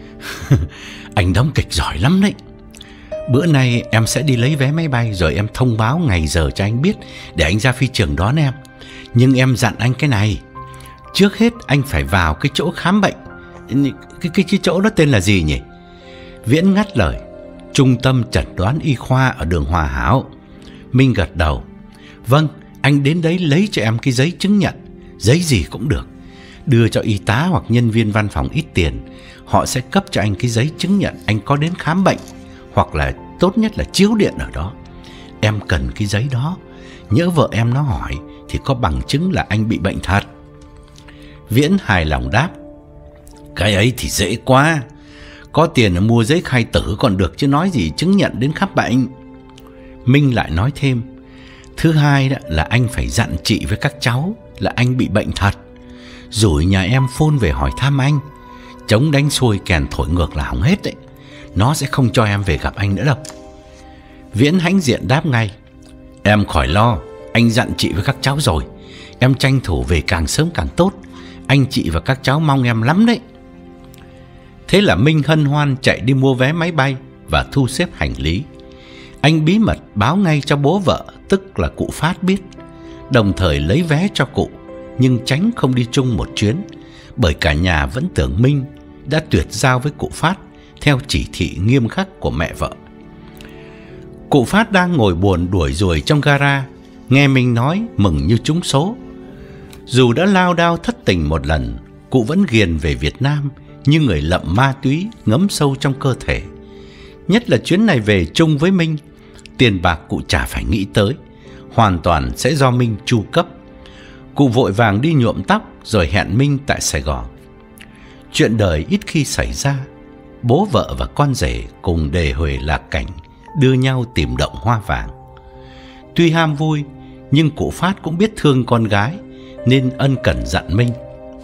[SPEAKER 1] anh đóng kịch giỏi lắm đấy. Bữa nay em sẽ đi lấy vé máy bay, rồi em thông báo ngày giờ cho anh biết để anh ra phi trường đón em. Nhưng em dặn anh cái này: trước hết anh phải vào cái chỗ khám bệnh. Cái, cái, cái chỗ đó tên là gì nhỉ? Viễn ngắt lời: Trung tâm chẩn đoán y khoa ở đường Hòa Hảo. Minh gật đầu: vâng, anh đến đấy lấy cho em cái giấy chứng nhận. Giấy gì cũng được. Đưa cho y tá hoặc nhân viên văn phòng ít tiền, họ sẽ cấp cho anh cái giấy chứng nhận anh có đến khám bệnh, hoặc là tốt nhất là chiếu điện ở đó. Em cần cái giấy đó, nhỡ vợ em nó hỏi thì có bằng chứng là anh bị bệnh thật. Viễn hài lòng đáp: Cái ấy thì dễ quá, có tiền mua giấy khai tử còn được chứ nói gì chứng nhận đến khám bệnh. Minh lại nói thêm: Thứ hai đó là anh phải dặn chị với các cháu là anh bị bệnh thật, rồi nhà em phone về hỏi thăm anh. Chống đánh xuôi kèn thổi ngược là hỏng hết đấy, nó sẽ không cho em về gặp anh nữa đâu. Viễn hãnh diện đáp ngay: Em khỏi lo, anh dặn chị với các cháu rồi. Em tranh thủ về càng sớm càng tốt, anh chị và các cháu mong em lắm đấy. Thế là Minh hân hoan chạy đi mua vé máy bay và thu xếp hành lý. Anh bí mật báo ngay cho bố vợ, tức là cụ Phát biết, đồng thời lấy vé cho cụ, nhưng tránh không đi chung một chuyến, bởi cả nhà vẫn tưởng Minh đã tuyệt giao với cụ Phát theo chỉ thị nghiêm khắc của mẹ vợ. Cụ Phát đang ngồi buồn đuổi ruồi trong gara, nghe Minh nói mừng như trúng số. Dù đã lao đao thất tình một lần, cụ vẫn ghiền về Việt Nam như người lậm ma túy ngấm sâu trong cơ thể. Nhất là chuyến này về chung với Minh, tiền bạc cụ chả phải nghĩ tới, hoàn toàn sẽ do Minh chu cấp. Cụ vội vàng đi nhuộm tóc rồi hẹn Minh tại Sài Gòn. Chuyện đời ít khi xảy ra, bố vợ và con rể cùng đề huề lạc cảnh, đưa nhau tìm động hoa vàng. Tuy ham vui, nhưng cụ Phát cũng biết thương con gái, nên ân cần dặn Minh: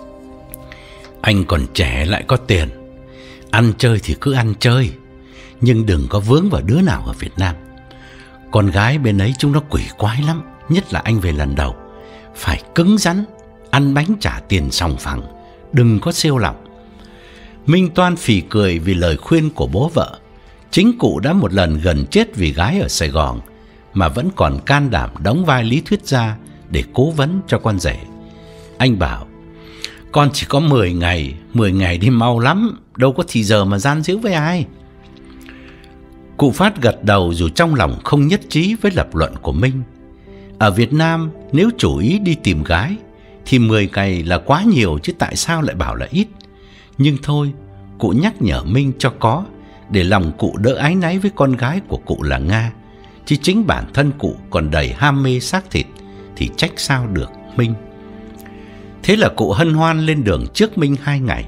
[SPEAKER 1] Anh còn trẻ lại có tiền, ăn chơi thì cứ ăn chơi, nhưng đừng có vướng vào đứa nào ở Việt Nam. Con gái bên ấy chúng nó quỷ quái lắm, nhất là anh về lần đầu. Phải cứng rắn, ăn bánh trả tiền sòng phẳng, đừng có siêu lòng. Minh toan phì cười vì lời khuyên của bố vợ. Chính cụ đã một lần gần chết vì gái ở Sài Gòn, mà vẫn còn can đảm đóng vai lý thuyết gia để cố vấn cho con rể. Anh bảo: Con chỉ có mười ngày, mười ngày đi mau lắm, đâu có thì giờ mà gian díu với ai. Cụ Phát gật đầu dù trong lòng không nhất trí với lập luận của Minh. Ở Việt Nam, nếu chủ ý đi tìm gái thì mười ngày là quá nhiều, chứ tại sao lại bảo là ít. Nhưng thôi, cụ nhắc nhở Minh cho có, để lòng cụ đỡ áy náy với con gái của cụ là Nga. Chứ chính bản thân cụ còn đầy ham mê xác thịt thì trách sao được Minh. Thế là cụ hân hoan lên đường trước Minh hai ngày.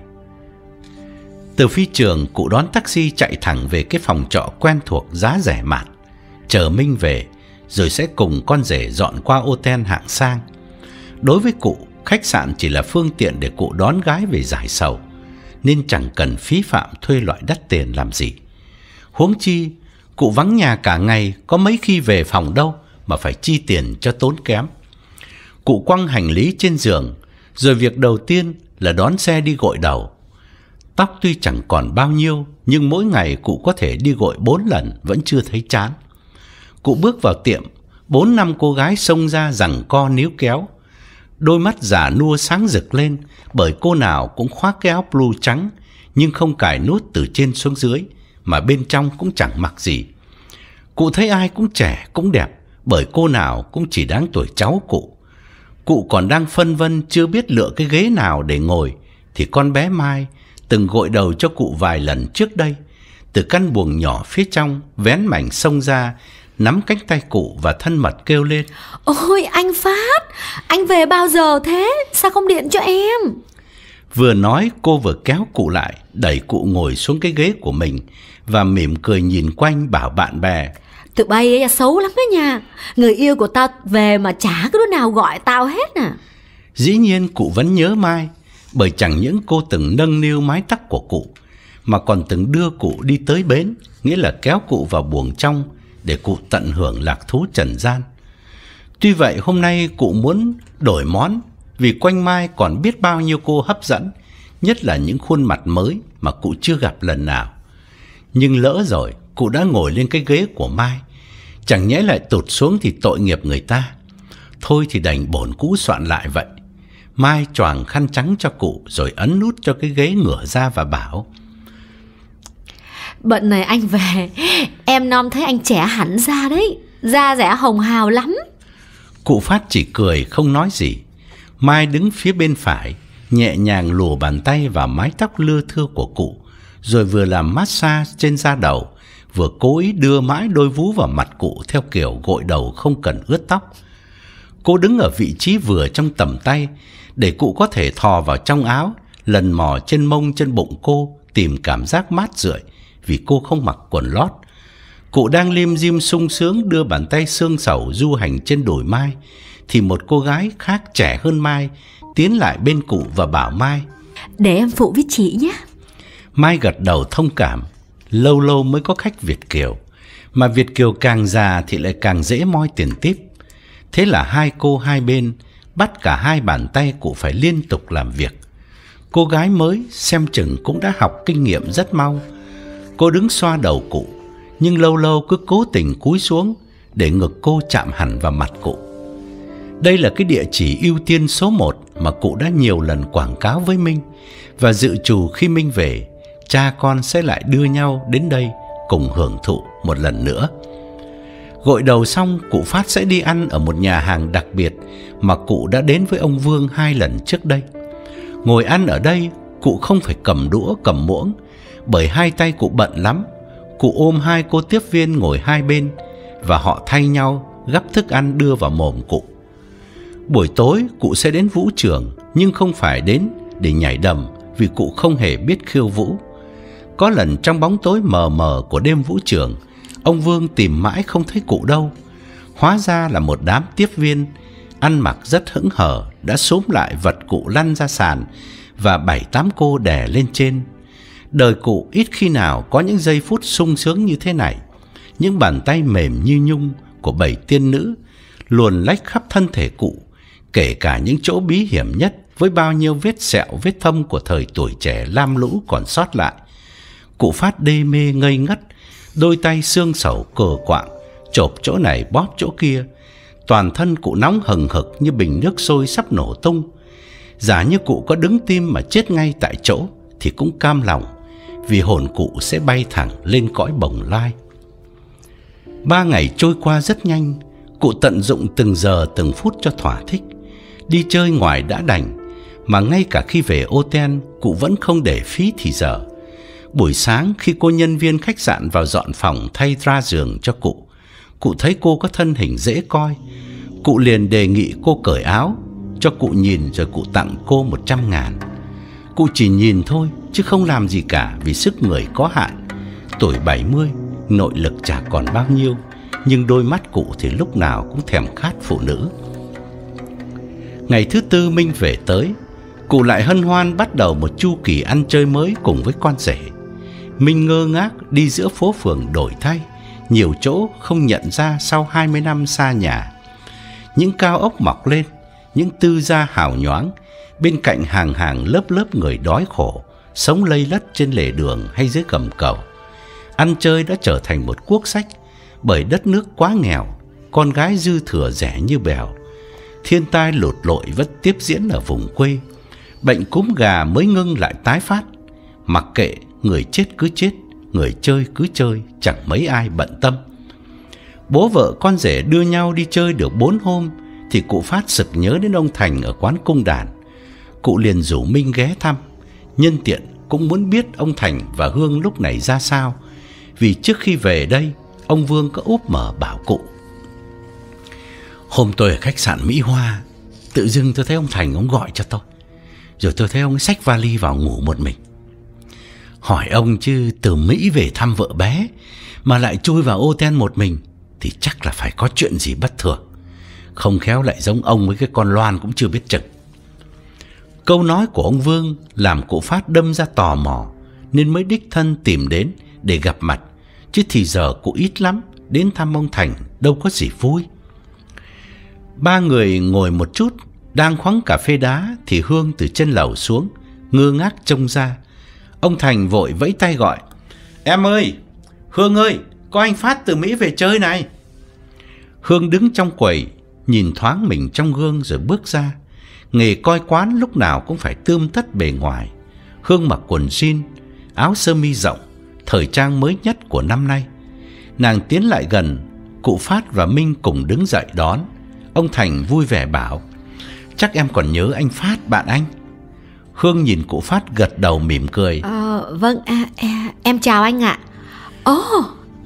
[SPEAKER 1] Từ phi trường, cụ đón taxi chạy thẳng về cái phòng trọ quen thuộc giá rẻ mạt, chờ Minh về, rồi sẽ cùng con rể dọn qua hotel hạng sang. Đối với cụ, khách sạn chỉ là phương tiện để cụ đón gái về giải sầu, nên chẳng cần phí phạm thuê loại đắt tiền làm gì. Huống chi, cụ vắng nhà cả ngày, có mấy khi về phòng đâu mà phải chi tiền cho tốn kém. Cụ quăng hành lý trên giường, rồi việc đầu tiên là đón xe đi gội đầu. Tóc tuy chẳng còn bao nhiêu, nhưng mỗi ngày cụ có thể đi gội bốn lần vẫn chưa thấy chán. Cụ bước vào tiệm, bốn năm cô gái xông ra giằng co níu kéo. Đôi mắt già nua sáng rực lên, bởi cô nào cũng khoác cái áo blue trắng, nhưng không cài nút từ trên xuống dưới, mà bên trong cũng chẳng mặc gì. Cụ thấy ai cũng trẻ, cũng đẹp, bởi cô nào cũng chỉ đáng tuổi cháu cụ. Cụ còn đang phân vân chưa biết lựa cái ghế nào để ngồi, thì con bé Mai, từng gội đầu cho cụ vài lần trước đây, từ căn buồng nhỏ phía trong vén mảnh xông ra, nắm cánh tay cụ và thân mật kêu lên:
[SPEAKER 2] Ôi anh Phát, anh về bao giờ thế? Sao không điện cho em?
[SPEAKER 1] Vừa nói cô vừa kéo cụ lại, đẩy cụ ngồi xuống cái ghế của mình và mỉm cười nhìn quanh bảo bạn bè:
[SPEAKER 2] Tụi bay ấy xấu lắm đấy nha, người yêu của tao về mà chả có đứa nào gọi tao hết à.
[SPEAKER 1] Dĩ nhiên cụ vẫn nhớ Mai, bởi chẳng những cô từng nâng niu mái tóc của cụ, mà còn từng đưa cụ đi tới bến, nghĩa là kéo cụ vào buồng trong để cụ tận hưởng lạc thú trần gian. Tuy vậy hôm nay cụ muốn đổi món, vì quanh Mai còn biết bao nhiêu cô hấp dẫn, nhất là những khuôn mặt mới mà cụ chưa gặp lần nào. Nhưng lỡ rồi, cụ đã ngồi lên cái ghế của Mai, chẳng nhẽ lại tụt xuống thì tội nghiệp người ta. Thôi thì đành bổn cũ soạn lại vậy. Mai choàng khăn trắng cho cụ rồi ấn nút cho cái ghế ngửa ra và bảo:
[SPEAKER 2] Bận này anh về, em nom thấy anh trẻ hẳn ra đấy, da dẻ hồng hào lắm.
[SPEAKER 1] Cụ Phát chỉ cười không nói gì. Mai đứng phía bên phải, nhẹ nhàng lùa bàn tay vào mái tóc lưa thưa của cụ, rồi vừa làm massage trên da đầu, vừa cố ý đưa mãi đôi vú vào mặt cụ theo kiểu gội đầu không cần ướt tóc. Cô đứng ở vị trí vừa trong tầm tay, để cụ có thể thò vào trong áo, lần mò trên mông trên bụng cô, tìm cảm giác mát rượi, vì cô không mặc quần lót. Cụ đang lim dim sung sướng đưa bàn tay xương sẩu du hành trên đồi Mai, thì một cô gái khác trẻ hơn Mai tiến lại bên cụ và bảo Mai:
[SPEAKER 2] "Để em phụ với chị nhé."
[SPEAKER 1] Mai gật đầu thông cảm. Lâu lâu mới có khách Việt kiều, mà Việt kiều càng già thì lại càng dễ moi tiền tip. Thế là hai cô hai bên bắt cả hai bàn tay cụ phải liên tục làm việc. Cô gái mới xem chừng cũng đã học kinh nghiệm rất mau. Cô đứng xoa đầu cụ, nhưng lâu lâu cứ cố tình cúi xuống để ngực cô chạm hẳn vào mặt cụ. Đây là cái địa chỉ ưu tiên số một mà cụ đã nhiều lần quảng cáo với Minh, và dự trù khi Minh về, cha con sẽ lại đưa nhau đến đây cùng hưởng thụ một lần nữa. Gội đầu xong, cụ Phát sẽ đi ăn ở một nhà hàng đặc biệt mà cụ đã đến với ông Vương hai lần trước đây. Ngồi ăn ở đây, cụ không phải cầm đũa cầm muỗng, bởi hai tay cụ bận lắm. Cụ ôm hai cô tiếp viên ngồi hai bên, và họ thay nhau gắp thức ăn đưa vào mồm cụ. Buổi tối cụ sẽ đến vũ trường, nhưng không phải đến để nhảy đầm, vì cụ không hề biết khiêu vũ. Có lần trong bóng tối mờ mờ của đêm vũ trường, ông Vương tìm mãi không thấy cụ đâu. Hóa ra là một đám tiếp viên ăn mặc rất hững hờ đã xúm lại vật cụ lăn ra sàn, và bảy tám cô đè lên trên. Đời cụ ít khi nào có những giây phút sung sướng như thế này. Những bàn tay mềm như nhung của bảy tiên nữ luồn lách khắp thân thể cụ, kể cả những chỗ bí hiểm nhất, với bao nhiêu vết sẹo vết thâm của thời tuổi trẻ lam lũ còn sót lại. Cụ Phát đê mê ngây ngất, đôi tay xương sẩu cờ quạng, chộp chỗ này bóp chỗ kia. Toàn thân cụ nóng hừng hực như bình nước sôi sắp nổ tung. Giả như cụ có đứng tim mà chết ngay tại chỗ thì cũng cam lòng, vì hồn cụ sẽ bay thẳng lên cõi bồng lai. Ba ngày trôi qua rất nhanh. Cụ tận dụng từng giờ từng phút cho thỏa thích. Đi chơi ngoài đã đành, mà ngay cả khi về hotel, cụ vẫn không để phí thì giờ. Buổi sáng khi cô nhân viên khách sạn vào dọn phòng thay ra giường cho cụ, cụ thấy cô có thân hình dễ coi. Cụ liền đề nghị cô cởi áo cho cụ nhìn, rồi cụ tặng cô một trăm ngàn. Cụ chỉ nhìn thôi chứ không làm gì cả, vì sức người có hạn. Tuổi bảy mươi, nội lực chả còn bao nhiêu, nhưng đôi mắt cụ thì lúc nào cũng thèm khát phụ nữ. Ngày thứ tư Minh về tới, cụ lại hân hoan bắt đầu một chu kỳ ăn chơi mới cùng với con rể. Minh ngơ ngác đi giữa phố phường đổi thay, nhiều chỗ không nhận ra sau hai mươi năm xa nhà. Những cao ốc mọc lên, những tư gia hào nhoáng, bên cạnh hàng hàng lớp lớp người đói khổ, sống lây lất trên lề đường hay dưới gầm cầu. Ăn chơi đã trở thành một quốc sách, bởi đất nước quá nghèo, con gái dư thừa rẻ như bèo. Thiên tai lụt lội vẫn tiếp diễn ở vùng quê. Bệnh cúm gà mới ngưng lại tái phát. Mặc kệ, người chết cứ chết, người chơi cứ chơi, chẳng mấy ai bận tâm. Bố vợ con rể đưa nhau đi chơi được bốn hôm thì cụ Phát sực nhớ đến ông Thành ở quán cung đàn. Cụ liền rủ Minh ghé thăm, nhân tiện cũng muốn biết ông Thành và Hương lúc này ra sao, vì trước khi về đây ông Vương có úp mở bảo cụ: "Hôm tôi ở khách sạn Mỹ Hoa, tự dưng tôi thấy ông Thành ông gọi cho tôi, rồi tôi thấy ông ấy xách vali vào ngủ một mình. Hỏi ông chứ từ Mỹ về thăm vợ bé mà lại chui vào hotel một mình thì chắc là phải có chuyện gì bất thường. Không khéo lại giống ông với cái con Loan cũng chưa biết chừng." Câu nói của ông Vương làm cụ Phát đâm ra tò mò, nên mới đích thân tìm đến để gặp mặt, chứ thì giờ cụ ít lắm đến thăm ông Thành, đâu có gì vui. Ba người ngồi một chút, đang khoáng cà phê đá thì Hương từ trên lầu xuống, ngơ ngác trông ra. Ông Thành vội vẫy tay gọi: "Em ơi, Hương ơi, có anh Phát từ Mỹ về chơi này." Hương đứng trong quầy, nhìn thoáng mình trong gương rồi bước ra. Nghề coi quán lúc nào cũng phải tươm tất bề ngoài. Hương mặc quần jean, áo sơ mi rộng, thời trang mới nhất của năm nay. Nàng tiến lại gần, cụ Phát và Minh cùng đứng dậy đón. Ông Thành vui vẻ bảo: "Chắc em còn nhớ anh Phát bạn anh." Hương nhìn cụ Phát gật đầu mỉm cười.
[SPEAKER 2] Ờ, vâng, à, à, em chào anh ạ. Ồ,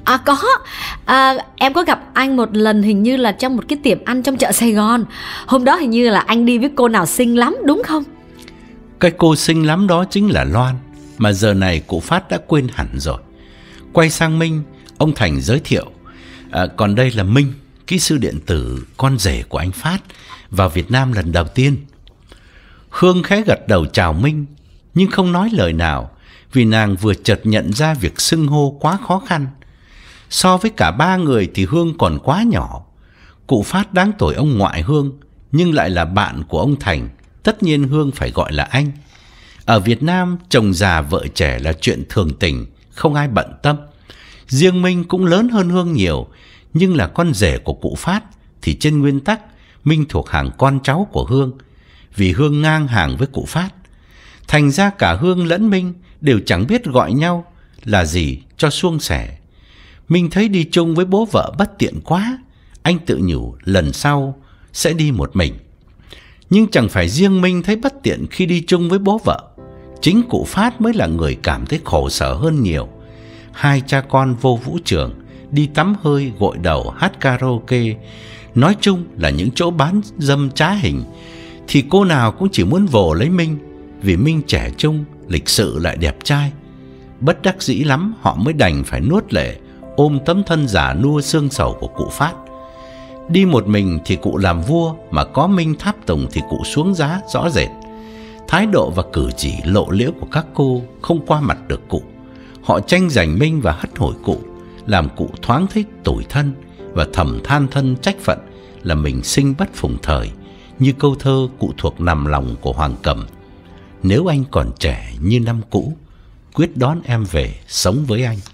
[SPEAKER 2] À có, à, em có gặp anh một lần, hình như là trong một cái tiệm ăn trong chợ Sài Gòn. Hôm đó hình như là anh đi với cô nào xinh lắm đúng không?
[SPEAKER 1] Cái cô xinh lắm đó chính là Loan, mà giờ này cụ Phát đã quên hẳn rồi. Quay sang Minh, ông Thành giới thiệu, à, còn đây là Minh, kỹ sư điện tử, con rể của anh Phát, vào Việt Nam lần đầu tiên. Hương khẽ gật đầu chào Minh, nhưng không nói lời nào, vì nàng vừa chợt nhận ra việc xưng hô quá khó khăn. So với cả ba người thì Hương còn quá nhỏ. Cụ Phát đáng tuổi ông ngoại Hương, nhưng lại là bạn của ông Thành, tất nhiên Hương phải gọi là anh. Ở Việt Nam, chồng già vợ trẻ là chuyện thường tình, không ai bận tâm. Riêng Minh cũng lớn hơn Hương nhiều, nhưng là con rể của cụ Phát thì trên nguyên tắc Minh thuộc hàng con cháu của Hương, vì Hương ngang hàng với cụ Phát. Thành ra cả Hương lẫn Minh đều chẳng biết gọi nhau là gì cho suông sẻ. Minh thấy đi chung với bố vợ bất tiện quá, anh tự nhủ lần sau sẽ đi một mình. Nhưng chẳng phải riêng Minh thấy bất tiện khi đi chung với bố vợ, chính cụ Phát mới là người cảm thấy khổ sở hơn nhiều. Hai cha con vô vũ trường, đi tắm hơi, gội đầu, hát karaoke, nói chung là những chỗ bán dâm trá hình, thì cô nào cũng chỉ muốn vồ lấy Minh, vì Minh trẻ trung, lịch sự lại đẹp trai. Bất đắc dĩ lắm họ mới đành phải nuốt lệ, ôm tấm thân già nua xương sầu của cụ Phát. Đi một mình thì cụ làm vua, mà có Minh tháp tùng thì cụ xuống giá rõ rệt. Thái độ và cử chỉ lộ liễu của các cô không qua mặt được cụ. Họ tranh giành Minh và hất hủi cụ, làm cụ thoáng thấy tủi thân và thầm than thân trách phận là mình sinh bất phùng thời, như câu thơ cụ thuộc nằm lòng của Hoàng Cầm: nếu anh còn trẻ như năm cũ, quyết đón em về sống với anh.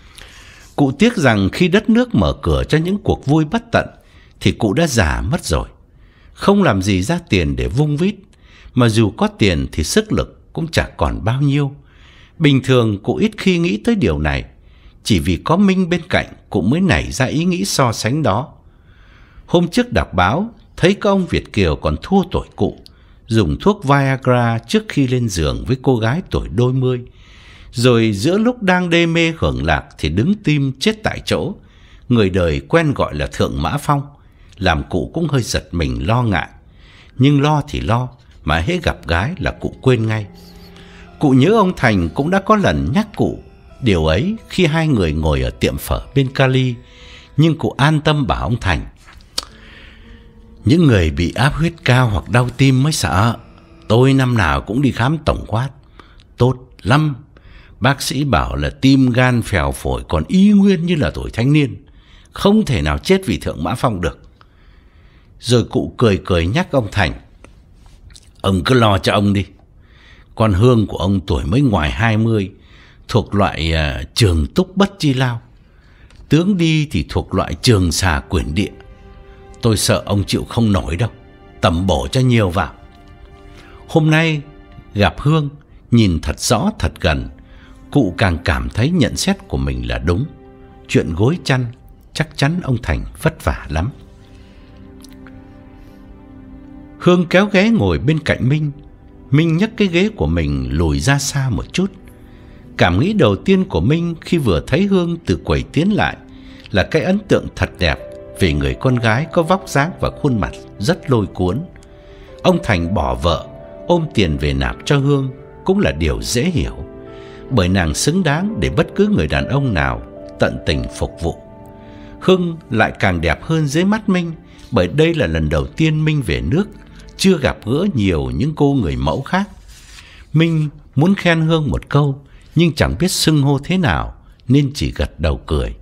[SPEAKER 1] Cụ tiếc rằng khi đất nước mở cửa cho những cuộc vui bất tận thì cụ đã già mất rồi, không làm gì ra tiền để vung vít, mà dù có tiền thì sức lực cũng chẳng còn bao nhiêu. Bình thường cụ ít khi nghĩ tới điều này, chỉ vì có Minh bên cạnh cụ mới nảy ra ý nghĩ so sánh đó. Hôm trước đọc báo thấy có ông Việt kiều còn thua tuổi cụ, dùng thuốc Viagra trước khi lên giường với cô gái tuổi đôi mươi, rồi giữa lúc đang đê mê hưởng lạc thì đứng tim chết tại chỗ. Người đời quen gọi là Thượng Mã Phong, làm cụ cũng hơi giật mình lo ngại. Nhưng lo thì lo, mà hễ gặp gái là cụ quên ngay. Cụ nhớ ông Thành cũng đã có lần nhắc cụ điều ấy khi hai người ngồi ở tiệm phở bên Cali, nhưng cụ an tâm bảo ông Thành: những người bị áp huyết cao hoặc đau tim mới sợ. Tôi năm nào cũng đi khám tổng quát, tốt lắm. Bác sĩ bảo là tim gan phèo phổi còn y nguyên như là tuổi thanh niên, không thể nào chết vì Thượng Mã Phong được. Rồi cụ cười cười nhắc ông Thành: ông cứ lo cho ông đi. Con Hương của ông tuổi mới ngoài hai mươi, thuộc loại uh, trường túc bất chi lao. Tướng đi thì thuộc loại trường xà quyển địa. Tôi sợ ông chịu không nổi đâu, tầm bổ cho nhiều vào. Hôm nay gặp Hương, nhìn thật rõ thật gần, cụ càng cảm thấy nhận xét của mình là đúng. Chuyện gối chăn chắc chắn ông Thành vất vả lắm. Hương kéo ghế ngồi bên cạnh Minh. Minh nhấc cái ghế của mình lùi ra xa một chút. Cảm nghĩ đầu tiên của Minh khi vừa thấy Hương từ quầy tiến lại là cái ấn tượng thật đẹp về người con gái có vóc dáng và khuôn mặt rất lôi cuốn. Ông Thành bỏ vợ, ôm tiền về nạp cho Hương cũng là điều dễ hiểu, bởi nàng xứng đáng để bất cứ người đàn ông nào tận tình phục vụ. Hương lại càng đẹp hơn dưới mắt Minh, bởi đây là lần đầu tiên Minh về nước, chưa gặp gỡ nhiều những cô người mẫu khác. Minh muốn khen Hương một câu, nhưng chẳng biết xưng hô thế nào, nên chỉ gật đầu cười.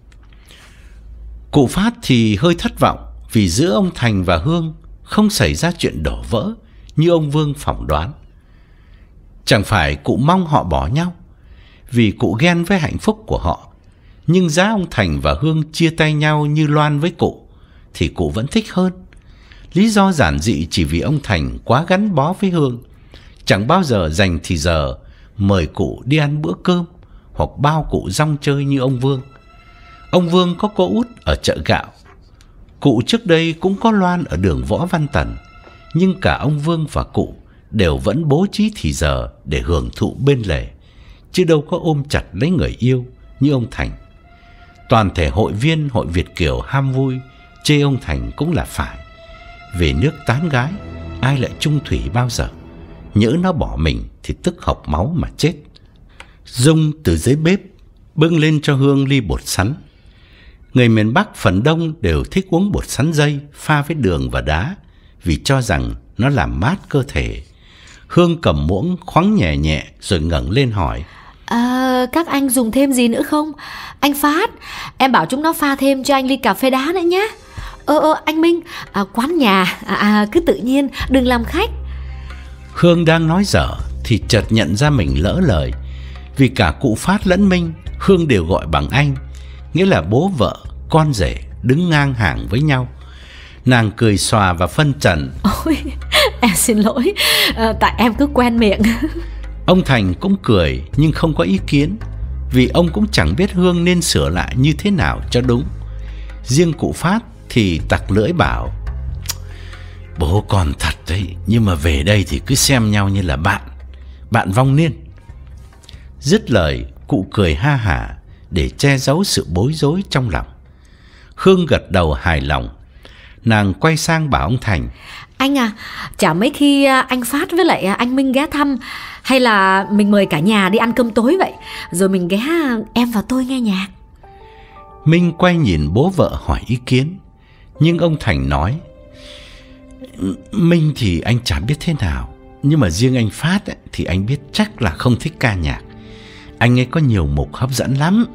[SPEAKER 1] Cụ Phát thì hơi thất vọng vì giữa ông Thành và Hương không xảy ra chuyện đổ vỡ như ông Vương phỏng đoán. Chẳng phải cụ mong họ bỏ nhau, vì cụ ghen với hạnh phúc của họ, nhưng giá ông Thành và Hương chia tay nhau như Loan với cụ thì cụ vẫn thích hơn. Lý do giản dị chỉ vì ông Thành quá gắn bó với Hương, chẳng bao giờ dành thì giờ mời cụ đi ăn bữa cơm hoặc bao cụ rong chơi như ông Vương. Ông Vương có cô út ở chợ gạo. Cụ trước đây cũng có Loan ở đường Võ Văn Tần, nhưng cả ông Vương và cụ đều vẫn bố trí thì giờ để hưởng thụ bên lề, chứ đâu có ôm chặt lấy người yêu như ông Thành. Toàn thể hội viên hội Việt kiều ham vui, chê ông Thành cũng là phải. Về nước tán gái, ai lại chung thủy bao giờ? Nhỡ nó bỏ mình thì tức học máu mà chết. Dung từ dưới bếp bưng lên cho Hương ly bột sắn. Người miền Bắc phần đông đều thích uống bột sắn dây pha với đường và đá, vì cho rằng nó làm mát cơ thể. Hương cầm muỗng khoắng nhẹ nhẹ rồi ngẩng lên hỏi:
[SPEAKER 2] À, các anh dùng thêm gì nữa không? Anh Phát, em bảo chúng nó pha thêm cho anh ly cà phê đá nữa nhé. Ơ ơ anh Minh, à, quán nhà à, à, cứ tự nhiên, đừng làm khách.
[SPEAKER 1] Hương đang nói dở thì chợt nhận ra mình lỡ lời. Vì cả cụ Phát lẫn Minh, Hương đều gọi bằng anh, nghĩa là bố vợ, con rể đứng ngang hàng với nhau. Nàng cười xòa và phân trần:
[SPEAKER 2] Ôi, em xin lỗi, à, tại em cứ quen miệng.
[SPEAKER 1] Ông Thành cũng cười nhưng không có ý kiến, vì ông cũng chẳng biết Hương nên sửa lại như thế nào cho đúng. Riêng cụ Phát thì tặc lưỡi bảo: Bố con thật đấy, nhưng mà về đây thì cứ xem nhau như là bạn, bạn vong niên. Dứt lời, cụ cười ha hả để che giấu sự bối rối trong lòng. Hương gật đầu hài lòng. Nàng quay sang bảo ông Thành:
[SPEAKER 2] Anh à, chả mấy khi anh Phát với lại anh Minh ghé thăm, hay là mình mời cả nhà đi ăn cơm tối vậy, rồi mình ghé em và tôi nghe nhạc.
[SPEAKER 1] Minh quay nhìn bố vợ hỏi ý kiến, nhưng ông Thành nói: Minh thì anh chả biết thế nào, nhưng mà riêng anh Phát ấy, thì anh biết chắc là không thích ca nhạc. Anh ấy có nhiều mục hấp dẫn lắm.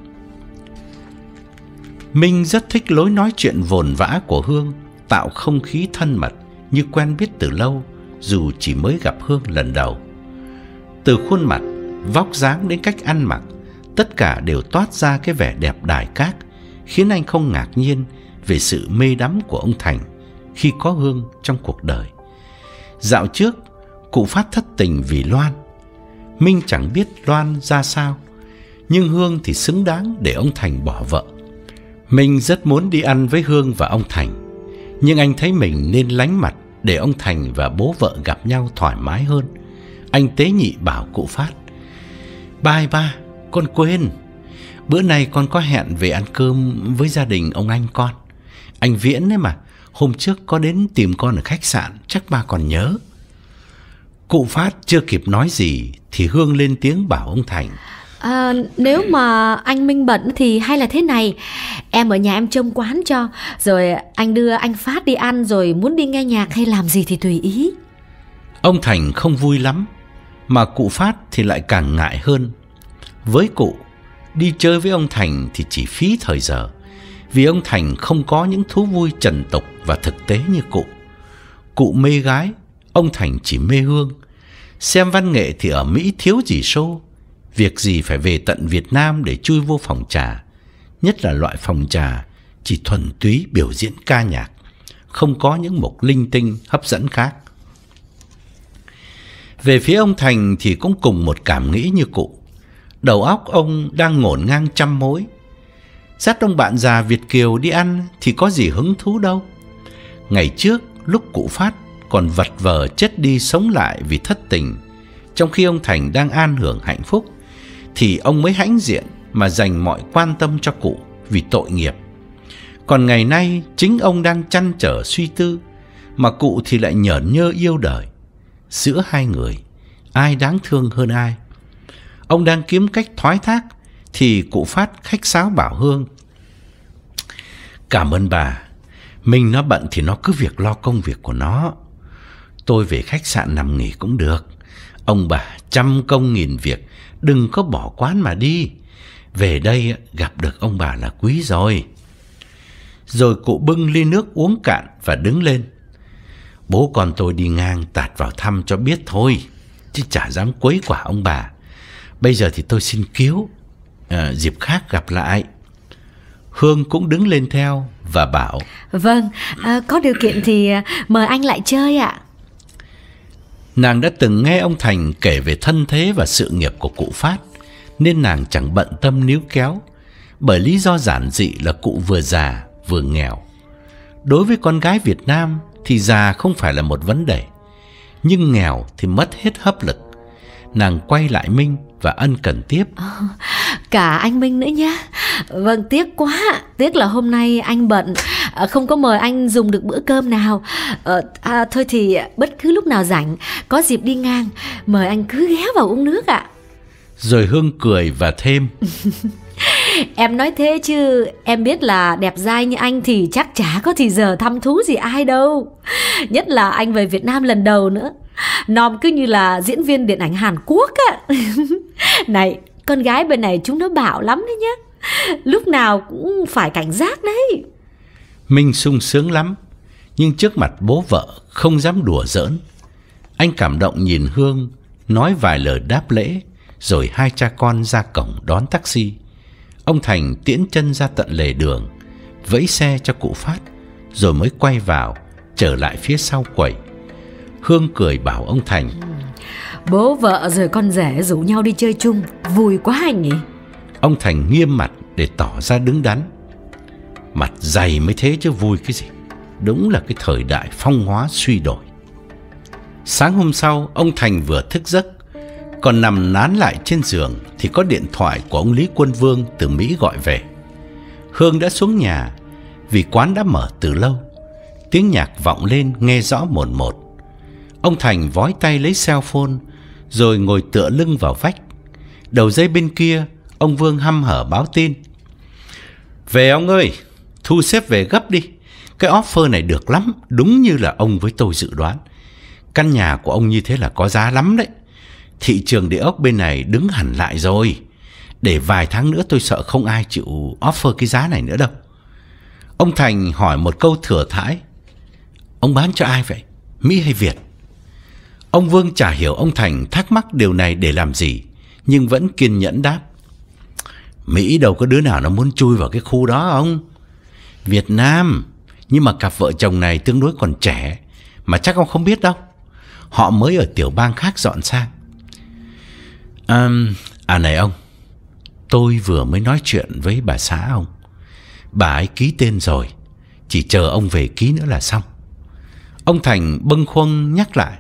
[SPEAKER 1] Minh rất thích lối nói chuyện vồn vã của Hương, tạo không khí thân mật như quen biết từ lâu, dù chỉ mới gặp Hương lần đầu. Từ khuôn mặt, vóc dáng đến cách ăn mặc, tất cả đều toát ra cái vẻ đẹp đài cát, khiến anh không ngạc nhiên về sự mê đắm của ông Thành khi có Hương trong cuộc đời. Dạo trước, cụ Phát thất tình vì Loan. Minh chẳng biết Loan ra sao, nhưng Hương thì xứng đáng để ông Thành bỏ vợ. Minh rất muốn đi ăn với Hương và ông Thành, nhưng anh thấy mình nên lánh mặt để ông Thành và bố vợ gặp nhau thoải mái hơn. Anh tế nhị bảo cụ Phát: Ba ba, con quên, bữa nay con có hẹn về ăn cơm với gia đình ông anh con. Anh Viễn ấy mà, hôm trước có đến tìm con ở khách sạn, chắc ba còn nhớ. Cụ Phát chưa kịp nói gì thì Hương lên tiếng bảo ông Thành:
[SPEAKER 2] À, nếu mà anh Minh bận thì hay là thế này, em ở nhà em trông quán cho, rồi anh đưa anh Phát đi ăn, rồi muốn đi nghe nhạc hay làm gì thì tùy ý.
[SPEAKER 1] Ông Thành không vui lắm, mà cụ Phát thì lại càng ngại hơn. Với cụ, đi chơi với ông Thành thì chỉ phí thời giờ, vì ông Thành không có những thú vui trần tục và thực tế như cụ. Cụ mê gái, ông Thành chỉ mê Hương. Xem văn nghệ thì ở Mỹ thiếu gì show, việc gì phải về tận Việt Nam để chui vô phòng trà, nhất là loại phòng trà chỉ thuần túy biểu diễn ca nhạc, không có những mục linh tinh hấp dẫn khác. Về phía ông Thành thì cũng cùng một cảm nghĩ như cụ. Đầu óc ông đang ngổn ngang trăm mối. Dắt ông bạn già Việt kiều đi ăn thì có gì hứng thú đâu. Ngày trước lúc cụ Phát còn vật vờ chết đi sống lại vì thất tình, trong khi ông Thành đang an hưởng hạnh phúc, thì ông mới hãnh diện mà dành mọi quan tâm cho cụ vì tội nghiệp. Còn ngày nay chính ông đang trăn trở suy tư, mà cụ thì lại nhởn nhơ yêu đời. Giữa hai người, ai đáng thương hơn ai? Ông đang kiếm cách thoái thác thì cụ Phát khách sáo bảo Hương: Cảm ơn bà, mình nó bận thì nó cứ việc lo công việc của nó. Tôi về khách sạn nằm nghỉ cũng được. Ông bà trăm công nghìn việc, đừng có bỏ quán mà đi. Về đây gặp được ông bà là quý rồi. Rồi cụ bưng ly nước uống cạn và đứng lên. Bố con tôi đi ngang tạt vào thăm cho biết thôi, chứ chả dám quấy quả ông bà. Bây giờ thì tôi xin kiếu, à, dịp khác gặp lại. Hương cũng đứng lên theo và bảo:
[SPEAKER 2] Vâng, à, có điều kiện thì mời anh lại chơi ạ.
[SPEAKER 1] Nàng đã từng nghe ông Thành kể về thân thế và sự nghiệp của cụ Phát, nên nàng chẳng bận tâm níu kéo, bởi lý do giản dị là cụ vừa già vừa nghèo. Đối với con gái Việt Nam thì già không phải là một vấn đề, nhưng nghèo thì mất hết hấp lực. Nàng quay lại Minh và ân cần tiếp:
[SPEAKER 2] Cả anh Minh nữa nhé. Vâng, tiếc quá. Tiếc là hôm nay anh bận, không có mời anh dùng được bữa cơm nào. ờ, à, Thôi thì bất cứ lúc nào rảnh, có dịp đi ngang, mời anh cứ ghé vào uống nước ạ.
[SPEAKER 1] Rồi Hương cười và thêm:
[SPEAKER 2] Em nói thế chứ em biết là đẹp dai như anh thì chắc chả có thì giờ thăm thú gì ai đâu. Nhất là anh về Việt Nam lần đầu nữa, nom cứ như là diễn viên điện ảnh Hàn Quốc á. Này, con gái bên này chúng nó bạo lắm đấy nhá, lúc nào cũng phải cảnh giác đấy.
[SPEAKER 1] Minh sung sướng lắm, nhưng trước mặt bố vợ không dám đùa giỡn. Anh cảm động nhìn Hương, nói vài lời đáp lễ, rồi hai cha con ra cổng đón taxi. Ông Thành tiễn chân ra tận lề đường, vẫy xe cho cụ Phát, rồi mới quay vào, trở lại phía sau quầy. Hương cười bảo ông Thành:
[SPEAKER 2] Bố vợ rồi con rể rủ nhau đi chơi chung, vui quá anh nhỉ.
[SPEAKER 1] Ông Thành nghiêm mặt để tỏ ra đứng đắn: Mặt dày mới thế chứ vui cái gì. Đúng là cái thời đại phong hóa suy đổi. Sáng hôm sau, ông Thành vừa thức giấc, còn nằm nán lại trên giường thì có điện thoại của ông Lý Quân Vương từ Mỹ gọi về. Hương đã xuống nhà vì quán đã mở từ lâu. Tiếng nhạc vọng lên nghe rõ mồn một. Ông Thành vói tay lấy cell phone, rồi ngồi tựa lưng vào vách. Đầu dây bên kia, ông Vương hăm hở báo tin: Về ông ơi, thu xếp về gấp đi. Cái offer này được lắm, đúng như là ông với tôi dự đoán. Căn nhà của ông như thế là có giá lắm đấy. Thị trường địa ốc bên này đứng hẳn lại rồi. Để vài tháng nữa tôi sợ không ai chịu offer cái giá này nữa đâu. Ông Thành hỏi một câu thừa thãi: Ông bán cho ai vậy? Mỹ hay Việt? Ông Vương chả hiểu ông Thành thắc mắc điều này để làm gì, nhưng vẫn kiên nhẫn đáp: Mỹ đâu có đứa nào nó muốn chui vào cái khu đó ông. Việt Nam, nhưng mà cặp vợ chồng này tương đối còn trẻ, mà chắc ông không biết đâu. Họ mới ở tiểu bang khác dọn sang. À, à này ông, tôi vừa mới nói chuyện với bà xã ông. Bà ấy ký tên rồi, chỉ chờ ông về ký nữa là xong. Ông Thành bâng khuâng nhắc lại: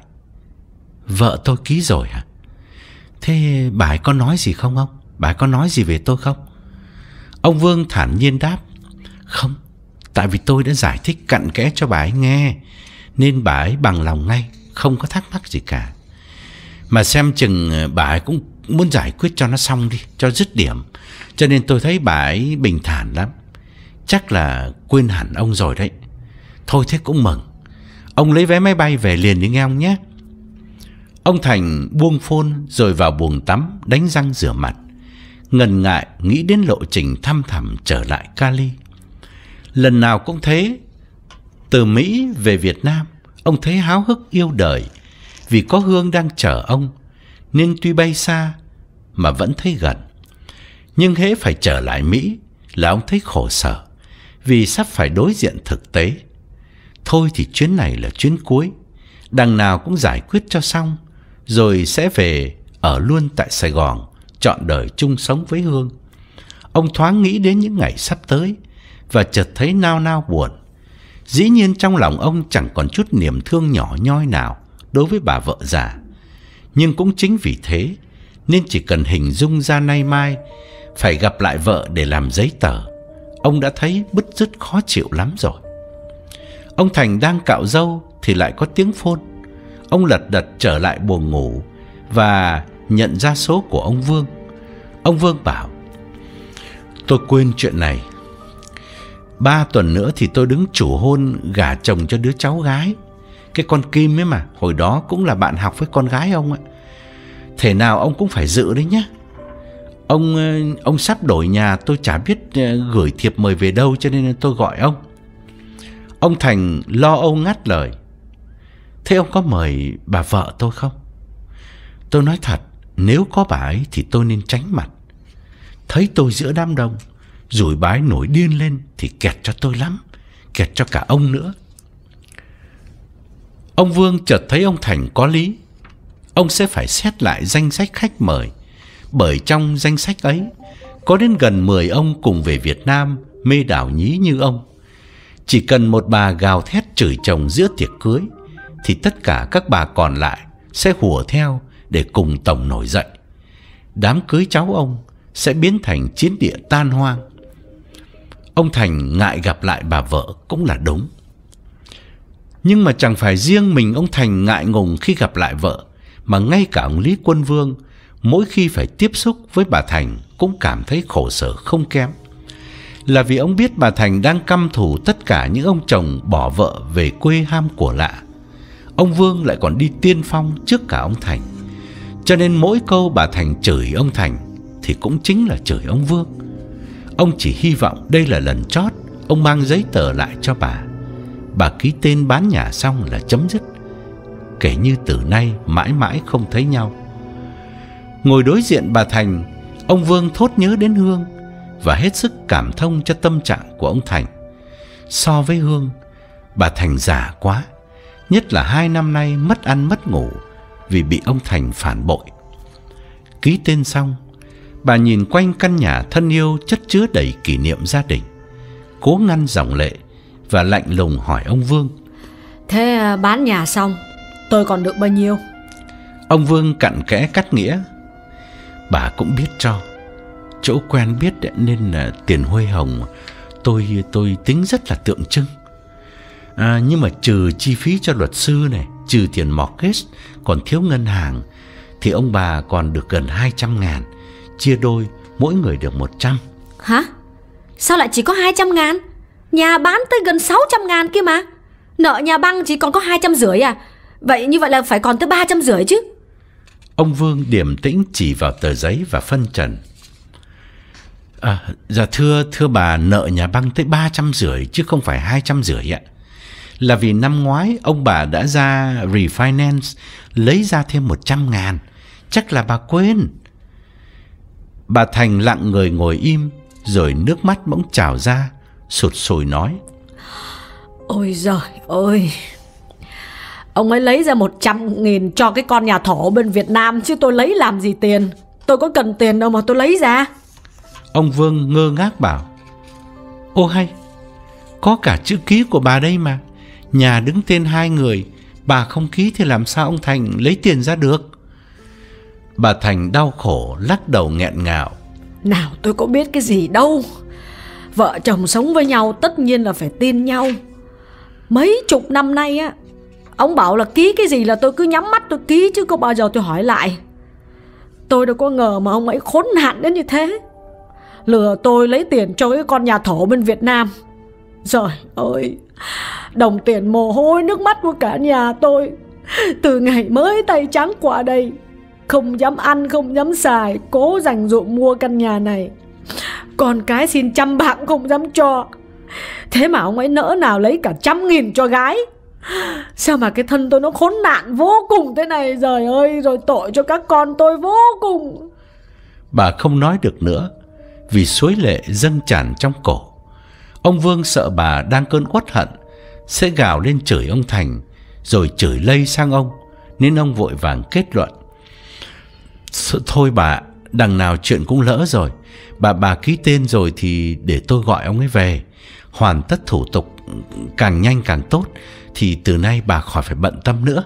[SPEAKER 1] Vợ tôi ký rồi hả? Thế bà ấy có nói gì không ông? Bà ấy có nói gì về tôi không? Ông Vương thản nhiên đáp: Không, tại vì tôi đã giải thích cặn kẽ cho bà ấy nghe, nên bà ấy bằng lòng ngay, không có thắc mắc gì cả. Mà xem chừng bà ấy cũng muốn giải quyết cho nó xong đi, cho dứt điểm. Cho nên tôi thấy bà ấy bình thản lắm. Chắc là quên hẳn ông rồi đấy. Thôi thế cũng mừng. Ông lấy vé máy bay về liền đi nghe ông nhé. Ông Thành buông phone rồi vào buồng tắm đánh răng rửa mặt, ngần ngại nghĩ đến lộ trình thăm thẳm trở lại Cali. Lần nào cũng thế. Từ Mỹ về Việt Nam, ông thấy háo hức yêu đời, vì có Hương đang chờ ông, nên tuy bay xa mà vẫn thấy gần. Nhưng hễ phải trở lại Mỹ là ông thấy khổ sở, vì sắp phải đối diện thực tế. Thôi thì chuyến này là chuyến cuối, đằng nào cũng giải quyết cho xong, rồi sẽ về ở luôn tại Sài Gòn, trọn đời chung sống với Hương. Ông thoáng nghĩ đến những ngày sắp tới và chợt thấy nao nao buồn. Dĩ nhiên trong lòng ông chẳng còn chút niềm thương nhỏ nhoi nào đối với bà vợ già. Nhưng cũng chính vì thế nên chỉ cần hình dung ra nay mai phải gặp lại vợ để làm giấy tờ, ông đã thấy bứt rứt khó chịu lắm rồi. Ông Thành đang cạo râu thì lại có tiếng phone. Ông lật đật trở lại buồng ngủ và nhận ra số của ông Vương. Ông Vương bảo: Tôi quên chuyện này. Ba tuần nữa thì tôi đứng chủ hôn gả chồng cho đứa cháu gái, cái con Kim ấy mà, hồi đó cũng là bạn học với con gái ông ạ. Thể nào ông cũng phải dự đấy nhé. Ông ông sắp đổi nhà, tôi chả biết gửi thiệp mời về đâu, cho nên tôi gọi ông. Ông Thành lo âu ngắt lời: Thế ông có mời bà vợ tôi không? Tôi nói thật, nếu có bà ấy thì tôi nên tránh mặt. Thấy tôi giữa đám đông, rủi bà ấy nổi điên lên thì kẹt cho tôi lắm, kẹt cho cả ông nữa. Ông Vương chợt thấy ông Thành có lý. Ông sẽ phải xét lại danh sách khách mời, bởi trong danh sách ấy có đến gần mười ông cùng về Việt Nam mê đảo nhí như ông. Chỉ cần một bà gào thét chửi chồng giữa tiệc cưới thì tất cả các bà còn lại sẽ hùa theo để cùng tổng nổi dậy. Đám cưới cháu ông sẽ biến thành chiến địa tan hoang. Ông Thành ngại gặp lại bà vợ cũng là đúng. Nhưng mà chẳng phải riêng mình ông Thành ngại ngùng khi gặp lại vợ, mà ngay cả ông Lý Quân Vương mỗi khi phải tiếp xúc với bà Thành cũng cảm thấy khổ sở không kém. Là vì ông biết bà Thành đang căm thù tất cả những ông chồng bỏ vợ về quê ham của lạ. Ông Vương lại còn đi tiên phong trước cả ông Thành, cho nên mỗi câu bà Thành chửi ông Thành thì cũng chính là chửi ông Vương. Ông chỉ hy vọng đây là lần chót ông mang giấy tờ lại cho bà, bà ký tên bán nhà xong là chấm dứt, kể như từ nay mãi mãi không thấy nhau. Ngồi đối diện bà Thành, ông Vương thốt nhớ đến Hương và hết sức cảm thông cho tâm trạng của ông Thành. So với Hương, bà Thành già quá, nhất là hai năm nay mất ăn mất ngủ vì bị ông Thành phản bội. Ký tên xong, bà nhìn quanh căn nhà thân yêu chất chứa đầy kỷ niệm gia đình, cố ngăn dòng lệ và lạnh lùng hỏi ông Vương:
[SPEAKER 2] Thế bán nhà xong tôi còn được bao nhiêu?
[SPEAKER 1] Ông Vương cặn kẽ cắt nghĩa: Bà cũng biết cho, chỗ quen biết nên là tiền huê hồng tôi tôi tính rất là tượng trưng. À, nhưng mà trừ chi phí cho luật sư này, trừ tiền mortgage còn thiếu ngân hàng, thì ông bà còn được gần hai trăm ngàn, chia đôi mỗi người được một trăm.
[SPEAKER 2] Hả? Sao lại chỉ có hai trăm ngàn? Nhà bán tới gần sáu trăm ngàn kia mà. Nợ nhà băng chỉ còn có hai trăm rưỡi à? Vậy như vậy là phải còn tới ba trăm rưỡi chứ.
[SPEAKER 1] Ông Vương điềm tĩnh chỉ vào tờ giấy và phân trần: À, dạ thưa, thưa bà, nợ nhà băng tới ba trăm rưỡi chứ không phải hai trăm rưỡi ạ. Là vì năm ngoái ông bà đã ra refinance, lấy ra thêm một trăm ngàn. Chắc là bà quên. Bà Thành lặng người ngồi im, rồi nước mắt bỗng trào ra, sụt sùi nói:
[SPEAKER 2] Ôi giời ơi, ông ấy lấy ra một trăm nghìn cho cái con nhà thổ bên Việt Nam, chứ tôi lấy làm gì tiền. Tôi có cần tiền đâu mà tôi lấy ra.
[SPEAKER 1] Ông Vương ngơ ngác bảo: Ô hay, có cả chữ ký của bà đây mà. Nhà đứng tên hai người, bà không ký thì làm sao ông Thành lấy tiền ra được? Bà Thành đau khổ lắc đầu nghẹn ngào:
[SPEAKER 2] Nào tôi có biết cái gì đâu. Vợ chồng sống với nhau tất nhiên là phải tin nhau. Mấy chục năm nay á, ông bảo là ký cái gì là tôi cứ nhắm mắt tôi ký, chứ có bao giờ tôi hỏi lại. Tôi đâu có ngờ mà ông ấy khốn nạn đến như thế, lừa tôi lấy tiền cho cái con nhà thổ bên Việt Nam. Trời ơi, đồng tiền mồ hôi nước mắt của cả nhà tôi từ ngày mới tay trắng qua đây, không dám ăn không dám xài, cố dành dụm mua căn nhà này. Con cái xin trăm bạc không dám cho. Thế mà ông ấy nỡ nào lấy cả trăm nghìn cho gái. Sao mà cái thân tôi nó khốn nạn vô cùng thế này, trời ơi, rồi tội cho các con tôi vô cùng.
[SPEAKER 1] Bà không nói được nữa vì suối lệ dâng tràn trong cổ. Ông Vương sợ bà đang cơn uất hận sẽ gào lên chửi ông Thành, rồi chửi lây sang ông, nên ông vội vàng kết luận: Thôi bà, đằng nào chuyện cũng lỡ rồi. Bà bà ký tên rồi thì để tôi gọi ông ấy về, hoàn tất thủ tục càng nhanh càng tốt, thì từ nay bà khỏi phải bận tâm nữa.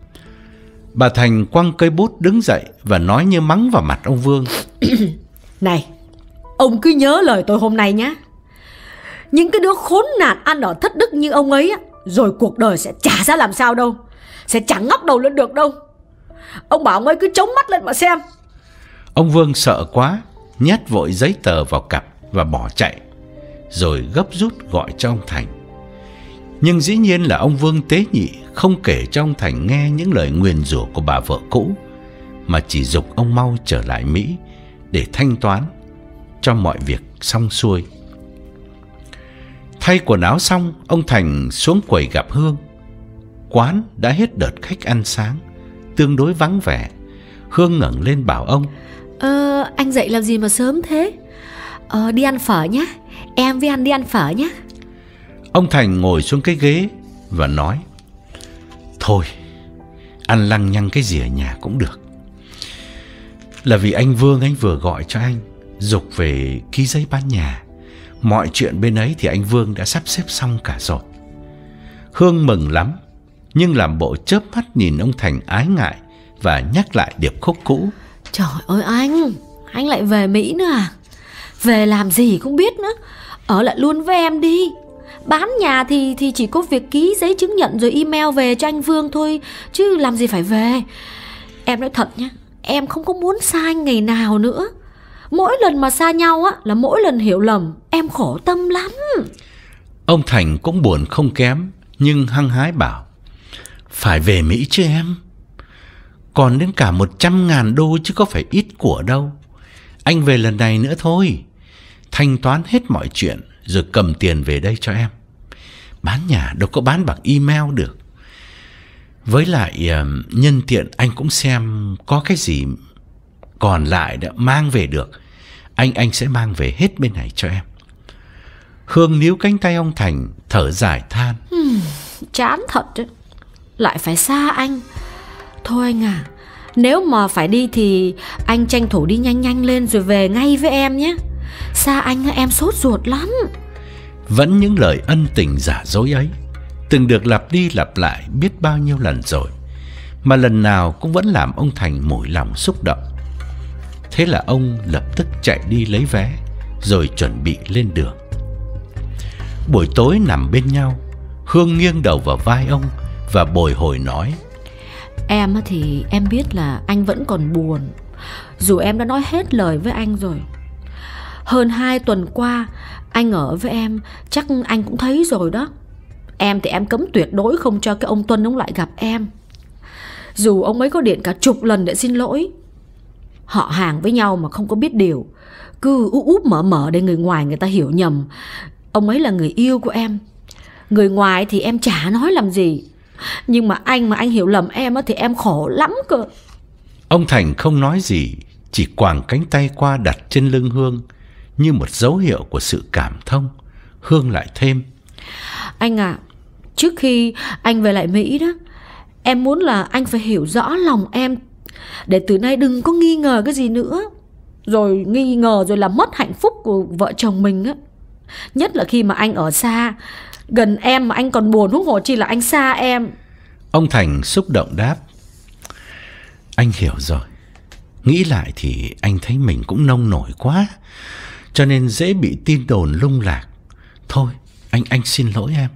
[SPEAKER 1] Bà Thành quăng cây bút đứng dậy và nói như mắng vào mặt ông Vương:
[SPEAKER 2] Này, ông cứ nhớ lời tôi hôm nay nhé. Những cái đứa khốn nạn ăn ở thất đức như ông ấy á, rồi cuộc đời sẽ chả ra làm sao đâu, sẽ chẳng ngóc đầu lên được đâu. Ông bảo ông ấy cứ chống mắt lên mà xem.
[SPEAKER 1] Ông Vương sợ quá, nhét vội giấy tờ vào cặp và bỏ chạy, rồi gấp rút gọi cho ông Thành. Nhưng dĩ nhiên là ông Vương tế nhị không kể cho ông Thành nghe những lời nguyền rủa của bà vợ cũ, mà chỉ giục ông mau trở lại Mỹ để thanh toán cho mọi việc xong xuôi. Thay quần áo xong, ông Thành xuống quầy gặp Hương. Quán đã hết đợt khách ăn sáng, tương đối vắng vẻ. Hương ngẩng lên bảo ông:
[SPEAKER 2] Ờ, anh dậy làm gì mà sớm thế? Ờ, đi ăn phở nhé. Em với anh đi ăn phở nhé.
[SPEAKER 1] Ông Thành ngồi xuống cái ghế và nói: Thôi, ăn lăng nhăng cái gì ở nhà cũng được. Là vì anh Vương anh vừa gọi cho anh, giục về ký giấy bán nhà. Mọi chuyện bên ấy thì anh Vương đã sắp xếp xong cả rồi. Hương mừng lắm, nhưng làm bộ chớp mắt nhìn ông Thành ái ngại và nhắc lại điệp khúc cũ:
[SPEAKER 2] Trời ơi anh, anh lại về Mỹ nữa à? Về làm gì không biết nữa. ở lại luôn với em đi. Bán nhà thì thì chỉ có việc ký giấy chứng nhận rồi email về cho anh Vương thôi, chứ làm gì phải về. Em nói thật nhá, em không có muốn xa anh ngày nào nữa. Mỗi lần mà xa nhau á là mỗi lần hiểu lầm, em khổ tâm lắm.
[SPEAKER 1] Ông Thành cũng buồn không kém, nhưng hăng hái bảo: phải về Mỹ chứ em. Còn đến cả một trăm ngàn đô chứ có phải ít của đâu. Anh về lần này nữa thôi, thanh toán hết mọi chuyện rồi cầm tiền về đây cho em. Bán nhà đâu có bán bằng email được. Với lại nhân tiện anh cũng xem có cái gì còn lại đã mang về được, Anh anh sẽ mang về hết bên này cho em. Hương níu cánh tay ông Thành, thở dài than.
[SPEAKER 2] uhm, Chán thật đấy, lại phải xa anh. Thôi anh à, nếu mà phải đi thì anh tranh thủ đi nhanh nhanh lên rồi về ngay với em nhé. Xa anh em sốt ruột lắm.
[SPEAKER 1] Vẫn những lời ân tình giả dối ấy, từng được lặp đi lặp lại biết bao nhiêu lần rồi, mà lần nào cũng vẫn làm ông Thành mủi lòng xúc động. Thế là ông lập tức chạy đi lấy vé, rồi chuẩn bị lên đường. Buổi tối nằm bên nhau, Hương nghiêng đầu vào vai ông và bồi hồi nói:
[SPEAKER 2] Em thì em biết là anh vẫn còn buồn, dù em đã nói hết lời với anh rồi. Hơn hai tuần qua anh ở với em, chắc anh cũng thấy rồi đó. Em thì em cấm tuyệt đối không cho cái ông Tuân ông lại gặp em. Dù ông ấy có điện cả chục lần để xin lỗi. Họ hàng với nhau mà không có biết điều, cứ úp úp mở mở để người ngoài người ta hiểu nhầm ông ấy là người yêu của em. Người ngoài thì em chả nói làm gì, nhưng mà anh mà anh hiểu lầm em thì em khổ lắm cơ.
[SPEAKER 1] Ông Thành không nói gì, chỉ quàng cánh tay qua đặt trên lưng Hương như một dấu hiệu của sự cảm thông. Hương lại thêm:
[SPEAKER 2] Anh à, trước khi anh về lại Mỹ đó, em muốn là anh phải hiểu rõ lòng em, để từ nay đừng có nghi ngờ cái gì nữa. Rồi nghi ngờ rồi là mất hạnh phúc của vợ chồng mình á. Nhất là khi mà anh ở xa, gần em mà anh còn buồn, huống hồ chi là anh xa em.
[SPEAKER 1] Ông Thành xúc động đáp: Anh hiểu rồi. Nghĩ lại thì anh thấy mình cũng nông nổi quá, cho nên dễ bị tin đồn lung lạc. Thôi, anh anh xin lỗi em.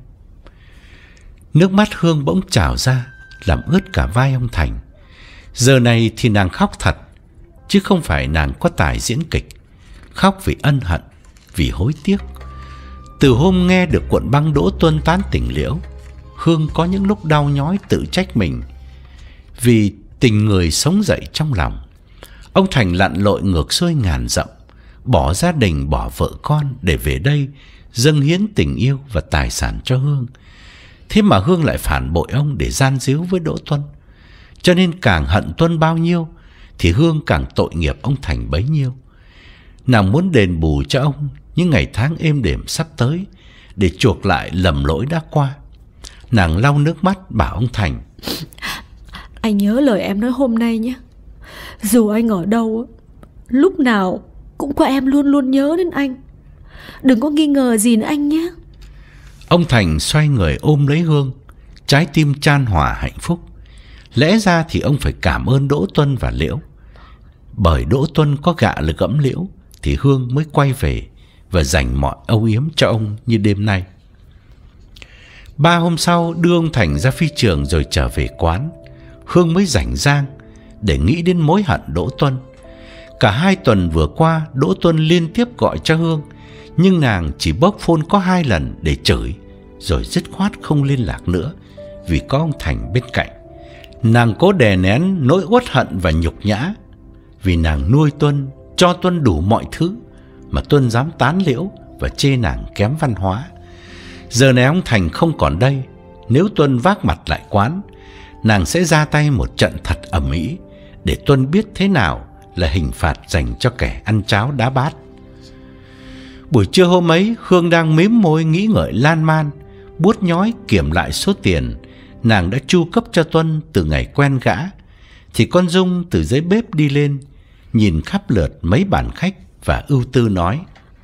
[SPEAKER 1] Nước mắt Hương bỗng trào ra, làm ướt cả vai ông Thành. Giờ này thì nàng khóc thật, chứ không phải nàng có tài diễn kịch. Khóc vì ân hận, vì hối tiếc. Từ hôm nghe được cuộn băng Đỗ Tuân tán tỉnh Liễu, Hương có những lúc đau nhói tự trách mình, vì tình người sống dậy trong lòng. Ông Thành lặn lội ngược xuôi ngàn dặm, bỏ gia đình, bỏ vợ con để về đây dâng hiến tình yêu và tài sản cho Hương. Thế mà Hương lại phản bội ông để gian díu với Đỗ Tuân. Cho nên càng hận Tuân bao nhiêu thì Hương càng tội nghiệp ông Thành bấy nhiêu. Nàng muốn đền bù cho ông những ngày tháng êm đềm sắp tới, để chuộc lại lầm lỗi đã qua. Nàng lau nước mắt bảo ông Thành:
[SPEAKER 2] Anh nhớ lời em nói hôm nay nhé. Dù anh ở đâu, lúc nào cũng có em luôn luôn nhớ đến anh. Đừng có nghi ngờ gì nữa anh nhé.
[SPEAKER 1] Ông Thành xoay người ôm lấy Hương, trái tim chan hòa hạnh phúc. Lẽ ra thì ông phải cảm ơn Đỗ Tuân và Liễu. Bởi Đỗ Tuân có gạ lực gẫm Liễu thì Hương mới quay về và dành mọi âu yếm cho ông như đêm nay. Ba hôm sau đưa ông Thành ra phi trường rồi trở về quán, Hương mới rảnh rang để nghĩ đến mối hận Đỗ Tuân. Cả hai tuần vừa qua, Đỗ Tuân liên tiếp gọi cho Hương, nhưng nàng chỉ bốc phone có hai lần để chửi, rồi dứt khoát không liên lạc nữa vì có ông Thành bên cạnh. Nàng cố đè nén nỗi uất hận và nhục nhã, vì nàng nuôi Tuân, cho Tuân đủ mọi thứ, mà Tuân dám tán Liễu và chê nàng kém văn hóa. Giờ này ông Thành không còn đây, nếu Tuân vác mặt lại quán, nàng sẽ ra tay một trận thật ầm ĩ, để Tuân biết thế nào là hình phạt dành cho kẻ ăn cháo đá bát. Buổi trưa hôm ấy, Hương đang mím môi nghĩ ngợi lan man, buốt nhói kiểm lại số tiền nàng đã chu cấp cho Tuân từ ngày quen gã, thì con Dung từ dưới bếp đi lên, nhìn khắp lượt mấy bàn khách và ưu tư nói: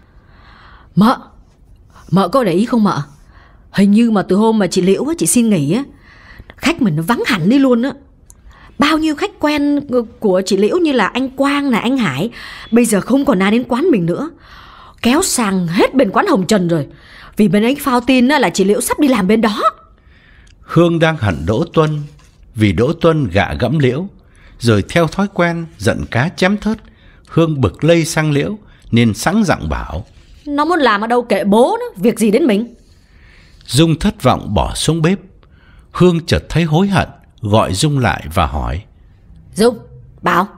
[SPEAKER 2] Mợ, mợ có để ý không mợ? Hình như mà từ hôm mà chị Liễu chị xin nghỉ á, khách mình nó vắng hẳn đi luôn á. Bao nhiêu khách quen của chị Liễu như là anh Quang này, anh Hải, bây giờ không còn ai đến quán mình nữa. kéo sang hết bên quán Hồng Trần rồi, vì bên ấy phao tin là chị Liễu sắp đi làm bên đó.
[SPEAKER 1] Hương đang hận Đỗ Tuân vì Đỗ Tuân gạ gẫm Liễu, rồi theo thói quen giận cá chém thớt. Hương bực lây sang Liễu nên sẵn giọng bảo:
[SPEAKER 2] Nó muốn làm ở đâu kệ bố nó, việc gì đến mình.
[SPEAKER 1] Dung thất vọng bỏ xuống bếp. Hương chợt thấy hối hận, gọi Dung lại và hỏi:
[SPEAKER 2] Dung, Bảo,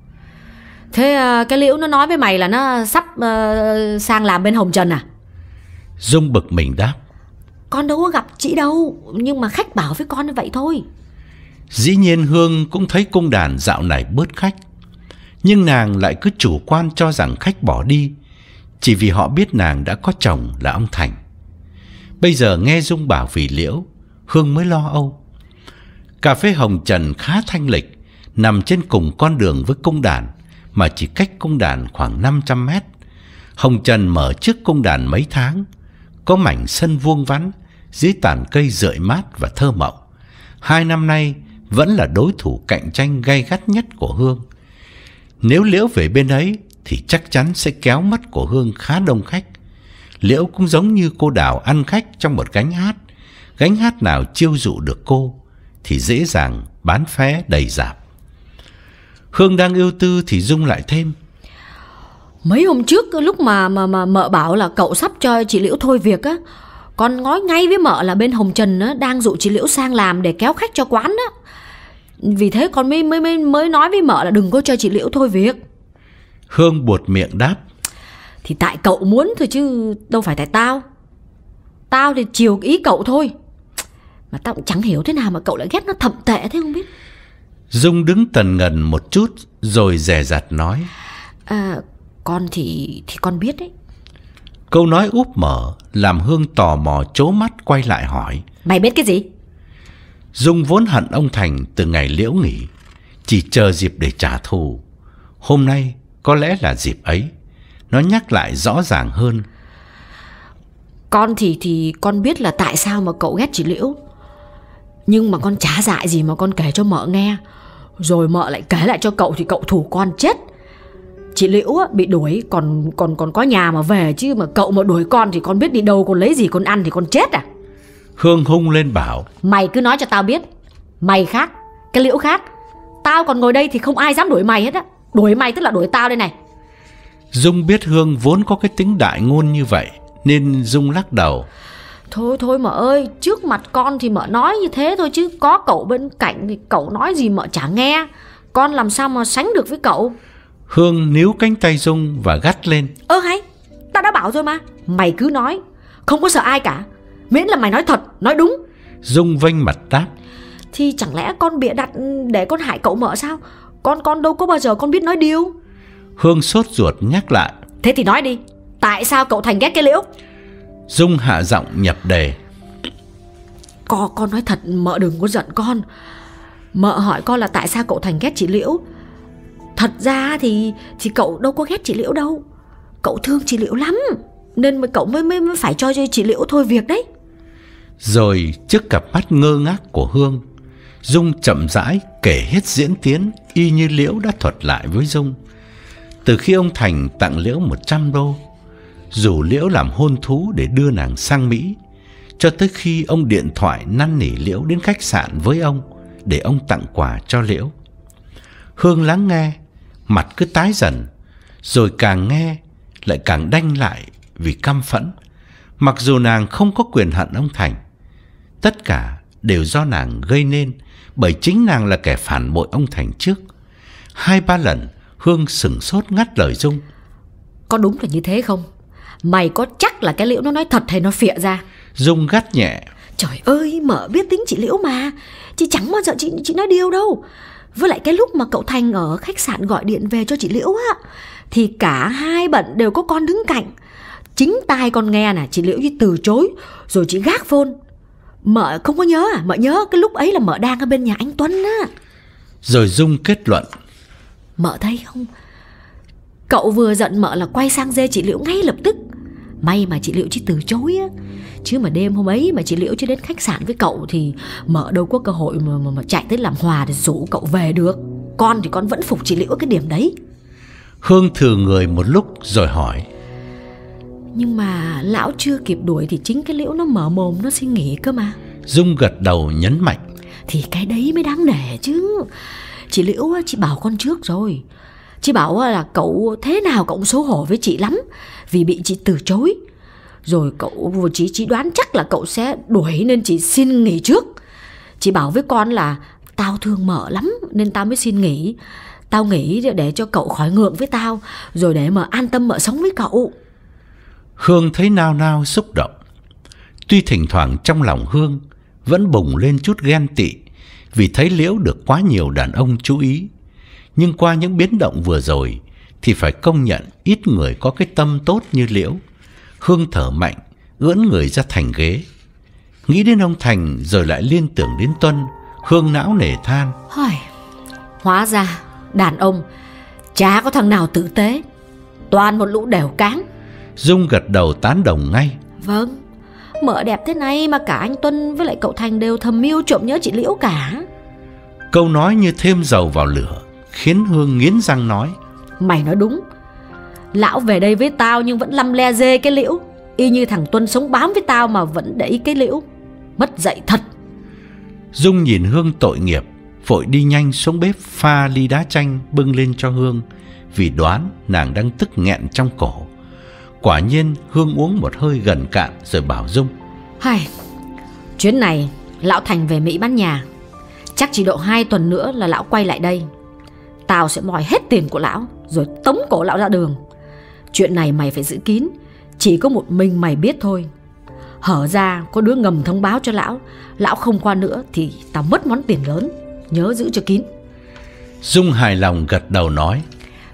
[SPEAKER 2] thế uh, cái Liễu nó nói với mày là nó sắp uh, sang làm bên Hồng Trần à?
[SPEAKER 1] Dung bực mình đáp:
[SPEAKER 2] Con đâu có gặp chị đâu, nhưng mà khách bảo với con như vậy thôi.
[SPEAKER 1] Dĩ nhiên Hương cũng thấy cung đàn dạo này bớt khách, nhưng nàng lại cứ chủ quan cho rằng khách bỏ đi chỉ vì họ biết nàng đã có chồng là ông Thành. Bây giờ nghe Dung bảo vì Liễu, Hương mới lo âu. Cà phê Hồng Trần khá thanh lịch, nằm trên cùng con đường với cung đàn, mà chỉ cách cung đàn khoảng năm trăm mét. Hồng Trần mở trước cung đàn mấy tháng, có mảnh sân vuông vắn, dưới tàn cây rượi mát và thơ mộng. Hai năm nay vẫn là đối thủ cạnh tranh gay gắt nhất của Hương. Nếu Liễu về bên ấy thì chắc chắn sẽ kéo mất của Hương khá đông khách. Liễu cũng giống như cô Đào ăn khách trong một gánh hát. Gánh hát nào chiêu dụ được cô thì dễ dàng bán vé đầy rạp. Hương đang ưu tư thì Dung lại thêm:
[SPEAKER 2] Mấy hôm trước lúc mà, mà, mà mợ bảo là cậu sắp cho chị Liễu thôi việc á, con nói ngay với mợ là bên Hồng Trần á, đang dụ chị Liễu sang làm để kéo khách cho quán á. Vì thế con mới, mới, mới, mới nói với mợ là đừng có cho chị Liễu thôi việc.
[SPEAKER 1] Hương buột miệng đáp:
[SPEAKER 2] Thì tại cậu muốn thôi chứ đâu phải tại tao. Tao thì chiều ý cậu thôi. Mà tao cũng chẳng hiểu thế nào mà cậu lại ghét nó thậm tệ thế không biết.
[SPEAKER 1] Dung đứng tần ngần một chút rồi dè dặt nói:
[SPEAKER 2] À, con thì thì con biết đấy.
[SPEAKER 1] Câu nói úp mở làm Hương tò mò trố mắt quay lại hỏi:
[SPEAKER 2] Mày biết cái gì?
[SPEAKER 1] Dung vốn hận ông Thành từ ngày Liễu nghỉ, chỉ chờ dịp để trả thù. Hôm nay có lẽ là dịp ấy. Nó nhắc lại rõ ràng hơn:
[SPEAKER 2] Con thì thì con biết là tại sao mà cậu ghét chị Liễu, nhưng mà con chả dại gì mà con kể cho mợ nghe. Rồi mợ lại kể lại cho cậu thì cậu thù con chết. Chị Liễu bị đuổi còn còn còn có nhà mà về, chứ mà cậu mà đuổi con thì con biết đi đâu, con lấy gì con ăn thì con chết à?
[SPEAKER 1] Hương hung lên bảo:
[SPEAKER 2] Mày cứ nói cho tao biết. Mày khác, cái Liễu khác. Tao còn ngồi đây thì không ai dám đuổi mày hết á. Đuổi mày tức là đuổi tao đây này.
[SPEAKER 1] Dung biết Hương vốn có cái tính đại ngôn như vậy nên Dung lắc đầu:
[SPEAKER 2] Thôi thôi mợ ơi, trước mặt con thì mợ nói như thế thôi, chứ có cậu bên cạnh thì cậu nói gì mợ chả nghe. Con làm sao mà sánh được với cậu.
[SPEAKER 1] Hương níu cánh tay Dung và gắt lên:
[SPEAKER 2] Ơ hay, tao đã bảo rồi mà. Mày cứ nói, không có sợ ai cả, miễn là mày nói thật, nói đúng.
[SPEAKER 1] Dung vênh mặt đáp:
[SPEAKER 2] Thì chẳng lẽ con bịa đặt để con hại cậu mợ sao? Con con đâu có bao giờ con biết nói điều.
[SPEAKER 1] Hương sốt ruột nhắc lại:
[SPEAKER 2] Thế thì nói đi, tại sao cậu Thành ghét cái Liễu?
[SPEAKER 1] Dung hạ giọng nhập đề:
[SPEAKER 2] Con, con nói thật, mợ đừng có giận con. Mợ hỏi con là tại sao cậu Thành ghét chị Liễu. Thật ra thì thì cậu đâu có ghét chị Liễu đâu. Cậu thương chị Liễu lắm, nên mà cậu mới, mới, mới phải cho chị Liễu thôi việc đấy.
[SPEAKER 1] Rồi trước cặp mắt ngơ ngác của Hương, Dung chậm rãi kể hết diễn tiến y như Liễu đã thuật lại với Dung. Từ khi ông Thành tặng Liễu một trăm đô, rủ Liễu làm hôn thú để đưa nàng sang Mỹ, cho tới khi ông điện thoại năn nỉ Liễu đến khách sạn với ông để ông tặng quà cho Liễu. Hương lắng nghe, mặt cứ tái dần, rồi càng nghe lại càng đanh lại vì căm phẫn. Mặc dù nàng không có quyền hận ông Thành, tất cả đều do nàng gây nên, bởi chính nàng là kẻ phản bội ông Thành trước. Hai ba lần Hương sửng sốt ngắt lời Dung:
[SPEAKER 2] Có đúng là như thế không? Mày có chắc là cái Liễu nó nói thật hay nó phịa ra?
[SPEAKER 1] Dung gắt nhẹ:
[SPEAKER 2] Trời ơi, mợ biết tính chị Liễu mà. Chị chẳng bao giờ chị, chị nói điều đâu. Với lại cái lúc mà cậu Thành ở khách sạn gọi điện về cho chị Liễu á, thì cả hai bận đều có con đứng cạnh. Chính tai con nghe nè, chị Liễu chỉ từ chối, rồi chị gác phone. Mợ không có nhớ à? Mợ nhớ cái lúc ấy là mợ đang ở bên nhà anh Tuấn á.
[SPEAKER 1] Rồi Dung kết luận:
[SPEAKER 2] Mợ thấy không, cậu vừa giận mợ là quay sang dê chị Liễu ngay lập tức. May mà chị Liễu chỉ từ chối á, chứ mà đêm hôm ấy mà chị Liễu chưa đến khách sạn với cậu thì mợ đâu có cơ hội mà, mà, mà chạy tới làm hòa để rủ cậu về được. Con thì con vẫn phục chị Liễu cái điểm đấy.
[SPEAKER 1] Hương thừ người một lúc rồi hỏi:
[SPEAKER 2] Nhưng mà lão chưa kịp đuổi thì chính cái Liễu nó mở mồm nó xin nghỉ cơ mà.
[SPEAKER 1] Dung gật đầu nhấn mạnh.
[SPEAKER 2] Thì cái đấy mới đáng nể chứ. Chị Liễu chị bảo con trước rồi. Chị bảo là cậu thế nào cậu cũng xấu hổ với chị lắm vì bị chị từ chối. Rồi cậu chị, chị đoán chắc là cậu sẽ đuổi nên chị xin nghỉ trước. Chị bảo với con là tao thương Mợ lắm nên tao mới xin nghỉ. Tao nghỉ để cho cậu khỏi ngượng với tao, rồi để mà an tâm Mợ sống với cậu.
[SPEAKER 1] Hương thấy nao nao xúc động. Tuy thỉnh thoảng trong lòng Hương vẫn bùng lên chút ghen tị vì thấy Liễu được quá nhiều đàn ông chú ý, nhưng qua những biến động vừa rồi thì phải công nhận ít người có cái tâm tốt như Liễu. Hương thở mạnh, ưỡn người ra thành ghế. Nghĩ đến ông Thành rồi lại liên tưởng đến Tuân, Hương não nề than.
[SPEAKER 2] Hời, hóa ra đàn ông chả có thằng nào tử tế, toàn một lũ đều cáng.
[SPEAKER 1] Dung gật đầu tán đồng ngay.
[SPEAKER 2] Vâng, Mợ đẹp thế này mà cả anh Tuân với lại cậu Thành đều thầm mưu trộm nhớ chị Liễu cả.
[SPEAKER 1] Câu nói như thêm dầu vào lửa, khiến Hương nghiến răng nói.
[SPEAKER 2] Mày nói đúng. Lão về đây với tao nhưng vẫn lăm le dê cái Liễu, y như thằng Tuân sống bám với tao mà vẫn để ý cái Liễu. Mất dạy thật.
[SPEAKER 1] Dung nhìn Hương tội nghiệp, vội đi nhanh xuống bếp pha ly đá chanh bưng lên cho Hương, vì đoán nàng đang tức nghẹn trong cổ. Quả nhiên Hương uống một hơi gần cạn rồi bảo Dung.
[SPEAKER 2] Hay, chuyến này lão Thành về Mỹ bán nhà, chắc chỉ độ hai tuần nữa là lão quay lại đây. Tao sẽ moi hết tiền của lão rồi tống cổ lão ra đường. Chuyện này mày phải giữ kín, chỉ có một mình mày biết thôi. Hở ra có đứa ngầm thông báo cho lão, lão không qua nữa thì tao mất món tiền lớn. Nhớ giữ cho kín.
[SPEAKER 1] Dung hài lòng gật đầu nói.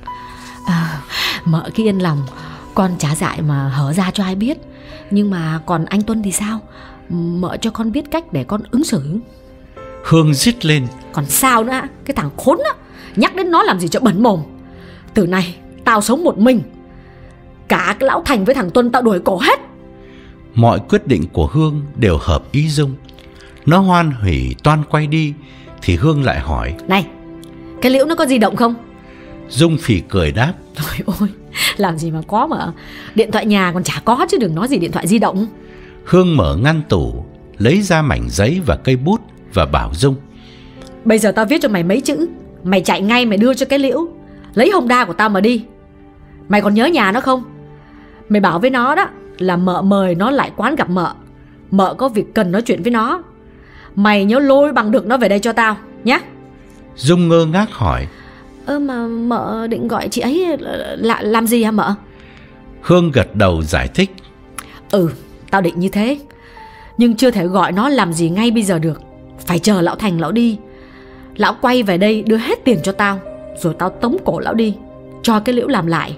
[SPEAKER 2] À, Mợ cứ yên lòng, con chả dại mà hở ra cho ai biết. Nhưng mà còn anh Tuân thì sao? Mợ cho con biết cách để con ứng xử.
[SPEAKER 1] Hương rít lên.
[SPEAKER 2] Còn sao nữa? Cái thằng khốn á, nhắc đến nó làm gì cho bẩn mồm. Từ nay tao sống một mình, cả cái lão Thành với thằng Tuân tao đuổi cổ hết.
[SPEAKER 1] Mọi quyết định của Hương đều hợp ý Dung. Nó hoan hỉ toan quay đi thì Hương lại hỏi. Này,
[SPEAKER 2] cái Liễu nó có di động không?
[SPEAKER 1] Dung phì cười đáp.
[SPEAKER 2] Trời ơi, làm gì mà có mà. Điện thoại nhà còn chả có chứ đừng nói gì điện thoại di động.
[SPEAKER 1] Hương mở ngăn tủ, lấy ra mảnh giấy và cây bút và bảo Dung.
[SPEAKER 2] Bây giờ tao viết cho mày mấy chữ, mày chạy ngay mày đưa cho cái Liễu, lấy Honda của tao mà đi. Mày còn nhớ nhà nó không? Mày bảo với nó đó là Mợ mời nó lại quán gặp Mợ. Mợ có việc cần nói chuyện với nó. Mày nhớ lôi bằng được nó về đây cho tao nhé.
[SPEAKER 1] Dung ngơ ngác hỏi.
[SPEAKER 2] Ơ mà Mợ định gọi chị ấy là làm gì hả Mợ?
[SPEAKER 1] Hương gật đầu giải thích.
[SPEAKER 2] Ừ, tao định như thế, nhưng chưa thể gọi nó làm gì ngay bây giờ được. Phải chờ lão Thành lão đi, lão quay về đây đưa hết tiền cho tao, rồi tao tống cổ lão đi, cho cái Liễu làm lại.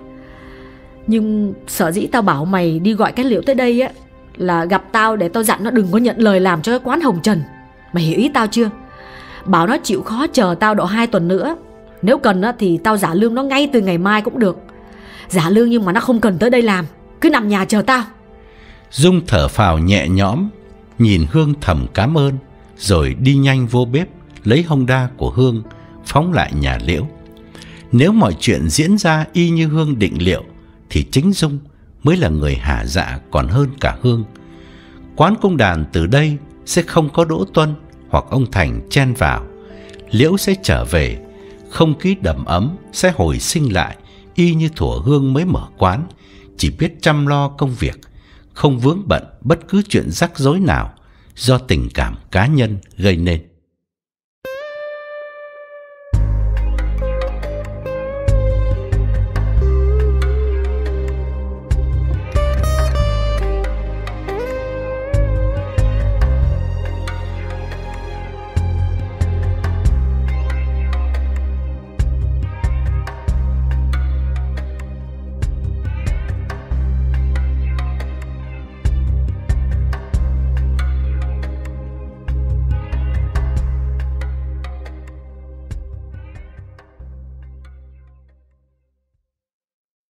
[SPEAKER 2] Nhưng sở dĩ tao bảo mày đi gọi cái Liễu tới đây á, là gặp tao để tao dặn nó đừng có nhận lời làm cho cái quán Hồng Trần. Mày hiểu ý tao chưa? Bảo nó chịu khó chờ tao độ hai tuần nữa. Nếu cần á, thì tao giả lương nó ngay từ ngày mai cũng được. Giả lương nhưng mà nó không cần tới đây làm, cứ nằm nhà chờ tao.
[SPEAKER 1] Dung thở phào nhẹ nhõm, nhìn Hương thầm cảm ơn, rồi đi nhanh vô bếp lấy Honda của Hương phóng lại nhà Liễu. Nếu mọi chuyện diễn ra y như Hương định liệu thì chính Dung mới là người hả dạ còn hơn cả Hương. Quán công đàn từ đây sẽ không có Đỗ Tuân hoặc ông Thành chen vào. Liễu sẽ trở về, không khí đầm ấm sẽ hồi sinh lại y như thuở Hương mới mở quán, chỉ biết chăm lo công việc, không vướng bận bất cứ chuyện rắc rối nào do tình cảm cá nhân gây nên.